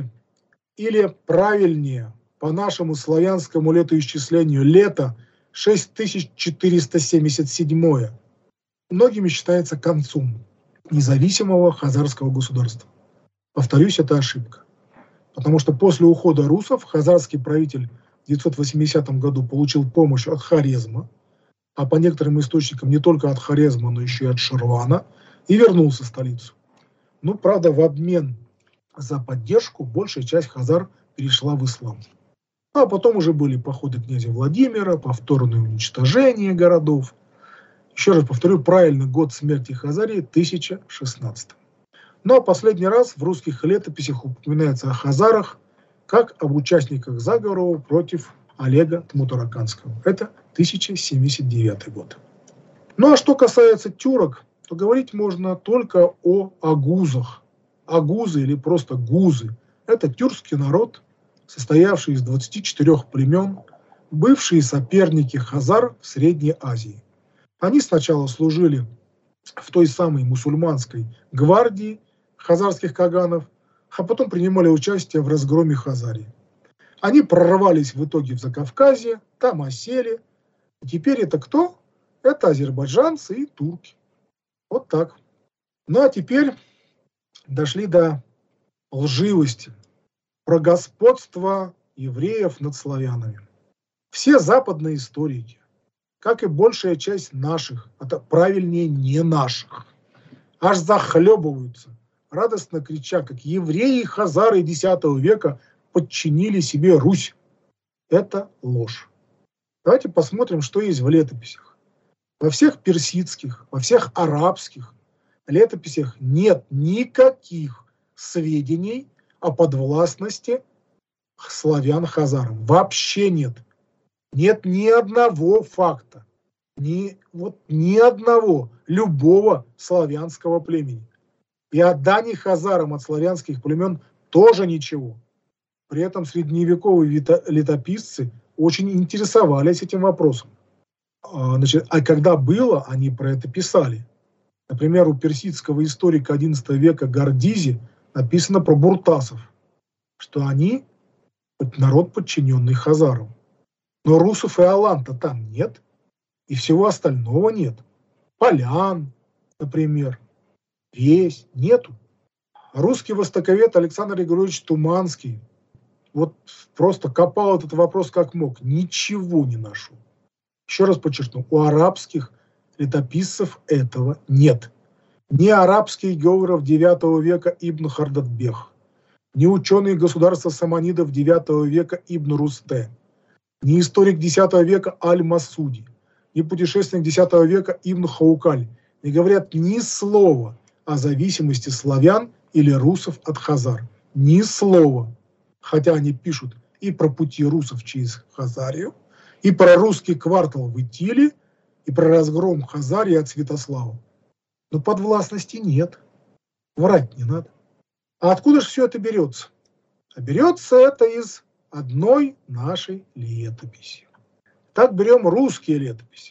или правильнее, по нашему славянскому летоисчислению, лето шесть тысяч четыреста семьдесят седьмое, многими считается концом независимого хазарского государства. Повторюсь, это ошибка. Потому что после ухода русов хазарский правитель в девятьсот восьмидесятом году получил помощь от Хорезма, а по некоторым источникам не только от Хорезма, но еще и от Ширвана, и вернулся в столицу. Ну, правда, в обмен за поддержку большая часть хазар перешла в ислам. Ну, а потом уже были походы князя Владимира, повторное уничтожение городов. Еще раз повторю, правильный год смерти Хазарии — тысяча шестнадцатый. Ну а последний раз в русских летописях упоминается о хазарах как об участниках заговора против Олега Тмутараканского. Это тысяча семьдесят девятый год. Ну а что касается тюрок, то говорить можно только о агузах. Агузы или просто гузы – это тюркский народ, состоявший из двадцати четырёх племен, бывшие соперники хазар в Средней Азии. Они сначала служили в той самой мусульманской гвардии хазарских каганов, а потом принимали участие в разгроме Хазарии. Они прорвались в итоге в Закавказье, там осели. И теперь это кто? Это азербайджанцы и турки. Вот так. Ну а теперь дошли до лживости, про господство евреев над славянами. Все западные историки, как и большая часть наших, это правильнее не наших, аж захлебываются, радостно крича, как евреи и хазары десятого века подчинили себе Русь. Это ложь. Давайте посмотрим, что есть в летописях. Во всех персидских, во всех арабских летописях нет никаких сведений о подвластности славян хазарам. Вообще нет. Нет ни одного факта, ни, вот, ни одного любого славянского племени. И о дани хазарам от славянских племен тоже ничего. При этом средневековые летописцы очень интересовались этим вопросом. Значит, а когда было, они про это писали. Например, у персидского историка одиннадцатого века Гордизи написано про буртасов, что они народ, подчиненный хазарам. Но русов и алан-то там нет, и всего остального нет. Полян, например. Есть, нету. Русский востоковед Александр Григорьевич Туманский вот просто копал этот вопрос как мог. Ничего не нашел. Еще раз подчеркну, у арабских летописцев этого нет. Ни арабский географ девятого века Ибн Хардатбех, ни ученый государства саманидов девятого века Ибн Русте, ни историк десятого века Аль-Масуди, ни путешественник десятого века Ибн Хаукаль не говорят ни слова о зависимости славян или русов от хазар. Ни слова. Хотя они пишут и про пути русов через Хазарию, и про русский квартал в Итиле, и про разгром Хазарии от Святослава. Но подвластности нет. Врать не надо. А откуда же все это берется? А берется это из одной нашей летописи. Так берем русские летописи.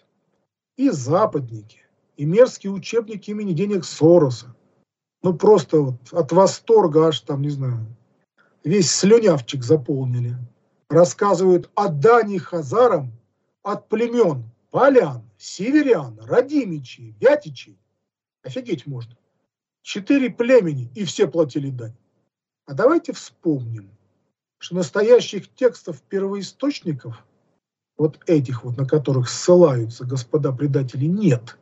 И западники, и мерзкие учебники имени денег Сороса. Ну просто вот от восторга аж там, не знаю, весь слюнявчик заполнили. Рассказывают о дани хазарам от племен полян, северян, радимичей, вятичей. Офигеть можно. Четыре племени, и все платили дань. А давайте вспомним, что настоящих текстов первоисточников, вот этих вот, на которых ссылаются господа предатели, нет.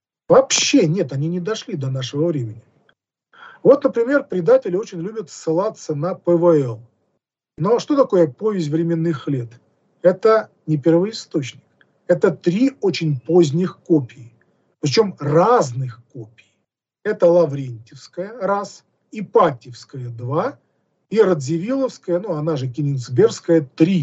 Вообще нет, они не дошли до нашего времени. Вот, например, предатели очень любят ссылаться на ПВЛ. Но что такое повесть временных лет? Это не первоисточник. Это три очень поздних копии. Причем разных копий. Это Лаврентьевская, раз, Ипатьевская, два, и Радзивилловская, ну она же Кенигсбергская, три.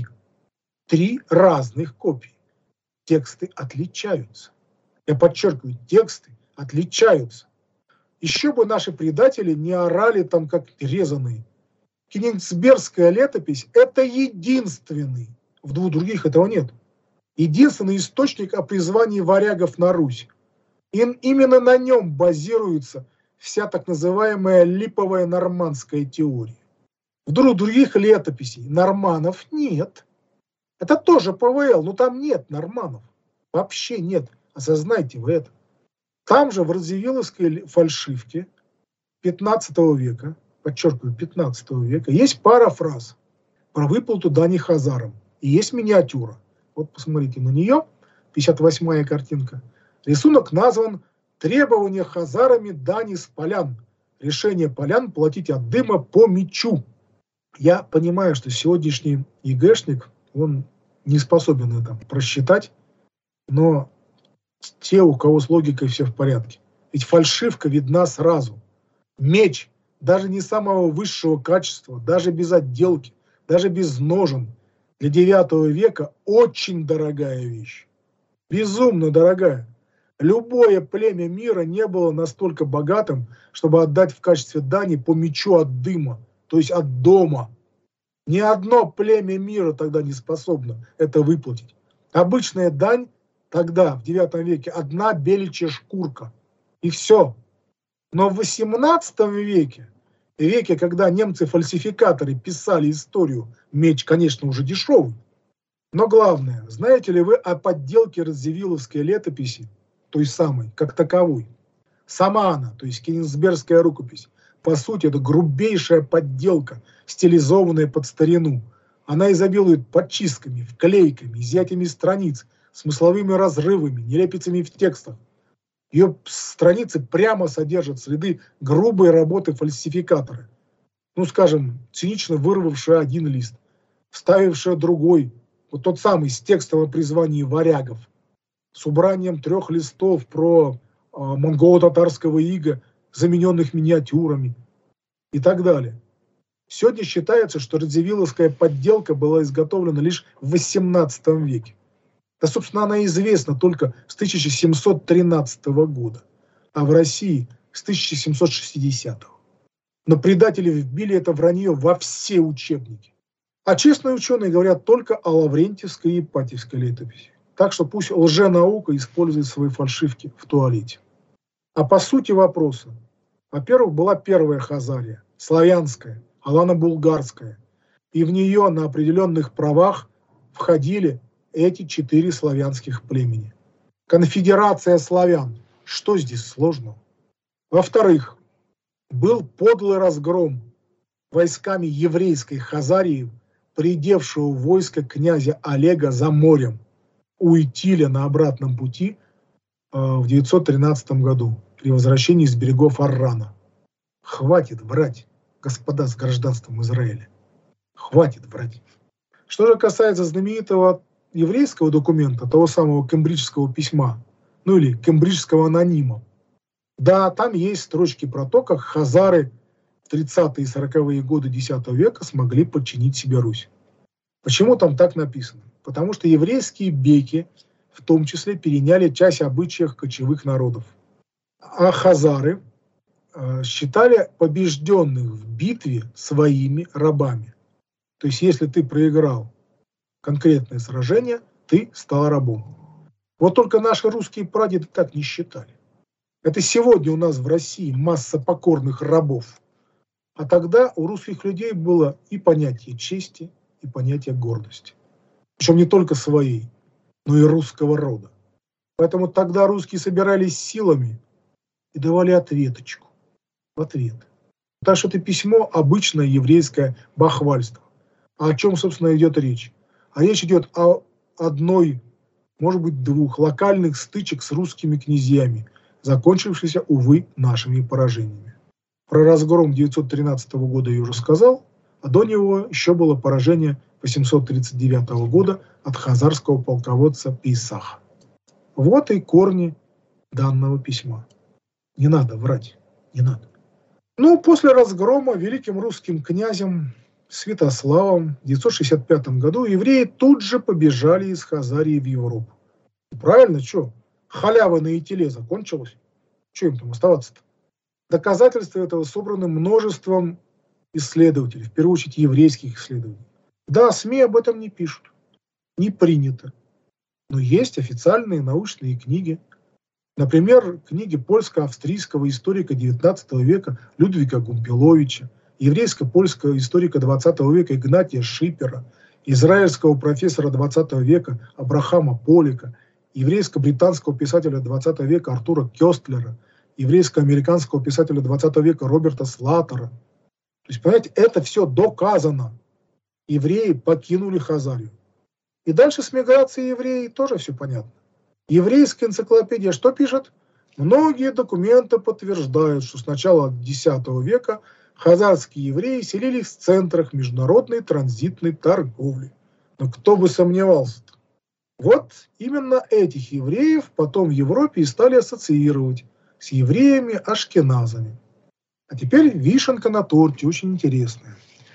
Три разных копии. Тексты отличаются. Я подчеркиваю, тексты отличаются. Еще бы наши предатели не орали там как резаные. Кенигсбергская летопись – это единственный, в двух других этого нет, единственный источник о призвании варягов на Русь. И именно на нем базируется вся так называемая липовая нормандская теория. В двух других летописей норманов нет. Это тоже ПВЛ, но там нет норманов. Вообще нет. Осознайте вы это. Там же в Радзивилловской фальшивке пятнадцатого века, подчеркиваю, пятнадцатого века, есть пара фраз про выплату дани хазарам. И есть миниатюра. Вот посмотрите на нее, пятьдесят восьмая картинка. Рисунок назван «Требование хазарами дани с полян. Решение полян платить от дыма по мечу». Я понимаю, что сегодняшний ЕГЭшник, он не способен это просчитать, но те, у кого с логикой все в порядке. Ведь фальшивка видна сразу. Меч, даже не самого высшего качества, даже без отделки, даже без ножен, для девятого века очень дорогая вещь. Безумно дорогая. Любое племя мира не было настолько богатым, чтобы отдать в качестве дани по мечу от дыма, то есть от дома. Ни одно племя мира тогда не способно это выплатить. Обычная дань тогда, в девятом веке, одна беличья шкурка. И все. Но в восемнадцатом веке, веке, когда немцы-фальсификаторы писали историю, меч, конечно, уже дешевый. Но главное, знаете ли вы о подделке Радзивилловской летописи, той самой, как таковой? Сама она, то есть Кенигсбергская рукопись, по сути, это грубейшая подделка, стилизованная под старину. Она изобилует подчистками, вклейками, изъятиями страниц, смысловыми разрывами, нелепицами в текстах. Ее страницы прямо содержат следы грубой работы фальсификатора. Ну, скажем, цинично вырвавшая один лист, вставившая другой, вот тот самый с текстом о призвании варягов, с убранием трех листов про э, монголо-татарского ига, замененных миниатюрами и так далее. Сегодня считается, что радзивилловская подделка была изготовлена лишь в восемнадцатом веке. Да, собственно, она известна только с тысяча семьсот тринадцатого года, а в России с тысяча семьсот шестидесятого. Но предатели вбили это вранье во все учебники. А честные ученые говорят только о Лаврентьевской и Ипатьевской летописи. Так что пусть лженаука использует свои фальшивки в туалете. А по сути вопроса. Во-первых, была первая Хазария, славянская, алано-булгарская. И в нее на определенных правах входили эти четыре славянских племени. Конфедерация славян. Что здесь сложного? Во-вторых, был подлый разгром войсками еврейской Хазарии, придевшего войска князя Олега за морем у Итиля на обратном пути э, в девятьсот тринадцатом году при возвращении с берегов Аррана. Хватит врать, господа с гражданством Израиля. Хватит врать. Что же касается знаменитого еврейского документа, того самого кембриджского письма, ну или кембриджского анонима, да, там есть строчки про то, как хазары в тридцатые и сороковые годы десятого века смогли подчинить себе Русь. Почему там так написано? Потому что еврейские беки в том числе переняли часть обычаев кочевых народов. А хазары э, считали побежденных в битве своими рабами. То есть если ты проиграл конкретное сражение, ты стал рабом. Вот только наши русские прадеды так не считали. Это сегодня у нас в России масса покорных рабов. А тогда у русских людей было и понятие чести, и понятие гордости. Причем не только своей, но и русского рода. Поэтому тогда русские собирались силами и давали ответочку. В ответ. Так что это письмо обычное еврейское бахвальство. А о чем, собственно, идет речь? А речь идет о одной, может быть, двух локальных стычек с русскими князьями, закончившихся, увы, нашими поражениями. Про разгром девятьсот тринадцатого года я уже сказал, а до него еще было поражение восемьсот тридцать девятого года от хазарского полководца Пейсаха. Вот и корни данного письма. Не надо врать, не надо. Ну, после разгрома великим русским князем Святославом в девятьсот шестьдесят пятом году евреи тут же побежали из Хазарии в Европу. Правильно, что? Халява на Итиле закончилась. Что им там оставаться-то? Доказательства этого собраны множеством исследователей, в первую очередь еврейских исследователей. Да, СМИ об этом не пишут. Не принято. Но есть официальные научные книги. Например, книги польско-австрийского историка девятнадцатого века Людвига Гумпиловича, еврейско-польского историка двадцатого века Игнатия Шипера, израильского профессора двадцатого века Абрахама Полика, еврейско-британского писателя двадцатого века Артура Кёстлера, еврейско-американского писателя двадцатого века Роберта Слаттера. То есть, понимаете, это все доказано. Евреи покинули Хазарию. И дальше с миграцией евреев тоже все понятно. Еврейская энциклопедия что пишет? Многие документы подтверждают, что с начала десятого века хазарские евреи селились в центрах международной транзитной торговли. Но кто бы сомневался-то? Вот именно этих евреев потом в Европе и стали ассоциировать с евреями-ашкеназами. А теперь вишенка на торте, очень интересная.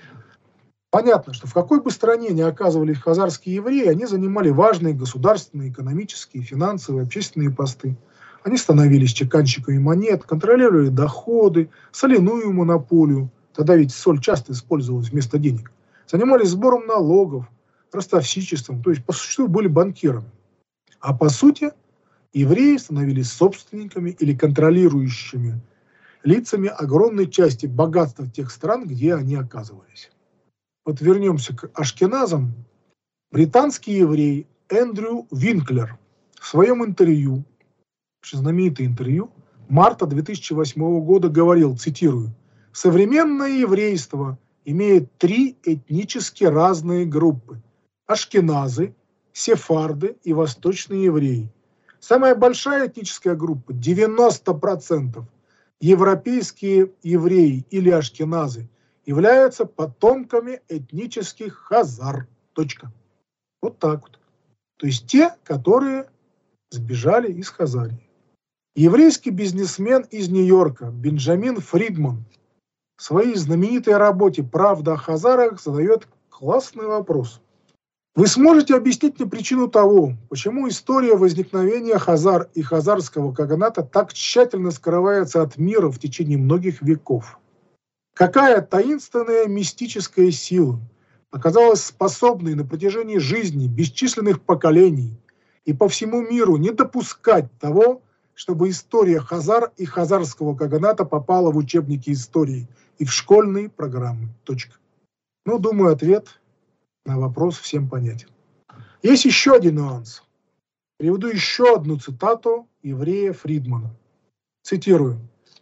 Понятно, что в какой бы стране ни оказывались хазарские евреи, они занимали важные государственные, экономические, финансовые, общественные посты. Они становились чеканщиками монет, контролировали доходы, соляную монополию, тогда ведь соль часто использовалась вместо денег, занимались сбором налогов, ростовщичеством, то есть по существу были банкирами. А по сути, евреи становились собственниками или контролирующими лицами огромной части богатства тех стран, где они оказывались. Вот вернемся к ашкеназам. Британский еврей Эндрю Винклер в своем интервью, знаменитое интервью, марта две тысячи восьмого года говорил, цитирую, «Современное еврейство имеет три этнически разные группы – ашкеназы, сефарды и восточные евреи. Самая большая этническая группа – девяносто процентов европейские евреи или ашкеназы являются потомками этнических хазар. Точка. Вот так вот. То есть те, которые сбежали из Хазарии. Еврейский бизнесмен из Нью-Йорка Бенджамин Фридман в своей знаменитой работе «Правда о хазарах» задает классный вопрос. Вы сможете объяснить мне причину того, почему история возникновения хазар и хазарского каганата так тщательно скрывается от мира в течение многих веков? Какая таинственная мистическая сила оказалась способной на протяжении жизни бесчисленных поколений и по всему миру не допускать того, чтобы история хазар и хазарского каганата попала в учебники истории и в школьные программы? Точка. Ну, думаю, ответ на вопрос всем понятен. Есть еще один нюанс. Приведу еще одну цитату еврея Фридмана. Цитирую.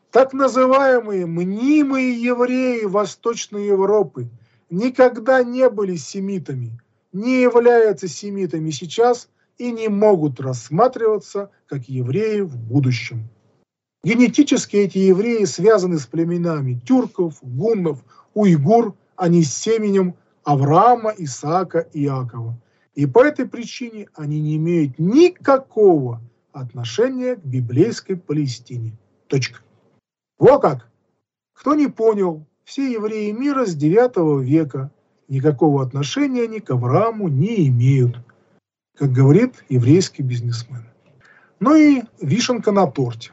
Так называемые мнимые евреи Восточной Европы никогда не были семитами, не являются семитами сейчас и не могут рассматриваться как евреи в будущем. Генетически эти евреи связаны с племенами тюрков, гуннов, уйгур, а не с семенем Авраама, Исаака и Иакова. И по этой причине они не имеют никакого отношения к библейской Палестине. Точка. Во как! Кто не понял, все евреи мира с девятого века никакого отношения ни к Аврааму не имеют, как говорит еврейский бизнесмен. Ну и вишенка на торте.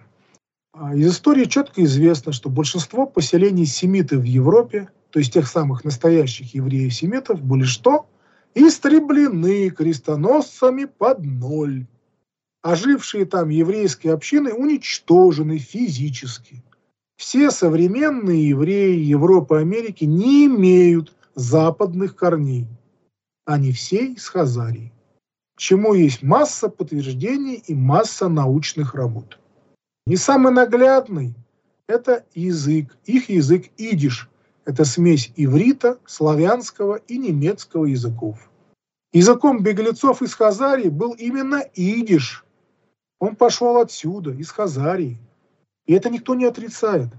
Из истории четко известно, что большинство поселений семитов в Европе, то есть тех самых настоящих евреев-семитов, были что? Истреблены крестоносцами под ноль. А жившие там еврейские общины уничтожены физически. Все современные евреи Европы и Америки не имеют западных корней. Они все из Хазарии, чему есть масса подтверждений и масса научных работ. Не самый наглядный – это язык, их язык идиш. Это смесь иврита, славянского и немецкого языков. Языком беглецов из Хазарии был именно идиш. Он пошел отсюда, из Хазарии. И это никто не отрицает.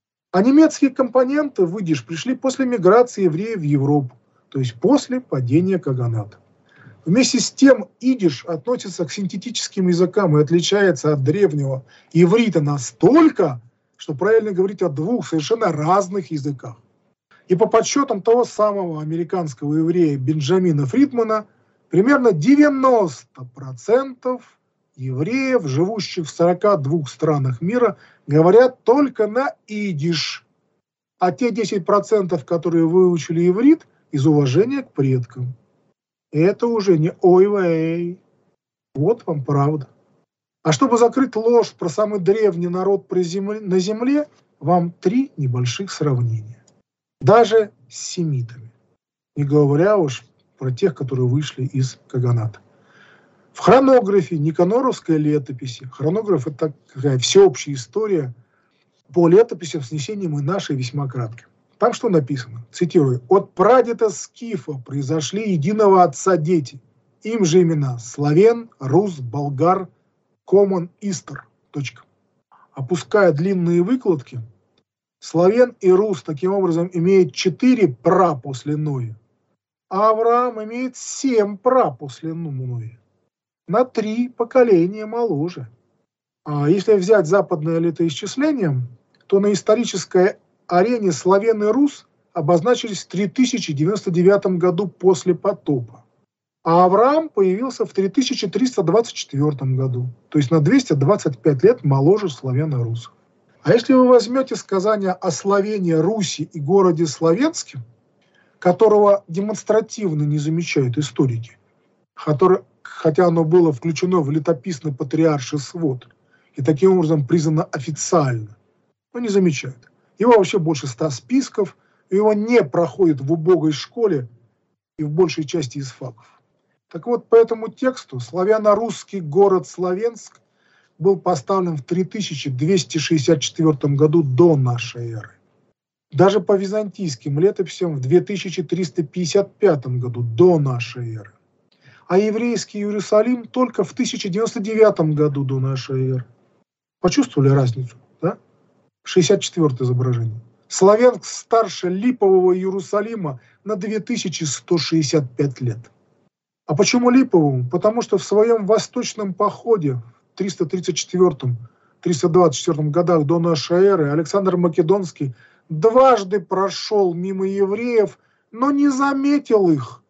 А немецкие компоненты в идиш пришли после миграции евреев в Европу, то есть после падения каганата. Вместе с тем идиш относится к синтетическим языкам и отличается от древнего иврита настолько, что правильно говорить о двух совершенно разных языках. И по подсчетам того самого американского еврея Бенджамина Фридмана, примерно девяносто процентов евреев, живущих в сорока двух странах мира, говорят только на идиш. А те десять процентов, которые выучили иврит, из уважения к предкам. Это уже не ой-вей. Вот вам правда. А чтобы закрыть ложь про самый древний народ на земле, вам три небольших сравнения. Даже с семитами. Не говоря уж про тех, которые вышли из каганата. В хронографе Никаноровской летописи, хронограф – это такая всеобщая история по летописям с внесением и нашей весьма кратко. Там что написано? Цитирую. «От прадеда Скифа произошли единого отца дети. Им же имена Славен, Рус, Болгар, Коман, Истер». Точка. Опуская длинные выкладки, Славен и Рус таким образом имеют четыре пра после Ноя, а Авраам имеет семь пра после Ноя. На три поколения моложе. А если взять западное летоисчисление, то на исторической арене Славен и Рус обозначились в три тысячи девяносто девятом году после потопа. А Авраам появился в три тысячи триста двадцать четвёртом году, то есть на двести двадцать пять лет моложе Славян и Русов. А если вы возьмете сказание о Славене, Руси и городе Славенске, которого демонстративно не замечают историки, который, хотя оно было включено в летописный патриарший свод и таким образом признано официально, но не замечают. Его вообще больше ста списков, и его не проходит в убогой школе и в большей части из факов. Так вот, по этому тексту славяно-русский город Славенск был поставлен в три тысячи двести шестьдесят четвёртом году до нашей эры. Даже по византийским летописям в две тысячи триста пятьдесят пятом году до нашей эры. А еврейский Иерусалим только в тысяча девяносто девятом году до нашей эры. Почувствовали разницу, да? шестьдесят четвёртое изображение. Славянск старше Липового Иерусалима на две тысячи сто шестьдесят пять лет. А почему Липовому? Потому что в своем восточном походе в триста тридцать четвёртом — триста двадцать четвёртом годах до нашей эры Александр Македонский дважды прошел мимо евреев, но не заметил их.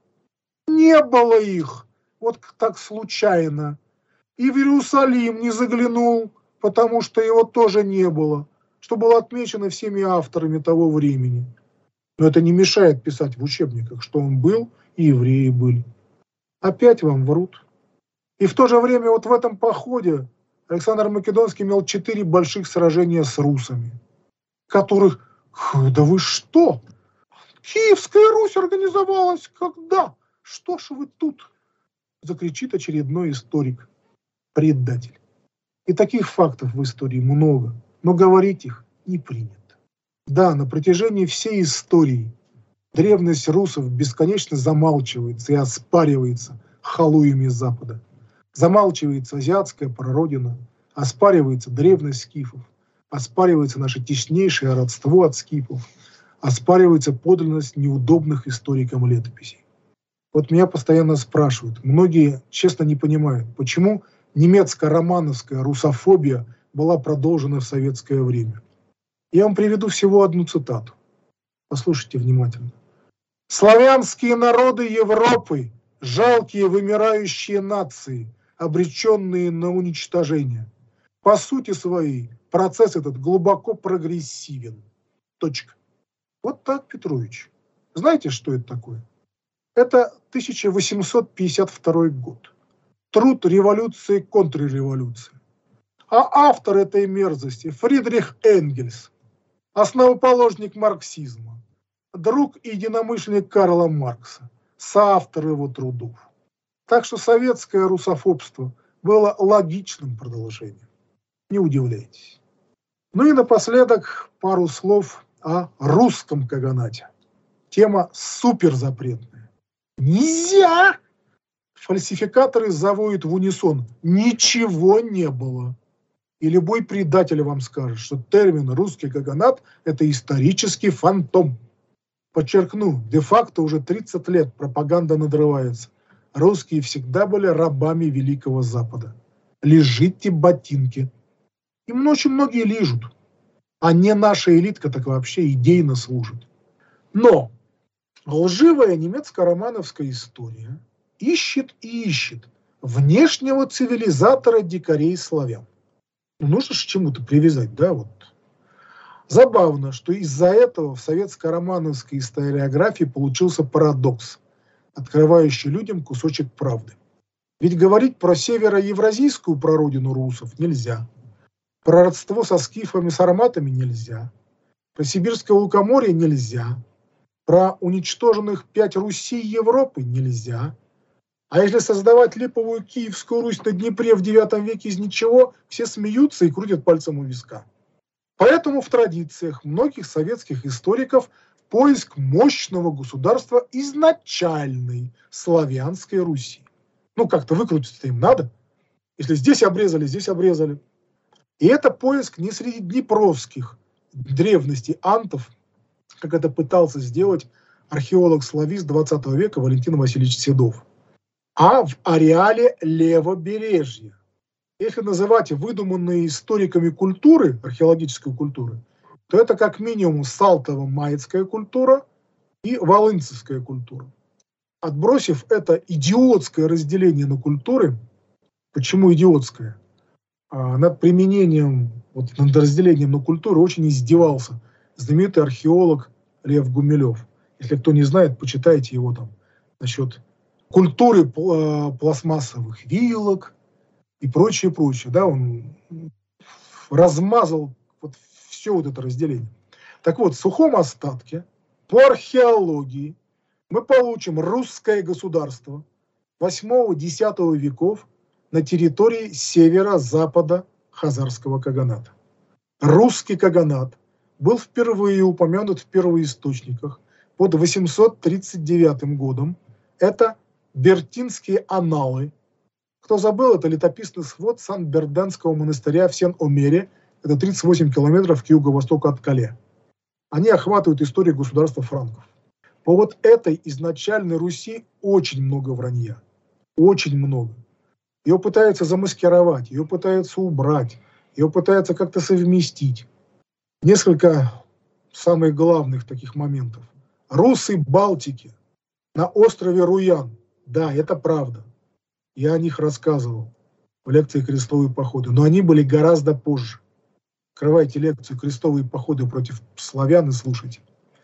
Не было их. Вот так случайно. И в Иерусалим не заглянул, потому что его тоже не было, что было отмечено всеми авторами того времени. Но это не мешает писать в учебниках, что он был и евреи были. Опять вам врут. И в то же время вот в этом походе Александр Македонский имел четыре больших сражения с русами, которых, да вы что, Киевская Русь организовалась когда? Что ж вы тут? Закричит очередной историк, предатель. И таких фактов в истории много, но говорить их не принято. Да, на протяжении всей истории древность русов бесконечно замалчивается и оспаривается халуями Запада. Замалчивается азиатская прародина, оспаривается древность скифов, оспаривается наше теснейшее родство от скифов, оспаривается подлинность неудобных историкам летописей. Вот меня постоянно спрашивают, многие честно не понимают, почему немецко-романовская русофобия была продолжена в советское время. Я вам приведу всего одну цитату. Послушайте внимательно. «Славянские народы Европы, жалкие вымирающие нации, обреченные на уничтожение. По сути своей, процесс этот глубоко прогрессивен». Точка. Вот так, Петрович. Знаете, что это такое? Это тысяча восемьсот пятьдесят второй год. Труд революции, контрреволюции. А автор этой мерзости Фридрих Энгельс, основоположник марксизма, друг и единомышленник Карла Маркса, соавтор его трудов. Так что советское русофобство было логичным продолжением. Не удивляйтесь. Ну и напоследок пару слов о русском каганате. Тема суперзапретная. Нельзя! Фальсификаторы завоют в унисон. Ничего не было. И любой предатель вам скажет, что термин «русский каганат» – это исторический фантом. Подчеркну, де-факто уже тридцать лет пропаганда надрывается. Русские всегда были рабами Великого Запада. Лежите ботинки. Им очень многие лижут. А не наша элитка так вообще идейно служит. Но лживая немецко-романовская история ищет и ищет внешнего цивилизатора дикарей славян. Ну, нужно же чему-то привязать, да, вот. Забавно, что из-за этого в советско-романовской историографии получился парадокс, открывающий людям кусочек правды. Ведь говорить про североевразийскую прародину русов нельзя. Про родство со скифами, сарматами нельзя. Про сибирское лукоморье нельзя. Про уничтоженных пять Русей Европы нельзя. А если создавать липовую Киевскую Русь на Днепре в девятом веке из ничего, все смеются и крутят пальцем у виска. Поэтому в традициях многих советских историков поиск мощного государства изначальной славянской Руси. Ну, как-то выкрутиться-то им надо. Если здесь обрезали, здесь обрезали. И это поиск не среди днепровских древностей антов, как это пытался сделать археолог-славист двадцатого века Валентин Васильевич Седов, а в ареале левобережья. Если называть выдуманные историками культуры, археологической культуры, то это как минимум салтово-маецкая культура и волынцевская культура. Отбросив это идиотское разделение на культуры, почему идиотское? А над применением, вот, над разделением на культуры очень издевался знаменитый археолог Лев Гумилев. Если кто не знает, почитайте его там насчет культуры пластмассовых вилок и прочее, прочее. Да, он размазал вот все вот это разделение. Так вот, в сухом остатке по археологии мы получим русское государство восьмого-десятого веков на территории северо-запада Хазарского каганата. Русский каганат был впервые упомянут в первоисточниках под восемьсот тридцать девятым годом. Это Бертинские анналы. Кто забыл, это летописный свод Сан-Берденского монастыря в Сен-Омере. Это тридцать восемь километров к юго-востоку от Кале. Они охватывают историю государства франков. По вот этой изначальной Руси очень много вранья. Очень много. Ее пытаются замаскировать, ее пытаются убрать, ее пытаются как-то совместить. Несколько самых главных таких моментов. Русы Балтики на острове Руян. Да, это правда. Я о них рассказывал в лекции «Крестовые походы». Но они были гораздо позже. Открывайте лекцию «Крестовые походы против славян» и слушайте.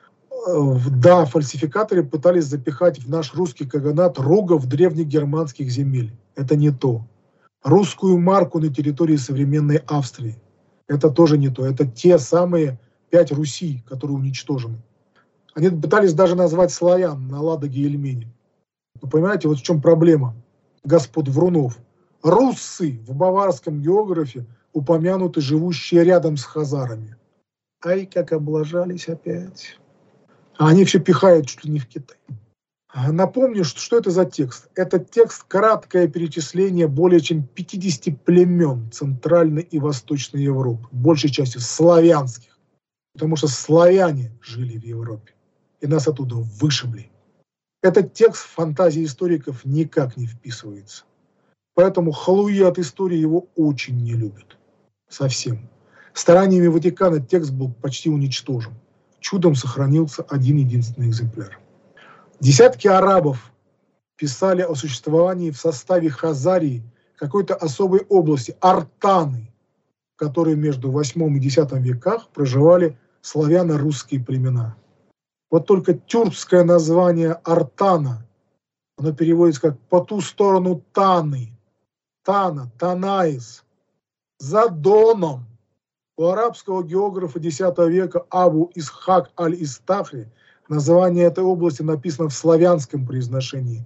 Да, фальсификаторы пытались запихать в наш русский каганат рогов древних германских земель. Это не то. Русскую марку на территории современной Австрии. Это тоже не то. Это те самые пять Руси, которые уничтожены. Они пытались даже назвать славян на Ладоге и Ильмене. Вы понимаете, вот в чем проблема господ врунов. Руссы в баварском географе упомянуты живущие рядом с хазарами. Ай, как облажались опять. А они все пихают чуть ли не в Китай. Напомню, что, что это за текст. Это текст – краткое перечисление более чем пятидесяти племен Центральной и Восточной Европы, большей частью славянских, потому что славяне жили в Европе, и нас оттуда вышибли. Этот текст в фантазии историков никак не вписывается. Поэтому халуи от истории его очень не любят. Совсем. Стараниями Ватикана текст был почти уничтожен. Чудом сохранился один единственный экземпляр. Десятки арабов писали о существовании в составе Хазарии какой-то особой области, Артаны, в которой между восьмым и десятым веках проживали славяно-русские племена. Вот только тюркское название Артана, оно переводится как «по ту сторону Таны», Тана, Танаис, за Доном. У арабского географа десятого века Абу Исхак аль-Истахри название этой области написано в славянском произношении.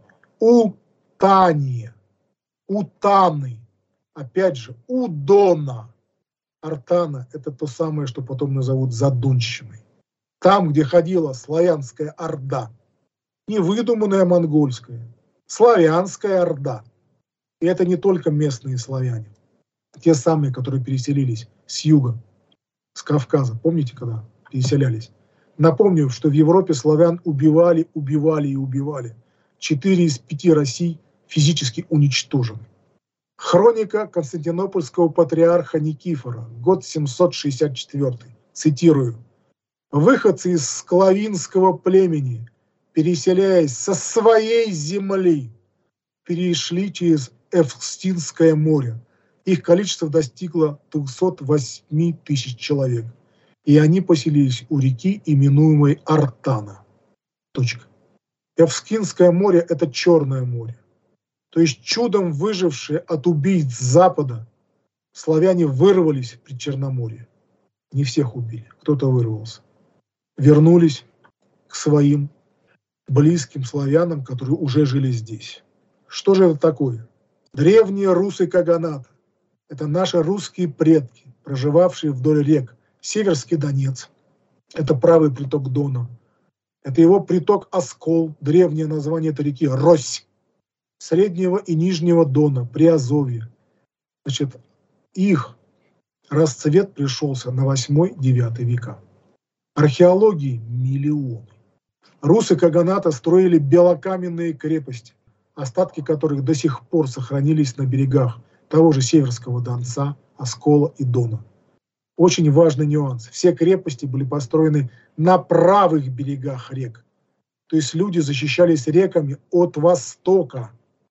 Утания, Утаны, опять же, Удона. Артана – это то самое, что потом назовут Задонщиной. Там, где ходила славянская орда. Не выдуманная монгольская, славянская орда. И это не только местные славяне. Те самые, которые переселились с юга, с Кавказа. Помните, когда переселялись? Напомню, что в Европе славян убивали, убивали и убивали. Четыре из пяти Россий физически уничтожены. Хроника Константинопольского патриарха Никифора, год семьсот шестьдесят четвёртый. Цитирую. «Выходцы из склавинского племени, переселяясь со своей земли, перешли через Эвкстинское море. Их количество достигло двухсот восьми тысяч человек. И они поселились у реки, именуемой Артана». Точка. Эвкстинское море – это Черное море. То есть чудом выжившие от убийц с запада славяне вырвались при Черноморье. Не всех убили, кто-то вырвался. Вернулись к своим близким славянам, которые уже жили здесь. Что же это такое? Древние русы Каганата. Это наши русские предки, проживавшие вдоль рек. Северский Донец. Это правый приток Дона. Это его приток Оскол, древнее название этой реки Рось. Среднего и Нижнего Дона, Приазовье. Значит, их расцвет пришелся на восьмой-девятый века. Археологии миллионы. Русы Каганата строили белокаменные крепости, остатки которых до сих пор сохранились на берегах того же Северского Донца, Оскола и Дона. Очень важный нюанс. Все крепости были построены на правых берегах рек. То есть люди защищались реками от востока.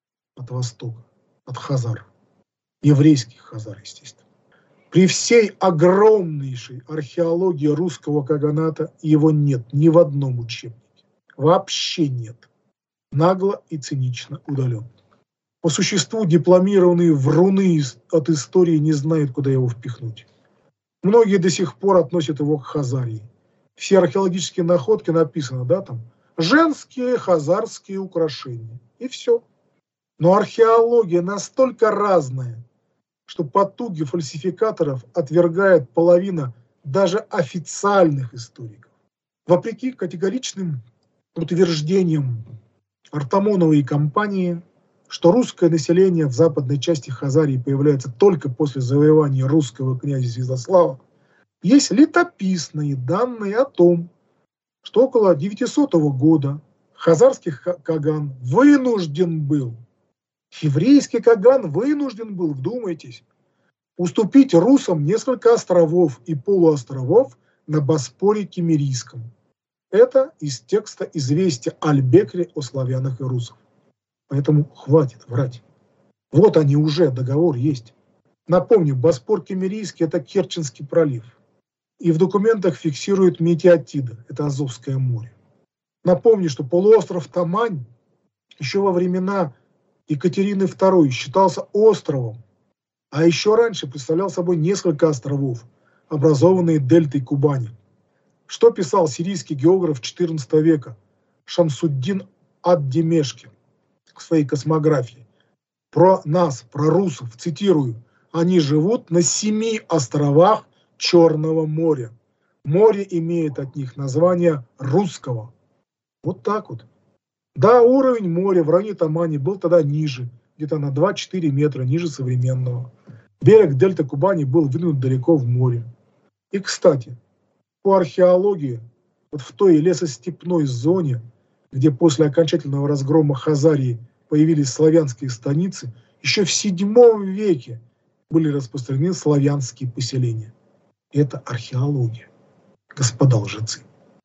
От востока. От хазар. Еврейских хазар, естественно. При всей огромнейшей археологии русского Каганата его нет ни в одном учебнике. Вообще нет. Нагло и цинично удален. По существу дипломированные вруны от истории не знают, куда его впихнуть. Многие до сих пор относят его к Хазарии. Все археологические находки написано, да, там, женские хазарские украшения. И все. Но археология настолько разная, что потуги фальсификаторов отвергает половина даже официальных историков. Вопреки категоричным утверждениям Артамоновой компании, что русское население в западной части Хазарии появляется только после завоевания русского князя Святослава, есть летописные данные о том, что около девятисотого года хазарский Каган вынужден был, еврейский Каган вынужден был, вдумайтесь, уступить русам несколько островов и полуостровов на Боспоре Киммерийском. Это из текста известия Аль-Бекри о славянах и русах. Поэтому хватит врать. Вот они уже, договор есть. Напомню, Боспор Киммерийский – это Керченский пролив. И в документах фиксируют Метиотида, это Азовское море. Напомню, что полуостров Тамань еще во времена Екатерины второй считался островом, а еще раньше представлял собой несколько островов, образованные дельтой Кубани. Что писал сирийский географ четырнадцатого века Шамсуддин ад-Димешки в своей космографии? Про нас, про русов, цитирую, они живут на семи островах Черного моря. Море имеет от них название русского. Вот так вот. Да, уровень моря в районе Тамани был тогда ниже, где-то на два-четыре метра ниже современного. Берег дельты Кубани был выдвинут далеко в море. И, кстати, по археологии, вот в той лесостепной зоне, где после окончательного разгрома Хазарии появились славянские станицы, еще в седьмом веке были распространены славянские поселения. Это археология, господа лжецы.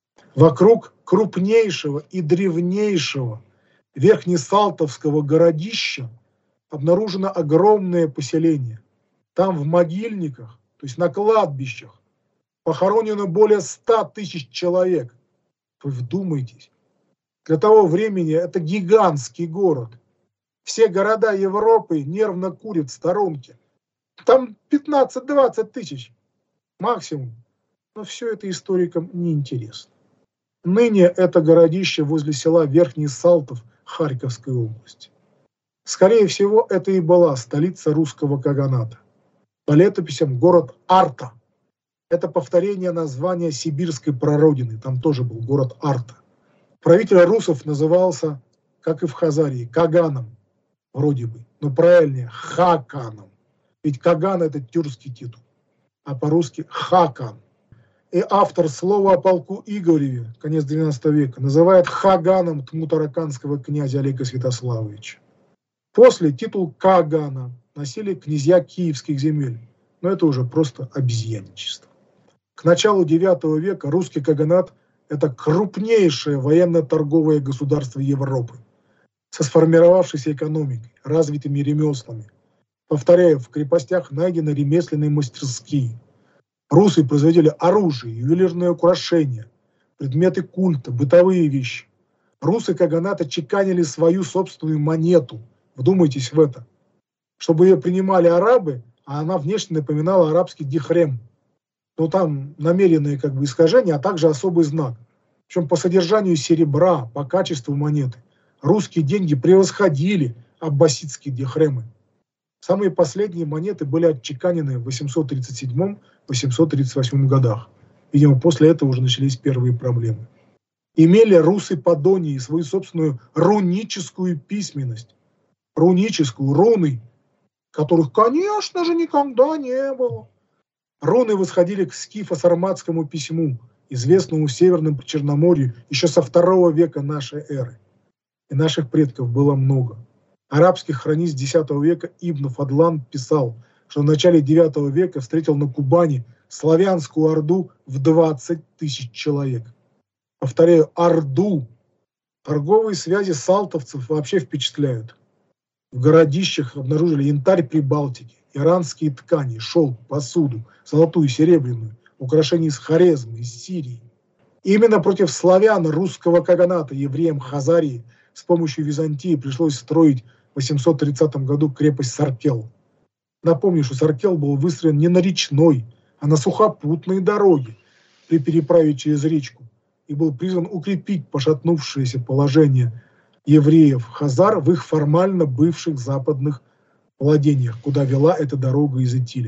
Вокруг крупнейшего и древнейшего верхнесалтовского городища обнаружено огромное поселение. Там в могильниках, то есть на кладбищах, похоронено более ста тысяч человек. Вы вдумайтесь. Для того времени это гигантский город. Все города Европы нервно курят в сторонке. Там пятнадцать-двадцать тысяч максимум. Но все это историкам неинтересно. Ныне это городище возле села Верхний Салтов Харьковской области. Скорее всего, это и была столица русского каганата. По летописям город Арта. Это повторение названия сибирской прародины. Там тоже был город Арта. Правитель русов назывался, как и в Хазарии, Каганом. Вроде бы. Но правильнее Хаканом. Ведь Каган — это тюркский титул. А по-русски Хакан. И автор слова о полку Игореве, конец двенадцатого века, называет Хаганом тмутараканского князя Олега Святославовича. После титул Кагана носили князья киевских земель, но это уже просто обезьянничество. К началу девятого века русский каганат – это крупнейшее военно-торговое государство Европы со сформировавшейся экономикой, развитыми ремеслами. Повторяю, в крепостях найдены ремесленные мастерские. Русы производили оружие, ювелирные украшения, предметы культа, бытовые вещи. Русы каганата чеканили свою собственную монету. Вдумайтесь в это. Чтобы ее принимали арабы, а она внешне напоминала арабский дихрем. Но там намеренные как бы искажения, а также особый знак. Причем по содержанию серебра, по качеству монеты русские деньги превосходили аббасидские дихремы. Самые последние монеты были отчеканены в восемьсот тридцать седьмом — восемьсот тридцать восьмом годах. Видимо, после этого уже начались первые проблемы. Имели русы Подонии свою собственную руническую письменность. Руническую, руны, которых, конечно же, никогда не было. Руны восходили к скифо-сарматскому письму, известному в Северном Причерноморье еще со второго века нашей эры. И наших предков было много. Арабский хронист десятого века Ибн Фадлан писал, что в начале девятого века встретил на Кубани славянскую орду в двадцать тысяч человек. Повторяю, орду. Торговые связи салтовцев вообще впечатляют. В городищах обнаружили янтарь Прибалтики, иранские ткани, шелк, посуду, золотую, серебряную, украшения из Хорезма, из Сирии. Именно против славян русского каганата, евреям Хазарии, с помощью Византии пришлось строить в восемьсот тридцатом году крепость Саркел. Напомню, что Саркел был выстроен не на речной, а на сухопутной дороге при переправе через речку и был призван укрепить пошатнувшееся положение евреев-хазар в их формально бывших западных владениях, куда вела эта дорога из Итиля.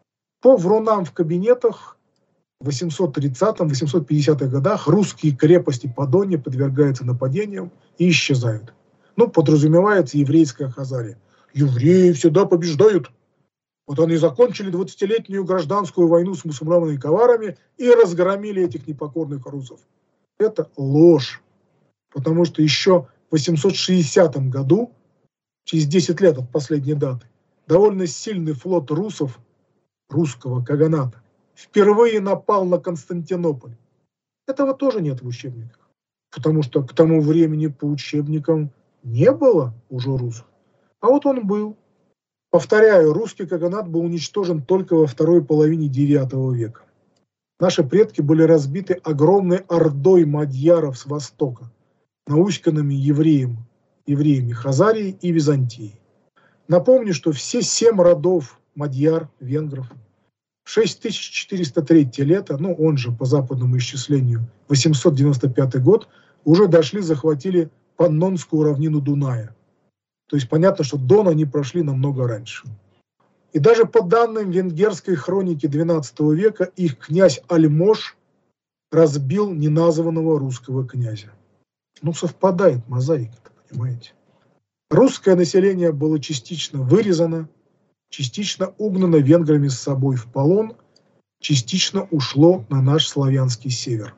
По врунам в кабинетах в восемьсот тридцатом — восемьсот пятидесятых годах русские крепости Подонья подвергаются нападениям и исчезают. Ну, подразумевается еврейская Хазария. Евреи всегда побеждают. Вот они закончили двадцатилетнюю гражданскую войну с мусульманами и коварами и разгромили этих непокорных русов. Это ложь. Потому что еще в восемьсот шестидесятом году, через десять лет от последней даты, довольно сильный флот русов, русского каганата, впервые напал на Константинополь. Этого тоже нет в учебниках. Потому что к тому времени по учебникам не было уже русов. А вот он был. Повторяю, русский каганат был уничтожен только во второй половине девятого века. Наши предки были разбиты огромной ордой мадьяров с востока, науськанными евреем, евреями Хазарии и Византии. Напомню, что все семь родов мадьяр, венгров, в шесть тысяч четыреста третье лето, ну он же по западному исчислению восемьсот девяносто пятый год, уже дошли, захватили Паннонскую равнину Дуная. То есть понятно, что Дон они прошли намного раньше. И даже по данным венгерской хроники двенадцатого века, их князь Альмош разбил неназванного русского князя. Ну, совпадает мозаика, понимаете. Русское население было частично вырезано, частично угнано венграми с собой в полон, частично ушло на наш славянский север.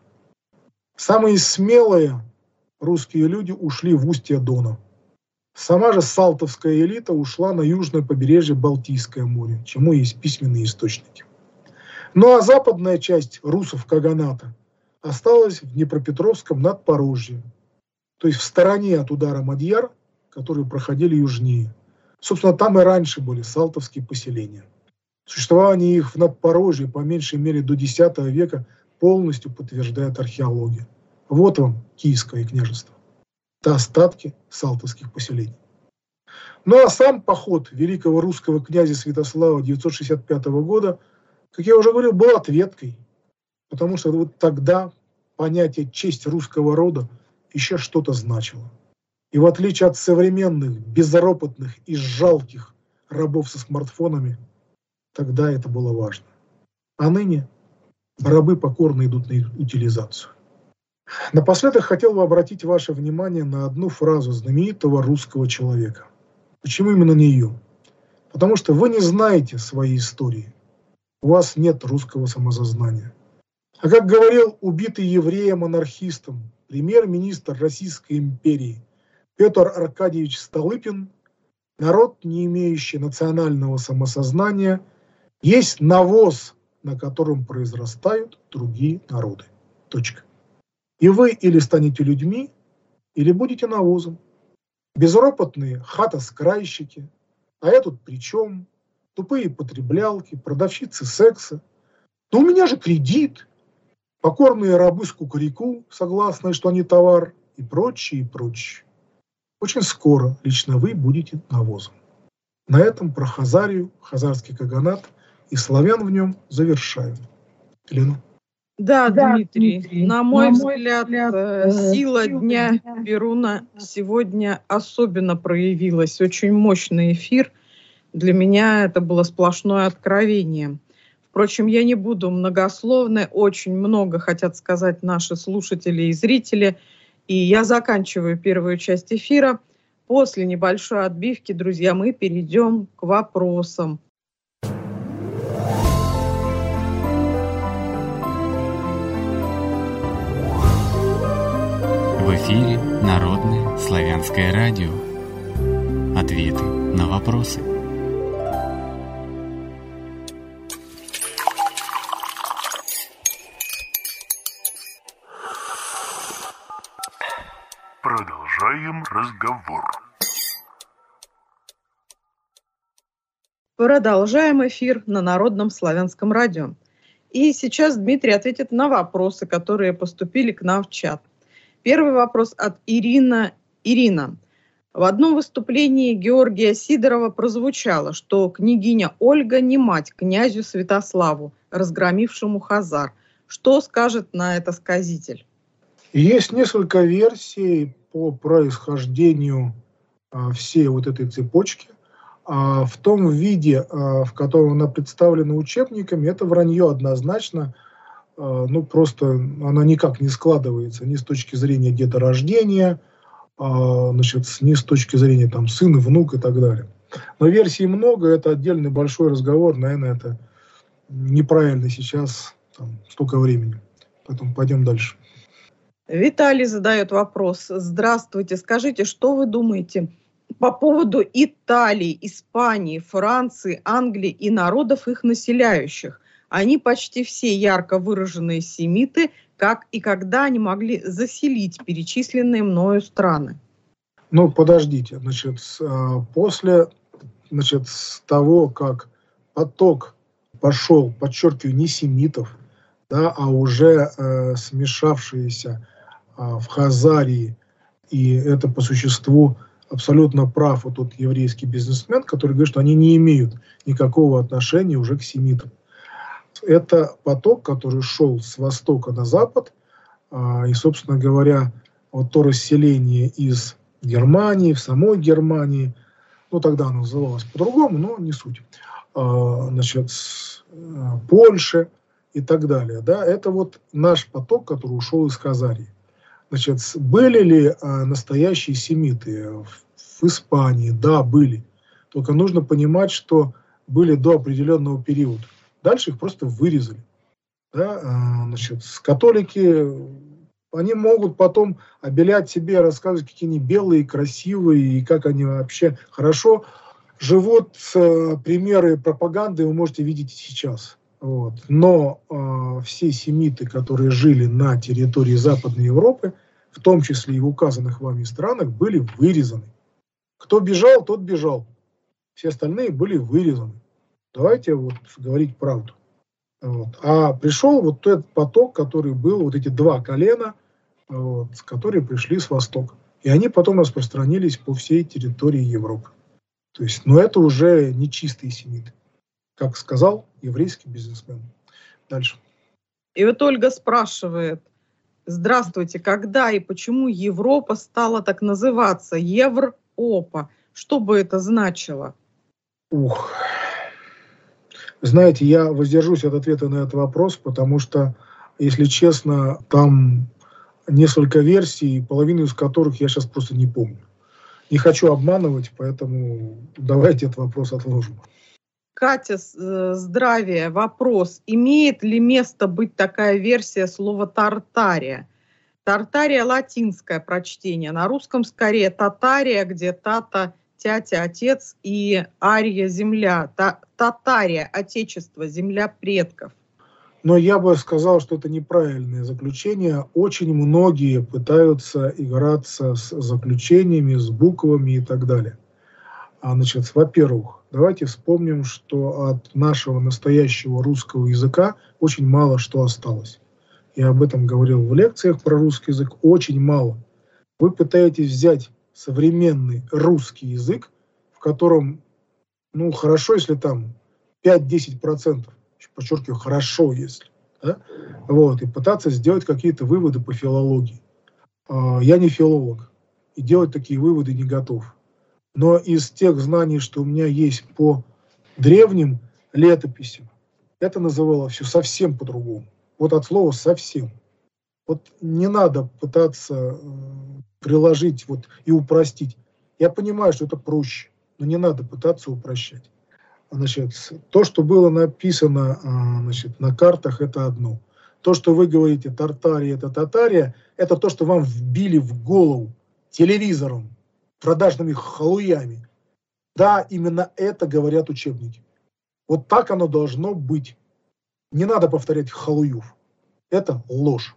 Самые смелые русские люди ушли в устье Дона. Сама же салтовская элита ушла на южное побережье Балтийское море, чему есть письменные источники. Ну а западная часть русов Каганата осталась в Днепропетровском надпорожье, то есть в стороне от удара мадьяр, которые проходили южнее. Собственно, там и раньше были салтовские поселения. Существование их в надпорожье, по меньшей мере до десятого века, полностью подтверждает археология. Вот вам Киевское княжество. Это остатки салтовских поселений. Ну а сам поход великого русского князя Святослава девятьсот шестьдесят пятого года, как я уже говорил, был ответкой. Потому что вот тогда понятие «честь русского рода» еще что-то значило. И в отличие от современных, безропотных и жалких рабов со смартфонами, тогда это было важно. А ныне рабы покорно идут на утилизацию. Напоследок хотел бы обратить ваше внимание на одну фразу знаменитого русского человека. Почему именно на нее? Потому что вы не знаете своей истории. У вас нет русского самосознания. А как говорил убитый евреем-анархистом, премьер-министр Российской империи Петр Аркадьевич Столыпин, народ, не имеющий национального самосознания, есть навоз, на котором произрастают другие народы. Точка. И вы или станете людьми, или будете навозом. Безропотные хатоскрайщики, а я тут при чем? Тупые потреблялки, продавщицы секса. Но у меня же кредит. Покорные рабы с кукареку, согласные, что они товар, и прочее, и прочее. Очень скоро лично вы будете навозом. На этом про Хазарию, хазарский каганат и славян в нем завершаю. Елена. Да, Да, Дмитрий, Дмитрий, на мой на мой взгляд, взгляд, э, э, сила сила дня дня Перуна сегодня особенно проявилась. Очень мощный эфир. Для меня это было сплошное откровение. Впрочем, я не буду многословной. Очень много хотят сказать наши слушатели и зрители. И я заканчиваю первую часть эфира. После небольшой отбивки, друзья, мы перейдем к вопросам. В эфире Народное славянское радио. Ответы на вопросы. Продолжаем разговор. Продолжаем эфир на Народном славянском радио. И сейчас Дмитрий ответит на вопросы, которые поступили к нам в чат. Первый вопрос от Ирина. Ирина. В одном выступлении Георгия Сидорова прозвучало, что княгиня Ольга не мать князю Святославу, разгромившему хазар. Что скажет на это сказитель? Есть несколько версий по происхождению а, всей вот этой цепочки. А, в том виде, а, в котором она представлена учебниками, это вранье однозначно. Ну, просто она никак не складывается ни с точки зрения деторождения, значит, ни с точки зрения там сын, внук и так далее. Но версий много, это отдельный большой разговор, наверное, это неправильно сейчас, там, столько времени. Поэтому пойдем дальше. Виталий задает вопрос. Здравствуйте, скажите, что вы думаете по поводу Италии, Испании, Франции, Англии и народов их населяющих? Они почти все ярко выраженные семиты, как и когда они могли заселить перечисленные мною страны? Ну, подождите. Значит, после значит, с того, как поток пошел, подчеркиваю, не семитов, да, а уже э, смешавшиеся э, в Хазарии, и это по существу абсолютно прав вот тот еврейский бизнесмен, который говорит, что они не имеют никакого отношения уже к семитам. Это поток, который шел с востока на запад, и, собственно говоря, вот то расселение из Германии, в самой Германии, ну тогда оно называлось по-другому, но не суть, значит, Польши и так далее. Да? Это вот наш поток, который ушел из Хазарии. Значит, были ли а, настоящие семиты в, в Испании? Да, были. Только нужно понимать, что были до определенного периода. Дальше их просто вырезали. Да? А, значит, католики, они могут потом обелять себе, рассказывать, какие они белые, красивые, и как они вообще хорошо живут. Примеры пропаганды вы можете видеть сейчас. Вот. Но э, все семиты, которые жили на территории Западной Европы, в том числе и в указанных вами странах, были вырезаны. Кто бежал, тот бежал. Все остальные были вырезаны. Давайте вот говорить правду. Вот. А пришел вот этот поток, который был, вот эти два колена, вот, которые пришли с востока. И они потом распространились по всей территории Европы. То есть, но это уже не чистые семиты, как сказал еврейский бизнесмен. Дальше. И вот Ольга спрашивает: здравствуйте, когда и почему Европа стала так называться? Европа. Что бы это значило? Ух. Знаете, я воздержусь от ответа на этот вопрос, потому что, если честно, там несколько версий, половину из которых я сейчас просто не помню. Не хочу обманывать, поэтому давайте этот вопрос отложим. Катя, здравия. Вопрос. Имеет ли место быть такая версия слова «тартария»? Тартария — латинское прочтение. На русском скорее татария, где тата — тятя, отец, и ария — земля. Та, татария — отечество, земля предков. Но я бы сказал, что это неправильное заключение. Очень многие пытаются играться с заключениями, с буквами и так далее. А, значит, во-первых, давайте вспомним, что от нашего настоящего русского языка очень мало что осталось. Я об этом говорил в лекциях про русский язык. Очень мало. Вы пытаетесь взять современный русский язык, в котором, ну, хорошо, если там пять-десять процентов, подчеркиваю, хорошо, если, да? Вот, и пытаться сделать какие-то выводы по филологии. Я не филолог, и делать такие выводы не готов. Но из тех знаний, что у меня есть по древним летописям, это называло все совсем по-другому. Вот от слова «совсем». Вот не надо пытаться приложить вот и упростить. Я понимаю, что это проще, но не надо пытаться упрощать. Значит, то, что было написано, значит, на картах, это одно. То, что вы говорите «Тартария» — это «Татария», это то, что вам вбили в голову телевизором, продажными халуями. Да, именно это говорят учебники. Вот так оно должно быть. Не надо повторять халуев. Это ложь.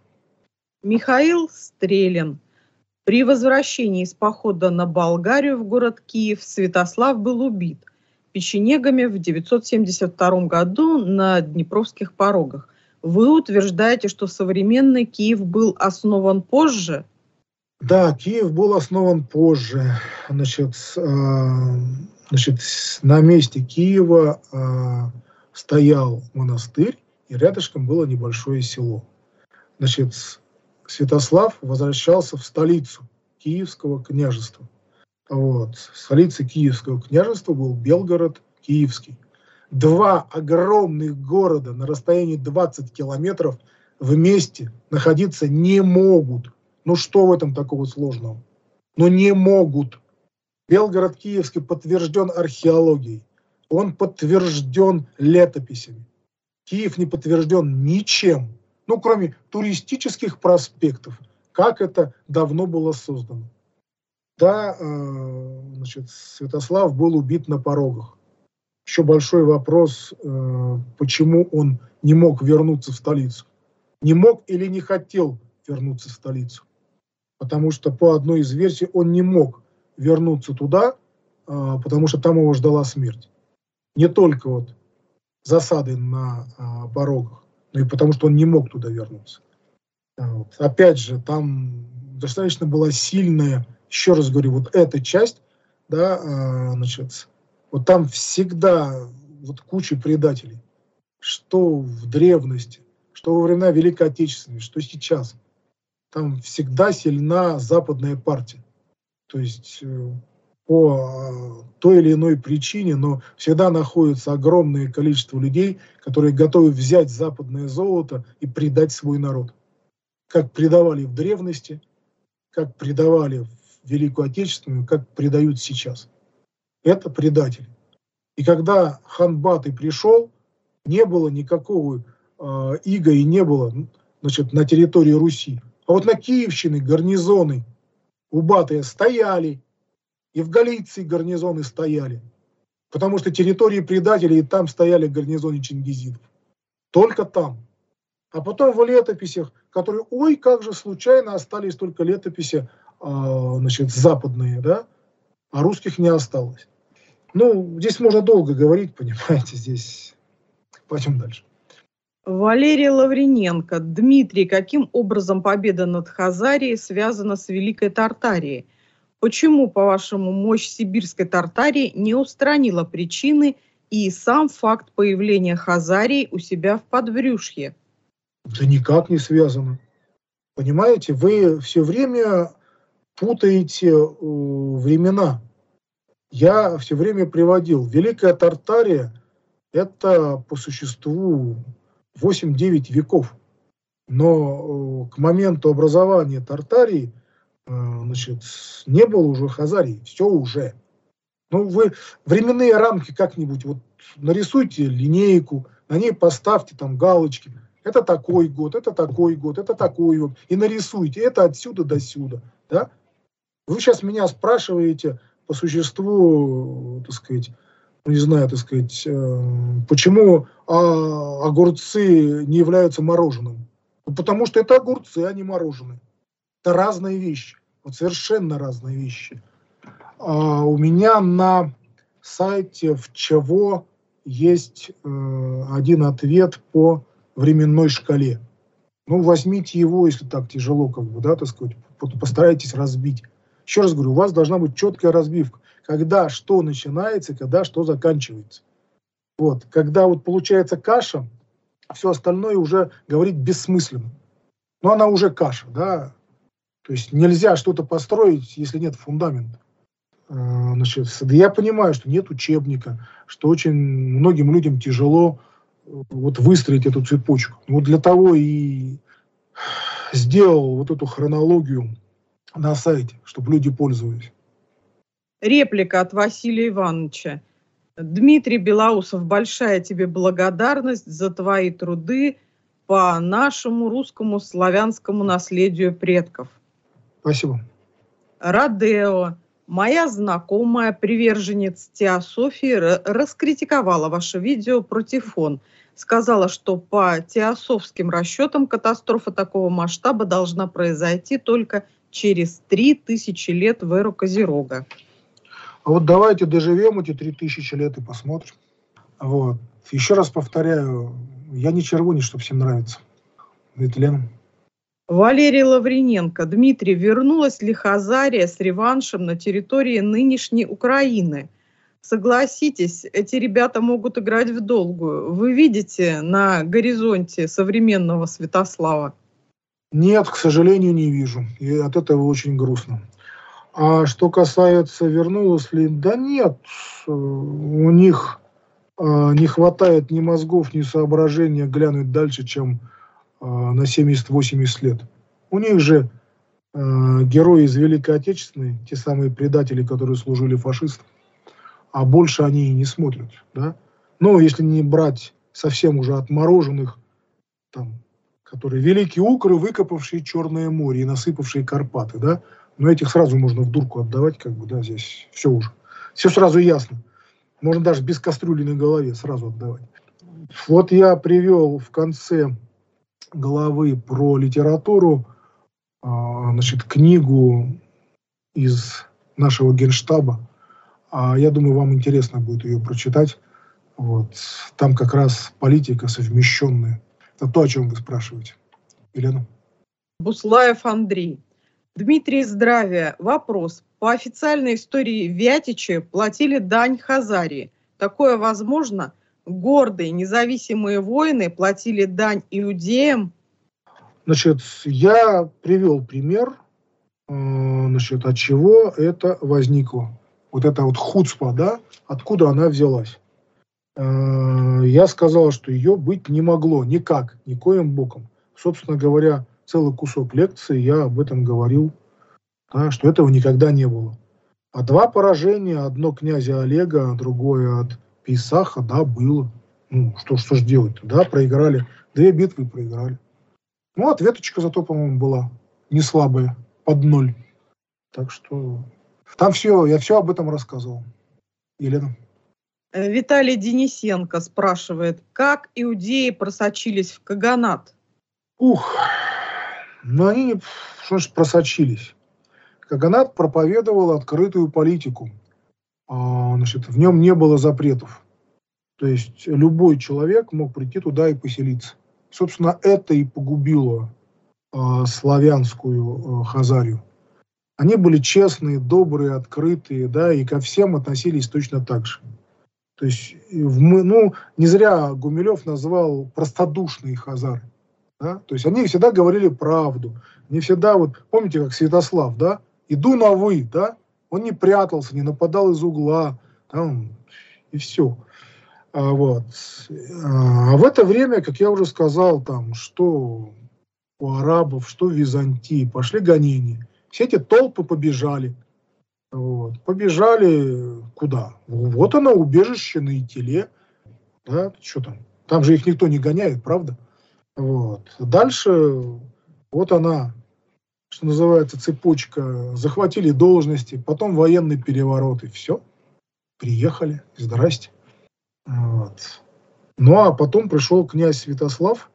Михаил Стрелин. При возвращении из похода на Болгарию в город Киев Святослав был убит печенегами в девятьсот семьдесят втором году на Днепровских порогах. Вы утверждаете, что современный Киев был основан позже? Да, Киев был основан позже. Значит, э, значит, на месте Киева э, стоял монастырь, и рядышком было небольшое село. Значит, Святослав возвращался в столицу Киевского княжества. Вот. Столицей Киевского княжества был Белгород Киевский. Два огромных города на расстоянии двадцать километров вместе находиться не могут. Ну что в этом такого сложного? Ну не могут. Белгород Киевский подтвержден археологией. Он подтвержден летописями. Киев не подтвержден ничем. Ну, кроме туристических проспектов, как это давно было создано. Да, э, значит, Святослав был убит на порогах. Еще большой вопрос, э, почему он не мог вернуться в столицу. Не мог или не хотел вернуться в столицу. Потому что по одной из версий он не мог вернуться туда, э, потому что там его ждала смерть. Не только вот засады на э, порогах, но и потому что он не мог туда вернуться. Вот. Опять же, там достаточно была сильная, еще раз говорю, вот эта часть, да, э, значит, вот там всегда вот куча предателей, что в древности, что во времена Великой Отечественной, что сейчас. Там всегда сильна западная партия. То есть э, по той или иной причине, но всегда находится огромное количество людей, которые готовы взять западное золото и предать свой народ. Как предавали в древности, как предавали в Великую Отечественную, как предают сейчас. Это предатели. И когда хан Батый пришел, не было никакого э, ига и не было, значит, на территории Руси. А вот на Киевщине гарнизоны у Батыя стояли, и в Галиции гарнизоны стояли. Потому что территории предателей, и там стояли гарнизоны чингизидов. Только там. А потом в летописях, которые, ой, как же случайно остались только летописи, э, значит, западные, да, а русских не осталось. Ну, здесь можно долго говорить, понимаете, здесь. Пойдем дальше. Валерий Лавриненко. Дмитрий, каким образом победа над Хазарией связана с Великой Тартарией? Почему, по-вашему, мощь сибирской Тартарии не устранила причины и сам факт появления Хазарии у себя в подбрюшье? Да никак не связано. Понимаете, вы все время путаете э, времена. Я все время приводил. Великая Тартария – это по существу восемь-девять веков. Но э, к моменту образования Тартарии э, значит, не было уже Хазарии. Все уже. Ну, вы временные рамки как-нибудь вот нарисуйте линейку, на ней поставьте там галочки. Это такой год, это такой год, это такой год. И нарисуйте это отсюда до сюда. Да? Вы сейчас меня спрашиваете по существу, так сказать, не знаю, так сказать, э, почему а, огурцы не являются мороженым. Ну, потому что это огурцы, а не мороженое. Это разные вещи. Вот совершенно разные вещи. А у меня на сайте в ЧАВО есть э, один ответ по временной шкале. Ну, возьмите его, если так тяжело, как бы, да, так сказать, постарайтесь разбить. Еще раз говорю, у вас должна быть четкая разбивка. Когда что начинается, когда что заканчивается. Вот. Когда вот получается каша, все остальное уже говорить бессмысленно. Но она уже каша, да. То есть нельзя что-то построить, если нет фундамента. Значит, я понимаю, что нет учебника, что очень многим людям тяжело вот выстроить эту цепочку. Вот для того и сделал вот эту хронологию на сайте, чтобы люди пользовались. Реплика от Василия Ивановича. Дмитрий Белоусов, большая тебе благодарность за твои труды по нашему русскому славянскому наследию предков. Спасибо. Родео. Моя знакомая, приверженец теософии, раскритиковала ваше видео про Тифон. Сказала, что по теософским расчетам катастрофа такого масштаба должна произойти только через три тысячи лет в эру Козерога. А вот давайте доживем эти три тысячи лет и посмотрим. Вот. Еще раз повторяю, я не червонец, чтобы всем нравится. Это Лена. Валерий Лавриненко. Дмитрий, вернулась ли Хазария с реваншем на территории нынешней Украины? Согласитесь, эти ребята могут играть в долгую. Вы видите на горизонте современного Святослава? Нет, к сожалению, не вижу. И от этого очень грустно. А что касается, вернулась ли, да нет, у них э, не хватает ни мозгов, ни соображения глянуть дальше, чем э, на семьдесят-восемьдесят лет. У них же э, герои из Великой Отечественной, те самые предатели, которые служили фашистам, а больше они и не смотрят. Да? Но если не брать совсем уже отмороженных, там, которые великие укры, выкопавшие Черное море и насыпавшие Карпаты, да, но этих сразу можно в дурку отдавать, как бы, да, здесь все уже. Все сразу ясно. Можно даже без кастрюли на голове сразу отдавать. Вот я привел в конце главы про литературу, значит, книгу из нашего генштаба. Я думаю, вам интересно будет ее прочитать. Вот. Там как раз политика совмещенная. Это то, о чем вы спрашиваете. Елена? Буслаев Андрей. Дмитрий, здравия. Вопрос. По официальной истории Вятичи платили дань Хазарии. Такое возможно? Гордые независимые воины платили дань иудеям? Значит, я привел пример, значит, от чего это возникло. вот эта вот хуцпа, да, откуда она взялась. Я сказал, что ее быть не могло никак, никоим боком. Собственно говоря, целый кусок лекции я об этом говорил, да, что этого никогда не было. А два поражения, одно князя Олега, другое от Пейсаха, да, было. Ну, что, что ж делать? Да, проиграли. Две битвы проиграли. Ну, ответочка зато, по-моему, была не слабая, под ноль. Так что там все, я все об этом рассказывал. Елена. Виталий Денисенко спрашивает, как иудеи просочились в Каганат? Ух, ну они не, что ж, просочились. Каганат проповедовал открытую политику. А, значит, в нем не было запретов. То есть любой человек мог прийти туда и поселиться. Собственно, это и погубило а, славянскую а, Хазарию. Они были честные, добрые, открытые, да, и ко всем относились точно так же. То есть, ну, не зря Гумилев назвал простодушные хазары. Да? То есть они всегда говорили правду. Они всегда, вот, помните, как Святослав, да? Иду на вы, да? Он не прятался, не нападал из угла, там, и все. А, вот. А в это время, как я уже сказал, там, что у арабов, что в Византии, пошли гонения. Все эти толпы побежали. Вот. Побежали куда? Вот оно, убежище на Итиле. Да? Что там? Там же их никто не гоняет, правда? Вот. Дальше вот она, что называется, цепочка. Захватили должности, потом военный переворот, и все. Приехали. Здрасте. Вот. Ну, а потом пришел князь Святослав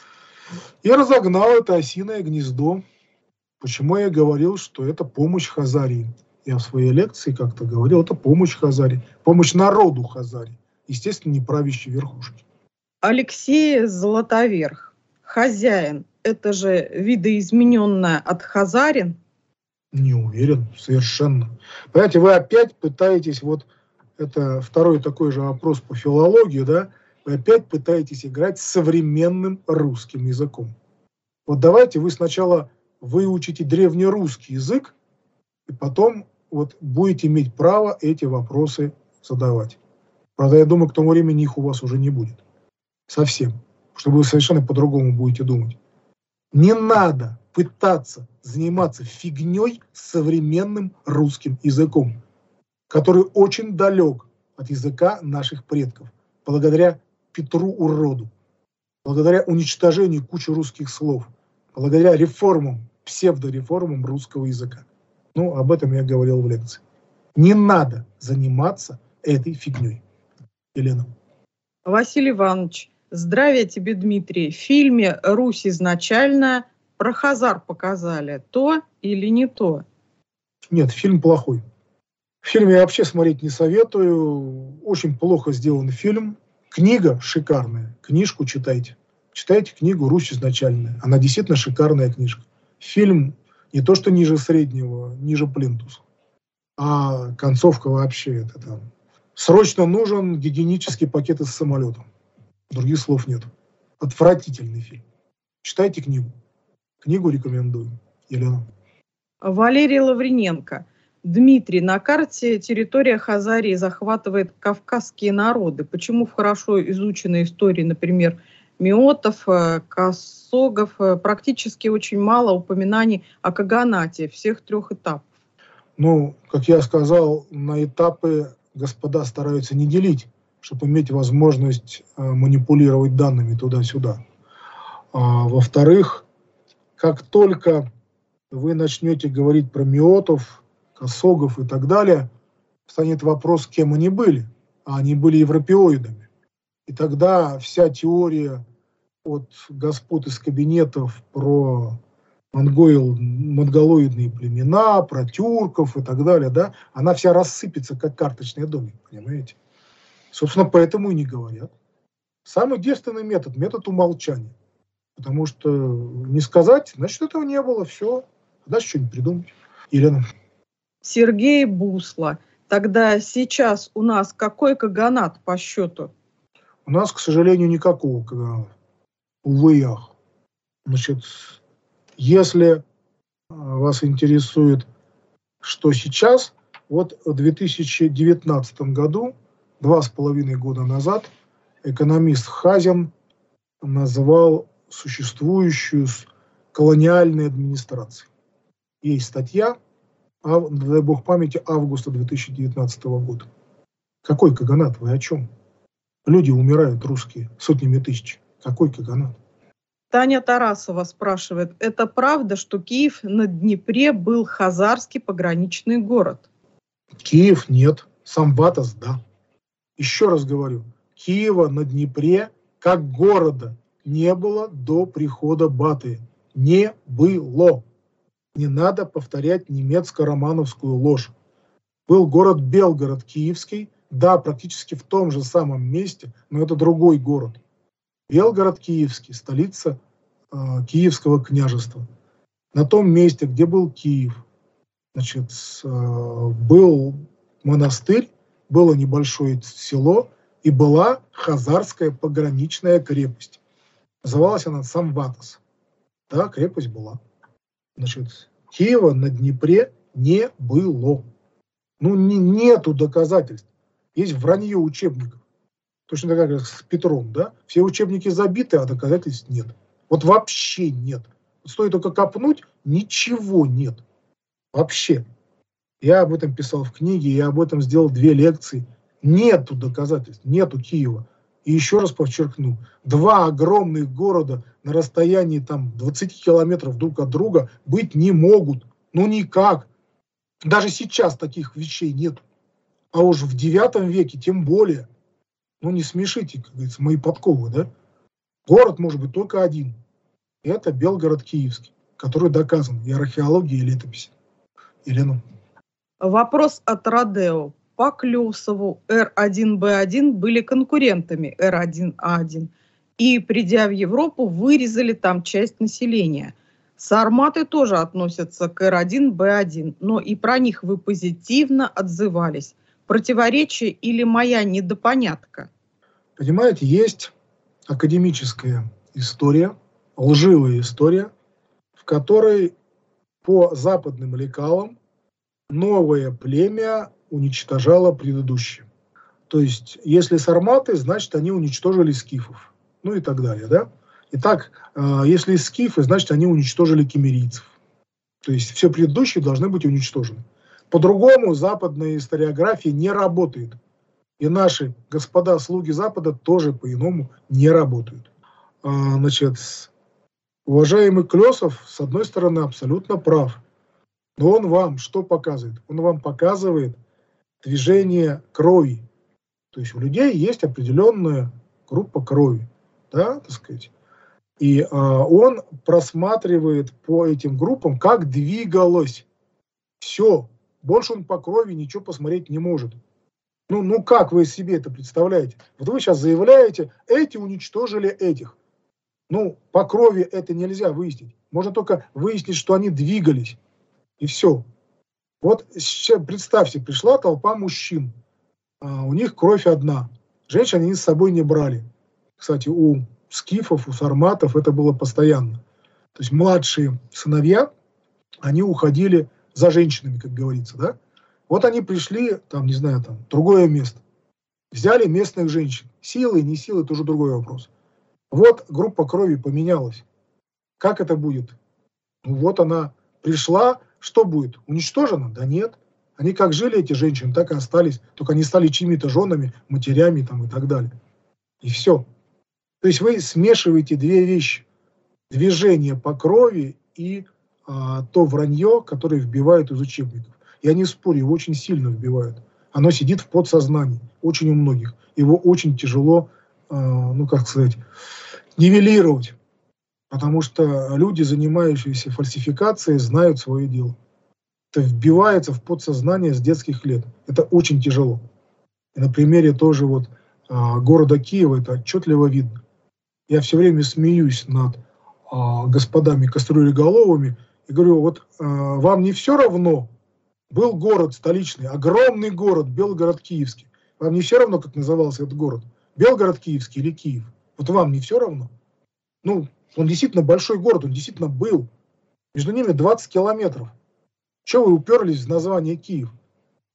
и разогнал это осиное гнездо. Почему я говорил, что это помощь Хазарии? Я в своей лекции как-то говорил, это помощь Хазарии, помощь народу Хазарии, естественно, не правящей верхушки. Алексей Златоверх. Хозяин, это же видоизмененное от хазарин? Не уверен, совершенно. Понимаете, вы опять пытаетесь, вот это второй такой же вопрос по филологии, да, вы опять пытаетесь играть с современным русским языком. Вот давайте вы сначала выучите древнерусский язык, и потом вот будете иметь право эти вопросы задавать. Правда, я думаю, к тому времени их у вас уже не будет. Совсем. Чтобы вы совершенно по-другому будете думать. Не надо пытаться заниматься фигней с современным русским языком, который очень далек от языка наших предков, благодаря Петру Уроду, благодаря уничтожению кучи русских слов, благодаря реформам, псевдореформам русского языка. Ну, об этом я говорил в лекции. Не надо заниматься этой фигней. Елена. Василий Иванович, здравия тебе, Дмитрий. В фильме «Русь изначально» про хазар показали. То или не то? Нет, фильм плохой. Фильм я вообще смотреть не советую. Очень плохо сделан фильм. Книга шикарная. Книжку читайте. Читайте книгу «Русь изначальная». Она действительно шикарная книжка. Фильм не то, что ниже среднего, ниже плинтуса. А концовка вообще это там. Срочно нужен гигиенический пакет из самолета. Других слов нет. Отвратительный фильм. Читайте книгу. Книгу рекомендую. Елена. Валерий Лавриненко. Дмитрий, на карте территория Хазарии захватывает кавказские народы. Почему в хорошо изученной истории, например, Меотов, Косогов, практически очень мало упоминаний о Каганате всех трех этапов? Ну, как я сказал, на этапы господа стараются не делить, чтобы иметь возможность манипулировать данными туда-сюда. А, во-вторых, как только вы начнете говорить про Меотов, Косогов и так далее, станет вопрос, кем они были. А они были европеоидами. И тогда вся теория от господ из кабинетов про монгол, монголоидные племена, про тюрков и так далее, да, она вся рассыпется, как карточный домик, понимаете? Собственно, поэтому и не говорят. Самый действенный метод, метод умолчания. Потому что не сказать, значит, этого не было, все. Дальше что-нибудь придумать. Елена. Сергей Бусло. Тогда сейчас у нас какой каганат по счету? У нас, к сожалению, никакого каганата. Увы и ах. Значит, если вас интересует, что сейчас, Вот в две тысячи девятнадцатом году, два с половиной года назад, экономист Хазин назвал существующую колониальной администрацией. Есть статья, дай бог памяти, августа две тысячи девятнадцатого года. Какой каганат? Вы о чем? Люди умирают, русские, сотнями тысяч. Какой каганат? Таня Тарасова спрашивает, это правда, что Киев на Днепре был хазарский пограничный город? Киев нет, Самбатас да. Еще раз говорю, Киева на Днепре как города не было до прихода Батыя. Не было. Не надо повторять немецко-романовскую ложь. Был город Белгород Киевский, да, практически в том же самом месте, но это другой город. Белгород Киевский, столица э, Киевского княжества. На том месте, где был Киев, значит, э, был монастырь, было небольшое село и была хазарская пограничная крепость. Называлась она Самбатас. Да, крепость была. Значит, Киева на Днепре не было. Ну, не, нету доказательств. Есть вранье учебников. Точно так же, как с Петром, да? Все учебники забиты, а доказательств нет. Вот вообще нет. Стоит только копнуть, ничего нет. Вообще. Я об этом писал в книге, я об этом сделал две лекции. Нету доказательств, нету Киева. И еще раз подчеркну, два огромных города на расстоянии там двадцать километров друг от друга быть не могут. Ну никак. Даже сейчас таких вещей нет. А уж в девятом веке тем более. Ну не смешите, как говорится, мои подковы, да? Город может быть только один. Это Белгород Киевский, который доказан и археологией, и летописи. Елена. Вопрос от Родео. По Клёсову Эр один Бэ один были конкурентами Эр один А один. И, придя в Европу, вырезали там часть населения. Сарматы тоже относятся к Эр один Бэ один, но и про них вы позитивно отзывались. Противоречие или моя недопонятка? Понимаете, есть академическая история, лживая история, в которой по западным лекалам новое племя уничтожало предыдущее. То есть, если сарматы, значит, они уничтожили скифов. Ну и так далее, да? Итак, если скифы, значит, они уничтожили киммерийцев. То есть, все предыдущие должны быть уничтожены. По-другому западная историография не работает. И наши господа слуги Запада тоже по-иному не работают. А, значит, уважаемый Клёсов, с одной стороны, абсолютно прав. Но он вам что показывает? Он вам показывает движение крови. То есть у людей есть определенная группа крови. Да, так сказать. И а, он просматривает по этим группам, как двигалось. Все. Больше он по крови ничего посмотреть не может. Ну, ну как вы себе это представляете? Вот вы сейчас заявляете, эти уничтожили этих. Ну, по крови это нельзя выяснить. Можно только выяснить, что они двигались. И все. Вот сейчас, представьте, пришла толпа мужчин. А у них кровь одна. Женщин они с собой не брали. Кстати, у скифов, у сарматов это было постоянно. То есть младшие сыновья, они уходили за женщинами, как говорится, да? Вот они пришли, там, не знаю, там, другое место. Взяли местных женщин. Силы, не силы, это уже другой вопрос. Вот группа крови поменялась. Как это будет? Ну вот она пришла, что будет? Уничтожена? Да нет. Они как жили, эти женщины, так и остались. Только они стали чьими-то женами, матерями там, и так далее. И все. То есть вы смешиваете две вещи. Движение по крови и а, то вранье, которое вбивают из учебников. Я не спорю, его очень сильно вбивают. Оно сидит в подсознании, очень у многих. Его очень тяжело, а, ну как сказать, нивелировать. Потому что люди, занимающиеся фальсификацией, знают свое дело. Это вбивается в подсознание с детских лет. Это очень тяжело. И на примере тоже вот а, города Киева это отчетливо видно. Я все время смеюсь над а, господами кастрюлеголовыми и говорю, вот а, вам не все равно, был город столичный, огромный город, Белгород Киевский. Вам не все равно, как назывался этот город? Белгород Киевский или Киев? Вот вам не все равно? Ну, он действительно большой город, он действительно был. Между ними двадцать километров. Чего вы уперлись в название Киев?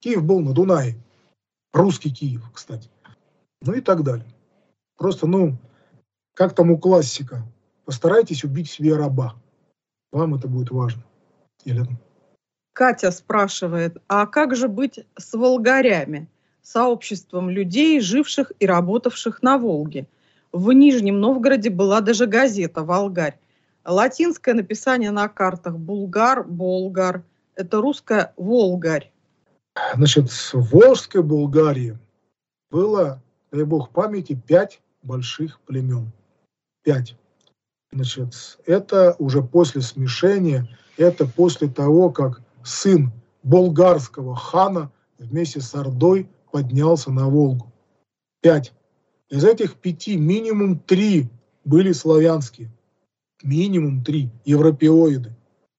Киев был на Дунае. Русский Киев, кстати. Ну и так далее. Просто, ну, как там у классика, постарайтесь убить себе раба. Вам это будет важно. Елена. Катя спрашивает, а как же быть с волгарями, сообществом людей, живших и работавших на Волге? В Нижнем Новгороде была даже газета «Волгарь». Латинское написание на картах «Булгар», «Болгар». Это русское «Волгарь». Значит, в Волжской Булгарии было, дай бог памяти, пять больших племен. Пять. Значит, это уже после смешения, это после того, как сын болгарского хана вместе с Ордой поднялся на Волгу. Пять. Из этих пяти минимум три были славянские. Минимум три. Европеоиды.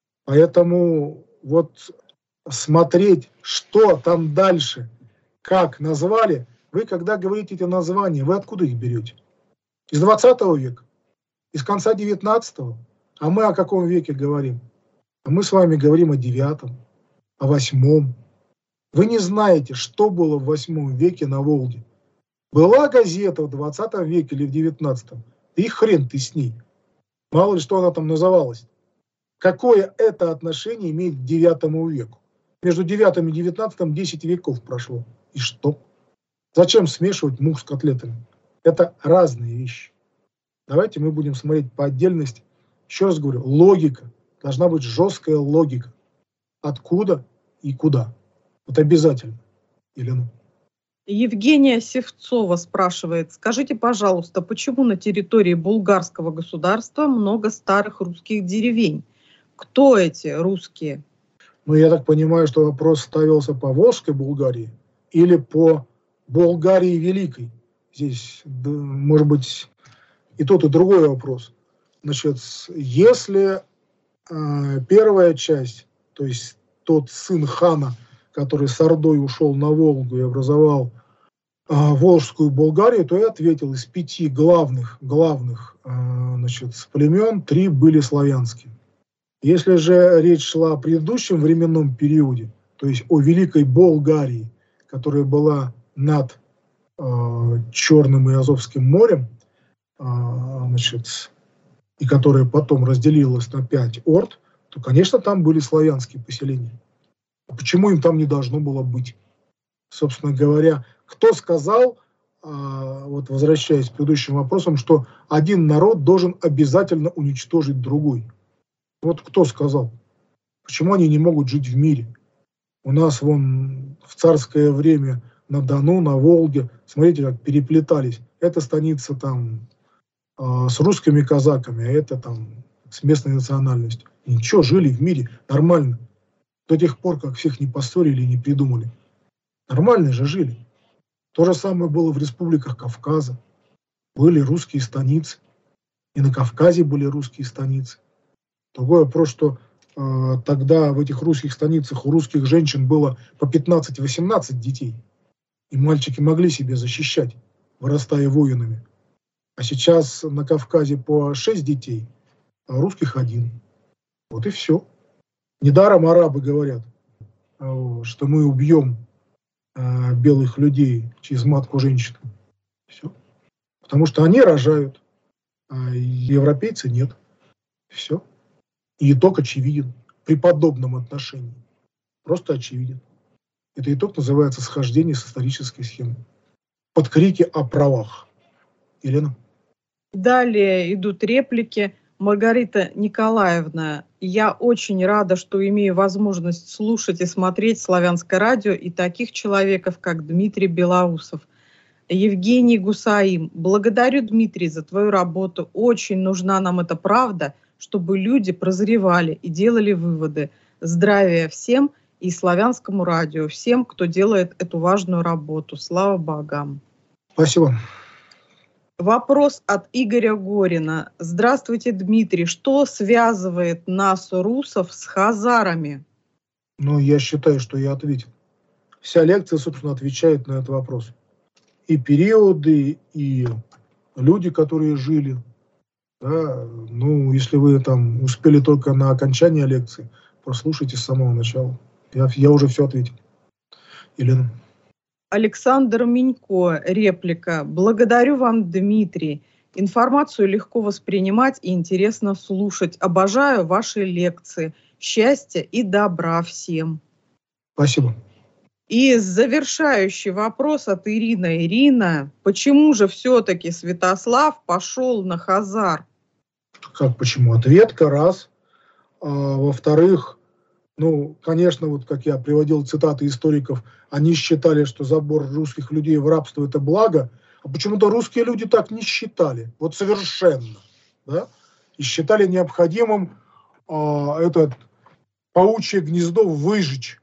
Поэтому вот смотреть, что там дальше, как назвали, вы когда говорите эти названия, вы откуда их берете? Из двадцатого века? Из конца девятнадцатого? А мы о каком веке говорим? А мы с вами говорим о девятом, о восьмом. Вы не знаете, что было в восьмом веке на Волге. Была газета в двадцатом веке или в девятнадцатом? Да и хрен ты с ней. Мало ли, что она там называлась. Какое это отношение имеет к девятому веку? Между девятым и девятнадцатым десять веков прошло. И что? Зачем смешивать мух с котлетами? Это разные вещи. Давайте мы будем смотреть по отдельности. Еще раз говорю, логика. Должна быть жесткая логика. Откуда и куда. Вот обязательно. Елена. Евгения Севцова спрашивает, скажите, пожалуйста, почему на территории булгарского государства много старых русских деревень? Кто эти русские? Ну, я так понимаю, что вопрос ставился по Волжской Булгарии или по Болгарии Великой. Здесь, да, может быть, и тот, и другой вопрос. Значит, если э, первая часть, то есть тот сын хана, который с Ордой ушел на Волгу и образовал э, Волжскую Болгарию, то я ответил, из пяти главных, главных э, значит, племен три были славянские. Если же речь шла о предыдущем временном периоде, то есть о Великой Болгарии, которая была над э, Черным и Азовским морем, э, значит, и которая потом разделилась на пять орд, то, конечно, там были славянские поселения. Почему им там не должно было быть? Собственно говоря, кто сказал, э, вот возвращаясь к предыдущим вопросам, что один народ должен обязательно уничтожить другой? Вот кто сказал? Почему они не могут жить в мире? У нас вон в царское время на Дону, на Волге, смотрите, как переплетались. Это станица там э, с русскими казаками, а это там с местной национальностью. И ничего, жили в мире нормально. До тех пор, как всех не поссорили и не придумали. Нормально же жили. То же самое было в республиках Кавказа. Были русские станицы. И на Кавказе были русские станицы. Другой вопрос, что э, тогда в этих русских станицах у русских женщин было по пятнадцать-восемнадцать детей. И мальчики могли себя защищать, вырастая воинами. А сейчас на Кавказе по шесть детей, а у русских один. Вот и все. Недаром арабы говорят, э, что мы убьем э, белых людей через матку женщин. Все. Потому что они рожают, а европейцы нет. Все. И итог очевиден при подобном отношении. Просто очевиден. Это итог называется схождение с исторической схемы. Под крики о правах. Елена. Далее идут реплики. Маргарита Николаевна, я очень рада, что имею возможность слушать и смотреть славянское радио и таких человеков, как Дмитрий Белоусов. Евгений Гусаим, благодарю, Дмитрий, за твою работу. Очень нужна нам эта правда, чтобы люди прозревали и делали выводы. Здравия всем и славянскому радио, всем, кто делает эту важную работу. Слава богам. Спасибо. Вопрос от Игоря Горина. Здравствуйте, Дмитрий. Что связывает нас, русов, с хазарами? Ну, я считаю, что я ответил. Вся лекция, собственно, отвечает на этот вопрос. И периоды, и люди, которые жили. Да, ну, если вы там успели только на окончание лекции, прослушайте с самого начала. Я, я уже все ответил. Елена. Александр Минько, реплика. Благодарю вам, Дмитрий. Информацию легко воспринимать и интересно слушать. Обожаю ваши лекции. Счастья и добра всем. Спасибо. И завершающий вопрос от Ирины. Ирина, почему же все-таки Святослав пошел на Хазар? Как почему? Ответка раз. А, во-вторых, ну, конечно, вот как я приводил цитаты историков, они считали, что забор русских людей в рабство – это благо, а почему-то русские люди так не считали, вот совершенно, да, и считали необходимым а, это паучье гнездо выжечь,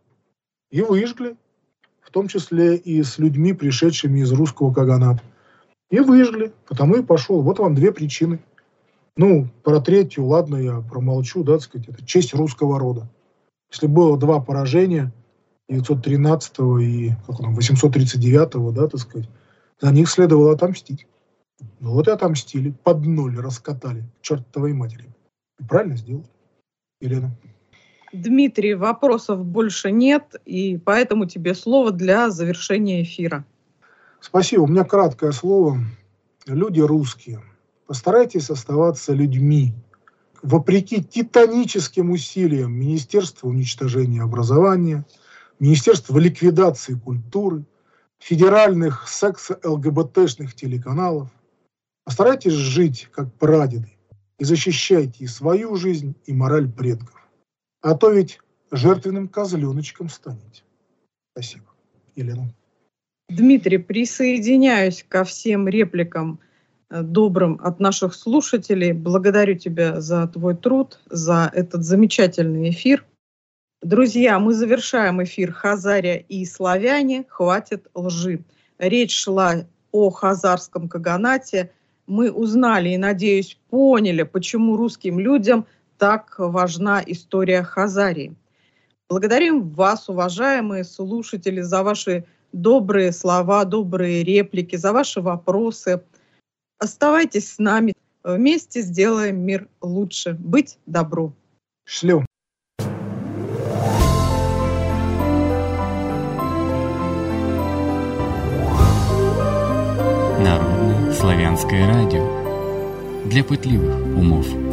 и выжгли, в том числе и с людьми, пришедшими из русского каганата, и выжгли, потому и пошел. Вот вам две причины. Ну, про третью, ладно, я промолчу, да, так сказать, это честь русского рода. Если было два поражения, девятьсот тринадцатого и как он, восемьсот тридцать девятого, да, так сказать, за них следовало отомстить. Ну вот и отомстили, под ноль раскатали, к чертовой матери. И правильно сделали. Елена. Дмитрий, вопросов больше нет, и поэтому тебе слово для завершения эфира. Спасибо. У меня краткое слово. Люди русские, постарайтесь оставаться людьми. Вопреки титаническим усилиям Министерства уничтожения образования, Министерства ликвидации культуры, федеральных секс-ЛГБТшных телеканалов, постарайтесь жить как прадеды и защищайте и свою жизнь, и мораль предков. А то ведь жертвенным козленочком станете. Спасибо. Елена. Дмитрий, присоединяюсь ко всем репликам добрым от наших слушателей. Благодарю тебя за твой труд, за этот замечательный эфир. Друзья, мы завершаем эфир «Хазария и славяне. Хватит лжи». Речь шла о хазарском каганате. Мы узнали и, надеюсь, поняли, почему русским людям так важна история Хазарии. Благодарим вас, уважаемые слушатели, за ваши добрые слова, добрые реплики, за ваши вопросы. Оставайтесь с нами. Вместе сделаем мир лучше. Быть добру. Шлю. Народное славянское радио. Для пытливых умов.